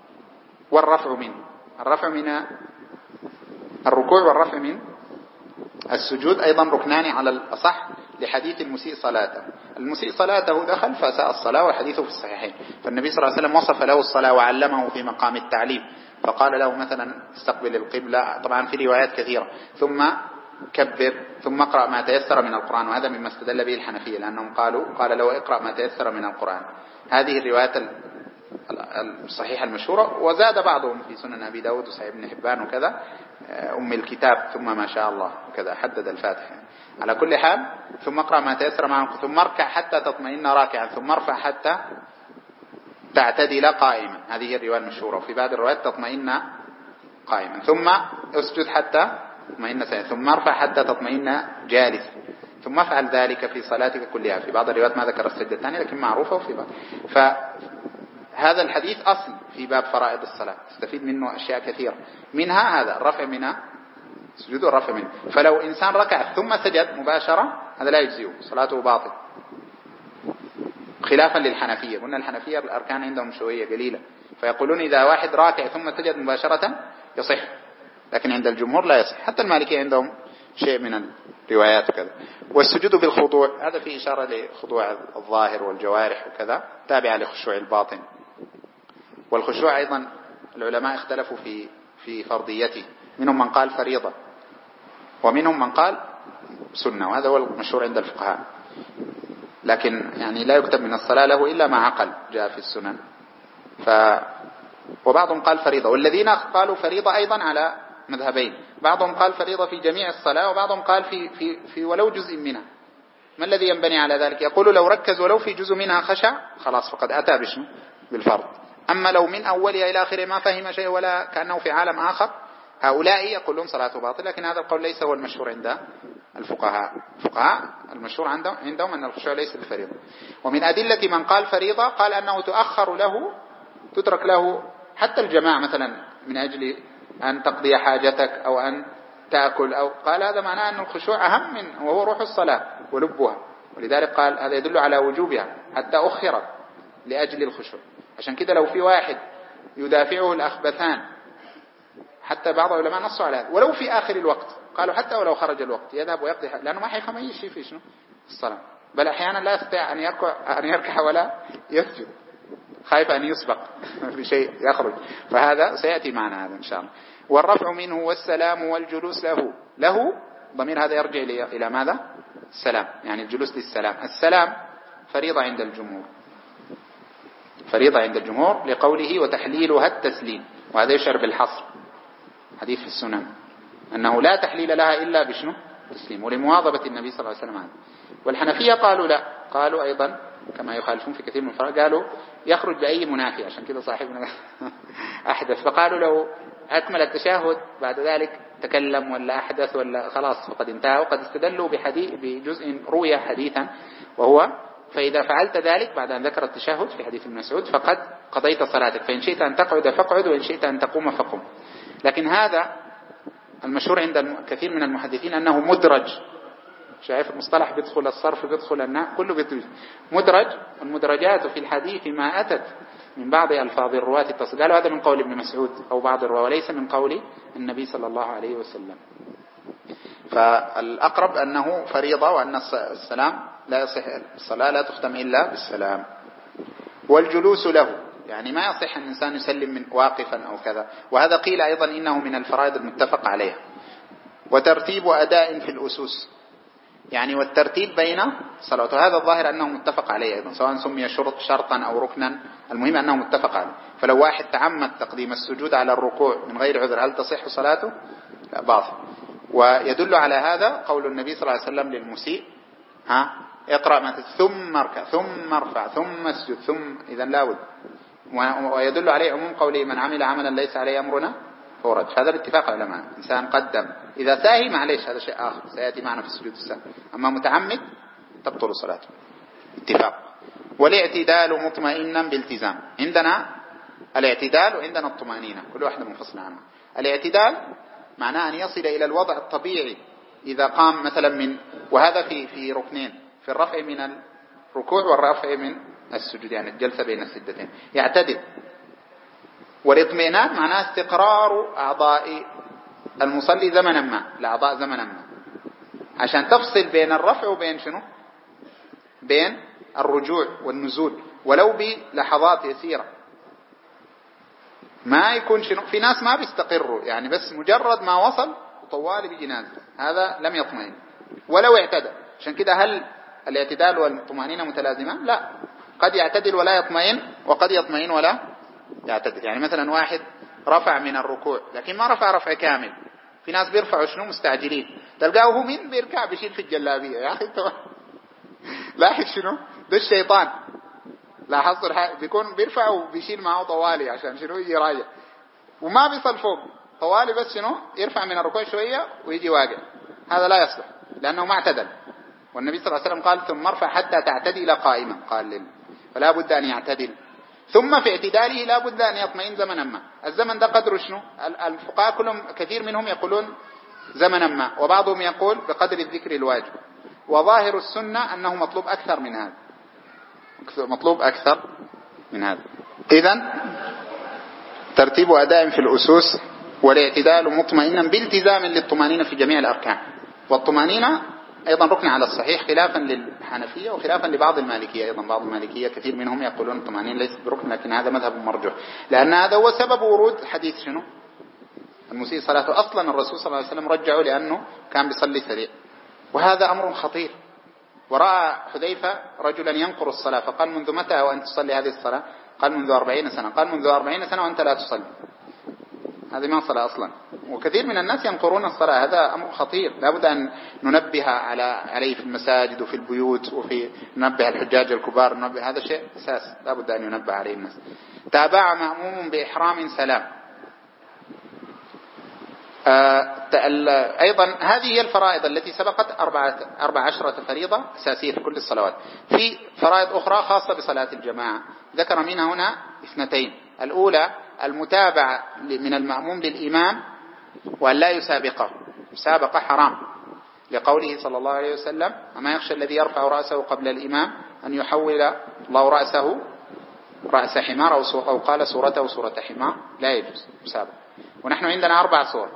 الرفع من الركوع والرفع من السجود أيضا ركنان على الأصح، لحديث المسيء صلاته. المسيء صلاته دخل فأساء الصلاة، والحديث في الصحيحين. فالنبي صلى الله عليه وسلم وصف له الصلاة وعلمه في مقام التعليم، فقال له مثلا استقبل القبلة، طبعا في روايات كثيرة، ثم كبر، ثم اقرأ ما تيسر من القرآن. وهذا مما استدل به الحنفية، لأنهم قال له اقرأ ما تيسر من القرآن. هذه الروايات الصحيحة المشهورة. وزاد بعضهم في سنن أبي داود وصحيح ابن حبان وكذا أم الكتاب ثم ما شاء الله وكذا، حدد الفاتحة. على كل حال ثم اقرأ ما تيسر معه، ثم اركع حتى تطمئن راكعا، ثم ارفع حتى تعتدل قائما، هذه الرواية المشهورة. وفي بعض الروايات تطمئن قائما، ثم اسجد حتى تطمئن سائلا، ثم ارفع حتى تطمئن جالسا، ثم افعل ذلك في صلاتك كلها. في بعض الروايات ما ذكر السجدة الثانية لكن معروفة وفي بعض. فهذا الحديث أصل في باب فرائض الصلاة، تستفيد منه أشياء كثيرة، منها هذا الرفع من سجود والرفع منه. فلو إنسان ركع ثم سجد مباشرة هذا لا يجزيه، صلاته باطل. خلافا للحنفية. قلنا الحنفية الأركان عندهم شوية قليلة، فيقولون إذا واحد راكع ثم سجد مباشرة يصح، لكن عند الجمهور لا يصح. حتى المالكية عندهم شيء من الروايات وكذا. والسجود بالخضوع هذا فيه إشارة لخضوع الظاهر والجوارح وكذا، تابعة لخشوع الباطن. والخشوع أيضا العلماء اختلفوا في فرضيته، منهم من قال فريضة ومنهم من قال سنة، وهذا هو المشهور عند الفقهاء. لكن يعني لا يكتب من الصلاة له إلا ما عقل، جاء في السنن. وبعضهم قال فريضة، والذين قالوا فريضة أيضا على مذهبين، بعضهم قال فريضة في جميع الصلاة، وبعضهم قال في ولو جزء منها. ما الذي ينبني على ذلك؟ يقول لو ركز ولو في جزء منها خشع خلاص فقد أتى بشنو؟ بالفرض. أما لو من أولها إلى آخره ما فهم شيء ولا كأنه في عالم آخر، هؤلاء يقولون صلاته باطل. لكن هذا القول ليس هو المشهور عند الفقهاء المشهور عندهم أن الخشوع ليس بفريضة. ومن أدلة من قال فريضة قال أنه تؤخر له، تترك له حتى الجماعة مثلا من أجل أن تقضي حاجتك أو أن تأكل، أو قال هذا معناه أن الخشوع أهم من، وهو روح الصلاة ولبها. ولذلك قال هذا يدل على وجوبها حتى أخرت لأجل الخشوع. عشان كده لو في واحد يدافعه الأخبثان، حتى بعض العلماء نصوا على هذا، ولو في آخر الوقت قالوا حتى ولو خرج الوقت يذهب ويقضي، لأنه ما حيفهم أي شيء في شنو الصلاة، بل أحيانا لا يستطيع أن يركع ولا يسجد، خايف أن يسبق بشيء يخرج. فهذا سيأتي معنا هذا إن شاء الله. والرفع منه والسلام والجلوس له ضمير هذا يرجع إلى ماذا؟ السلام، يعني الجلوس للسلام. السلام فريضة عند الجمهور لقوله وتحليلها التسليم، وهذا يشعر بالحصر، حديث في السنن أنه لا تحليل لها إلا بشنو؟ تسليم، ولمواظبة النبي صلى الله عليه وسلم عنه. والحنفية قالوا لا، قالوا أيضا كما يخالفون في كثير من الفرق، قالوا يخرج بأي منافي. عشان كده صاحبنا أحدث، فقالوا لو أكمل التشهد بعد ذلك تكلم ولا أحدث ولا خلاص فقد انتهى. وقد استدلوا بجزء روي حديثا، وهو فإذا فعلت ذلك بعد أن ذكر التشهد في حديث ابن مسعود فقد قضيت صلاتك، فإن شئت أن تقعد فاقعد وإن شئت أن تقوم فقم. لكن هذا المشهور عند كثير من المحدثين أنه مدرج. شايف المصطلح بيدخل الصرف بيدخل النحو كله بيدخل مدرج. المدرجات في الحديث ما أتت من بعض ألفاظ الرواة التصديق، قالوا هذا من قول ابن مسعود أو بعض الرواة وليس من قول النبي صلى الله عليه وسلم. فالأقرب أنه فريضة، وأن السلام لا يصح، الصلاة لا تختم إلا بالسلام. والجلوس له يعني ما يصح الإنسان يسلم من واقفا أو كذا، وهذا قيل أيضا إنه من الفرائض المتفق عليها. وترتيب أداء في الأسوس، يعني والترتيب بين صلاته، هذا الظاهر أنه متفق عليه أيضا، سواء سمي شرطا أو ركنا، المهم أنه متفق عليه. فلو واحد تعمد تقديم السجود على الركوع من غير عذر هل تصح صلاته؟ لا، باطل. ويدل على هذا قول النبي صلى الله عليه وسلم للمسيء اقرأ ما ثم اركع ثم ارفع ثم اسجد ثم، إذا لا بد. ويدل عليه عموم قوله من عمل عملا ليس عليه أمرنا فهو رد. هذا الاتفاق علماء. إنسان قدم إذا ساهي معليش هذا شيء آخر سيأتي معنا في السجود السهو، أما متعمد تبطل صلاته. اتفاق. والاعتدال مطمئنا بالتزام، عندنا الاعتدال وعندنا الطمأنينة، كل واحدة منفصلة عنها. الاعتدال معناه أن يصل إلى الوضع الطبيعي إذا قام مثلا وهذا في ركنين، في الرفع من الركوع والرفع من السجود، يعني الجلسة بين السجدتين يعتدل. والاطمئنان معناه استقرار أعضاء المصلي زمنا ما، الأعضاء زمنا ما، عشان تفصل بين الرفع وبين شنو؟ بين الرجوع والنزول، ولو بلحظات يسيرة. ما يكون شنو، في ناس ما بيستقروا، يعني بس مجرد ما وصل وطوالي بجنازة، هذا لم يطمئن ولو اعتدل. عشان كده هل الاعتدال والطمأنينة متلازمان؟ لا، قد يعتدل ولا يطمئن، وقد يطمئن ولا يعتدل. يعني مثلا واحد رفع من الركوع لكن ما رفع رفع كامل. في ناس بيرفعوا شنو مستعجلين، تلقاه هو مين بيركع بيشيل في الجلابية. يا أخي لاحظ شنو ده الشيطان، لاحظت بيكون بيرفع وبيشيل معه طوالي عشان شنو يجي راجع، وما بيصل فوق طوالي، بس شنو يرفع من الركوع شوية ويجي واقع. هذا لا يصلح لأنه ما اعتدل. والنبي صلى الله عليه وسلم قال ثم ارفع حتى تعتدل قائما، قال فلا بد أن يعتدل. ثم في اعتداله لا بد أن يطمئن زمنا ما. الزمن ده قدر شنو؟ الفقهاء كلهم كثير منهم يقولون زمنا ما، وبعضهم يقول بقدر الذكر الواجب. وظاهر السنة أنه مطلوب أكثر من هذا، مطلوب أكثر من هذا. إذن ترتيب أداء في الأسوس والاعتدال مطمئنا بالتزام للطمأنينة في جميع الأركان. والطمأنينة أيضا ركن على الصحيح خلافا للحنفية وخلافا لبعض المالكية. أيضا بعض المالكية كثير منهم يقولون الطمأنينة ليست بركن، لكن هذا مذهب مرجح، لأن هذا هو سبب ورود حديث شنو المسيء صلاته. أصلا الرسول صلى الله عليه وسلم رجعه لأنه كان بيصلي سريع، وهذا أمر خطير. ورأى حذيفة رجلا ينقر الصلاة فقال منذ متى وأنت تصلي هذه الصلاة؟ قال منذ 40 سنة. قال منذ 40 سنة وأنت لا تصلي، هذه ما صلاة أصلا. وكثير من الناس ينقرون الصلاة، هذا أمر خطير لابد أن ننبه عليه في المساجد وفي البيوت، وفي ننبه الحجاج الكبار، ننبه، هذا شيء أساس لابد أن ينبه عليه الناس. تابع مأموم بإحرام سلام. أيضا هذه هي الفرائض التي سبقت 14 فريضة أساسية في كل الصلوات. في فرائض أخرى خاصة بصلاة الجماعة ذكر منها هنا 2. الأولى المتابعة من المأموم للإمام وأن لا يسابقه، مسابقة حرام، لقوله صلى الله عليه وسلم: وما يخشى الذي يرفع رأسه قبل الإمام أن يحول الله رأسه رأس حمار، أو قال صورته صورة حمار. لا يجوز مسابقة. ونحن عندنا 4 صور: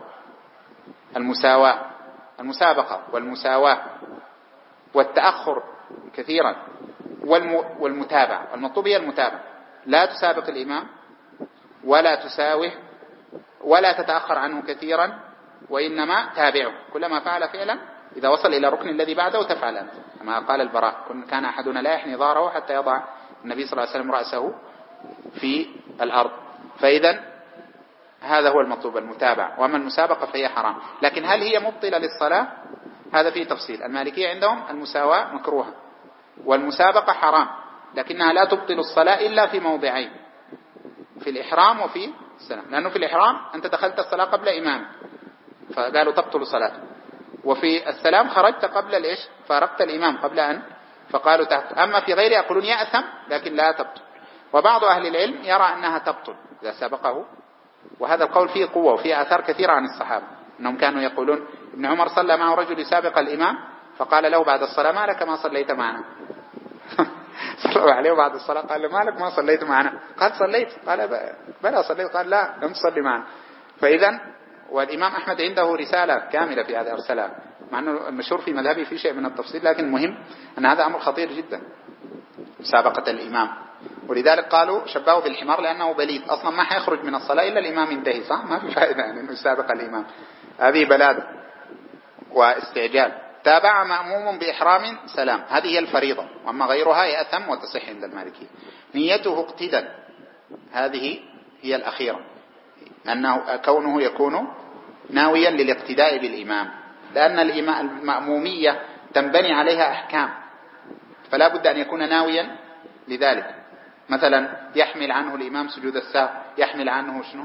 المسابقة والمساواة والتأخر كثيرا والمتابعة. المطلوب هي المتابعة، لا تسابق الإمام ولا تساوه ولا تتأخر عنه كثيرا، وإنما تابعه. كلما فعل فعلا إذا وصل إلى الركن الذي بعده تفعل أنت، كما قال البراء: كان أحدنا لا يحني ظهره حتى يضع النبي صلى الله عليه وسلم رأسه في الأرض. فإذا هذا هو المطلوب، المتابعة. وأما المسابقة فهي حرام. لكن هل هي مبطلة للصلاة؟ هذا فيه تفصيل. المالكية عندهم المساواة مكروهة والمسابقة حرام، لكنها لا تبطل الصلاة إلا في موضعين: في الإحرام وفي السلام. لأنه في الإحرام أنت دخلت الصلاة قبل إمام فقالوا تبطل صلاته، وفي السلام خرجت قبل الإيش؟ فارقت الإمام قبل أن، فقالوا تبطل. أما في غيره يقولون يأثم لكن لا تبطل. وبعض أهل العلم يرى أنها تبطل إذا سبقه، وهذا القول فيه قوة وفيه آثار كثيرة عن الصحابة أنهم كانوا يقولون. ابن عمر صلى معه رجل يسابق الإمام فقال له بعد الصلاة: ما لك ما صليت معنا؟ صلوا عليه بعد الصلاة قال له: ما لك ما صليت معنا؟ قال: صليت. قال: بلى صليت. قال: لا لم تصلي معنا. فإذا والإمام أحمد عنده رسالة كاملة في هذا أرسلها، مع أنه المشهور في مذهبي في شيء من التفصيل، لكن المهم أن هذا أمر خطير جدا، مسابقة الإمام. ولذلك قالوا شبهوا بالحمار لأنه بليد، أصلا ما حيخرج من الصلاة إلا الإمام ينتهي، صح؟ ما في فائدة يعني أنه يسابق الإمام، هذه بلادة واستعجال. تابع مأموم بإحرام سلام، هذه هي الفريضة، وأما غيرها يأثم وتصح عند المالكية. نيته اقتداء، هذه هي الأخيرة، أنه كونه يكون ناويا للاقتداء بالإمام، لأن المأمومية تنبني عليها أحكام، فلا بد أن يكون ناويا لذلك. مثلا يحمل عنه الإمام سجود السهو، يحمل عنه شنو؟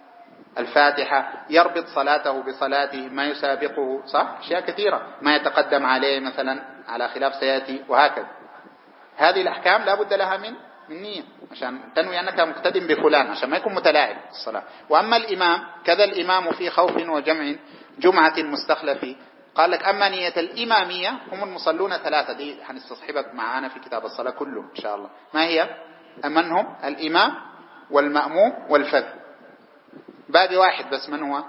الفاتحة، يربط صلاته بصلاته، ما يسابقه، صح؟ أشياء كثيرة، ما يتقدم عليه مثلا على خلاف سيأتي، وهكذا. هذه الأحكام لا بد لها من نية، عشان تنوي أنك مقتدم بفلان، عشان ما يكون متلاعب في الصلاة. وأما الإمام كذا، الإمام في خوف وجمع جمعة مستخلف، قال لك: أما نية الإمامية هم المصلون 3، دي هنستصحبك معانا في كتاب الصلاة كله إن شاء الله. ما هي؟ من هم؟ الإمام والمأموم والفذ، باقي واحد بس، من هو؟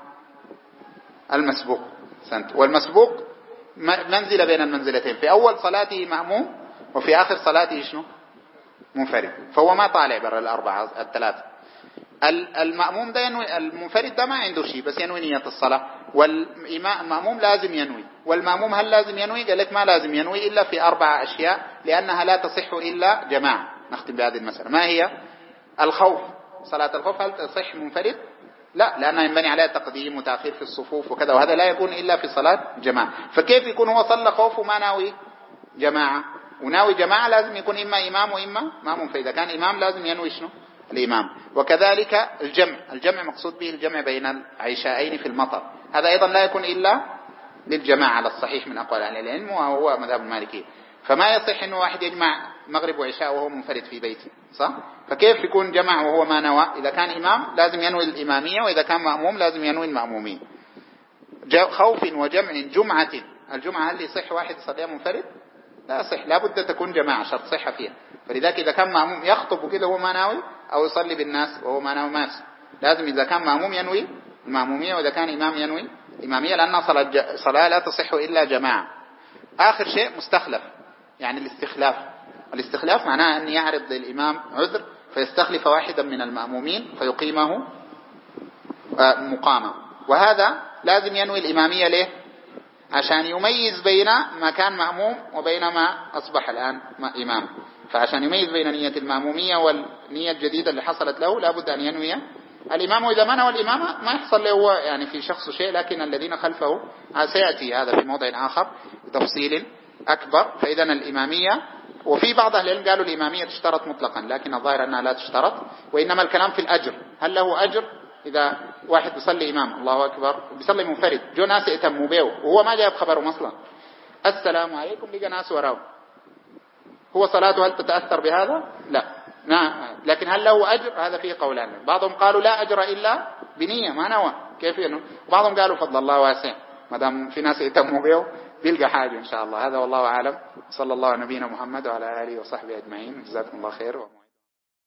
المسبوق. والمسبوق منزلة بين المنزلتين، في أول صلاته مأموم وفي آخر صلاته شنو؟ منفرد، فهو ما طالع برا الأربعة الثلاثة. المأموم ده ينوي، المنفرد ده ما عنده شيء بس ينوي نية الصلاة، والمأموم لازم ينوي. والمأموم هل لازم ينوي؟ قال لك ما لازم ينوي إلا في 4 أشياء، لأنها لا تصح إلا جماعة. نختم بهذه المسألة. ما هي؟ الخوف، صلاة الخوف هل تصح منفرد؟ لا، لأنها ينبني عليها تقديم وتأخير في الصفوف وكذا، وهذا لا يكون إلا في صلاة جماعة. فكيف يكون هو صلى خوف وما ناوي جماعة؟ وناوي جماعة لازم يكون إما إمام وإما مأموم، فإذا كان إمام لازم ينوي شنو؟ الإمام. وكذلك الجمع مقصود به الجمع بين العشاءين في المطر، هذا أيضا لا يكون إلا للجماعة على الصحيح من أقوال أهل العلم، وهو مذهب المالكية. فما يصح إنه واحد يجمع مغرب وعشاء وهو منفرد في بيته، صح؟ فكيف يكون جمع وهو ما نوى؟ إذا كان إمام لازم ينوي الإمامية، وإذا كان مأموم لازم ينوي المأمومية. خوف وجمع جمعة، الجمعة هل يصح واحد يصليها منفرد؟ لا يصح، لا بد تكون جماعة، شرط صحة فيها. فلذلك إذا كان مأموم يخطب وكذا وهو ما ناوي، أو يصلي بالناس وهو ما ناوي، ما يصح. لازم إذا كان مأموم ينوي المأمومية، وإذا كان إمام ينوي الإمامية، لأن صلاة لا تصح إلا جماعة. آخر شيء مستخلف، يعني الاستخلاف معناه أن يعرض للإمام عذر فيستخلف واحدا من المأمومين فيقيمه مقامة، وهذا لازم ينوي الإمامية. ليه؟ عشان يميز بين ما كان مأموم وبين ما أصبح الآن إمام. فعشان يميز بين نية المأمومية والنية الجديدة اللي حصلت له لابد أن ينوي الإمام. وإذا ما نوى الإمامة ما يحصل له يعني في شخص شيء، لكن الذين خلفه سيأتي هذا في موضع آخر بتفصيل أكبر. فإذا الإمامية، وفي بعض أهل العلم قالوا الإمامية تشترط مطلقا، لكن الظاهر أنها لا تشترط، وإنما الكلام في الأجر. هل له أجر؟ إذا واحد بيصلي إمام الله أكبر بيصلي منفرد، جو ناس يتموا به وهو ما جاء بخبرهم أصلا، السلام عليكم، لقى ناس وراه، هو صلاته هل تتأثر بهذا؟ لا. لكن هل له أجر؟ هذا فيه قولان. بعضهم قالوا لا أجر إلا بنية، ما نوى، كيف ينوى؟ بعضهم قالوا فضل الله واسع، ما دام في ناس يتموا به بيلقى حاجة إن شاء الله. هذا والله أعلم. صلى الله على نبينا محمد وعلى آله وصحبه أجمعين. جزاكم الله خير.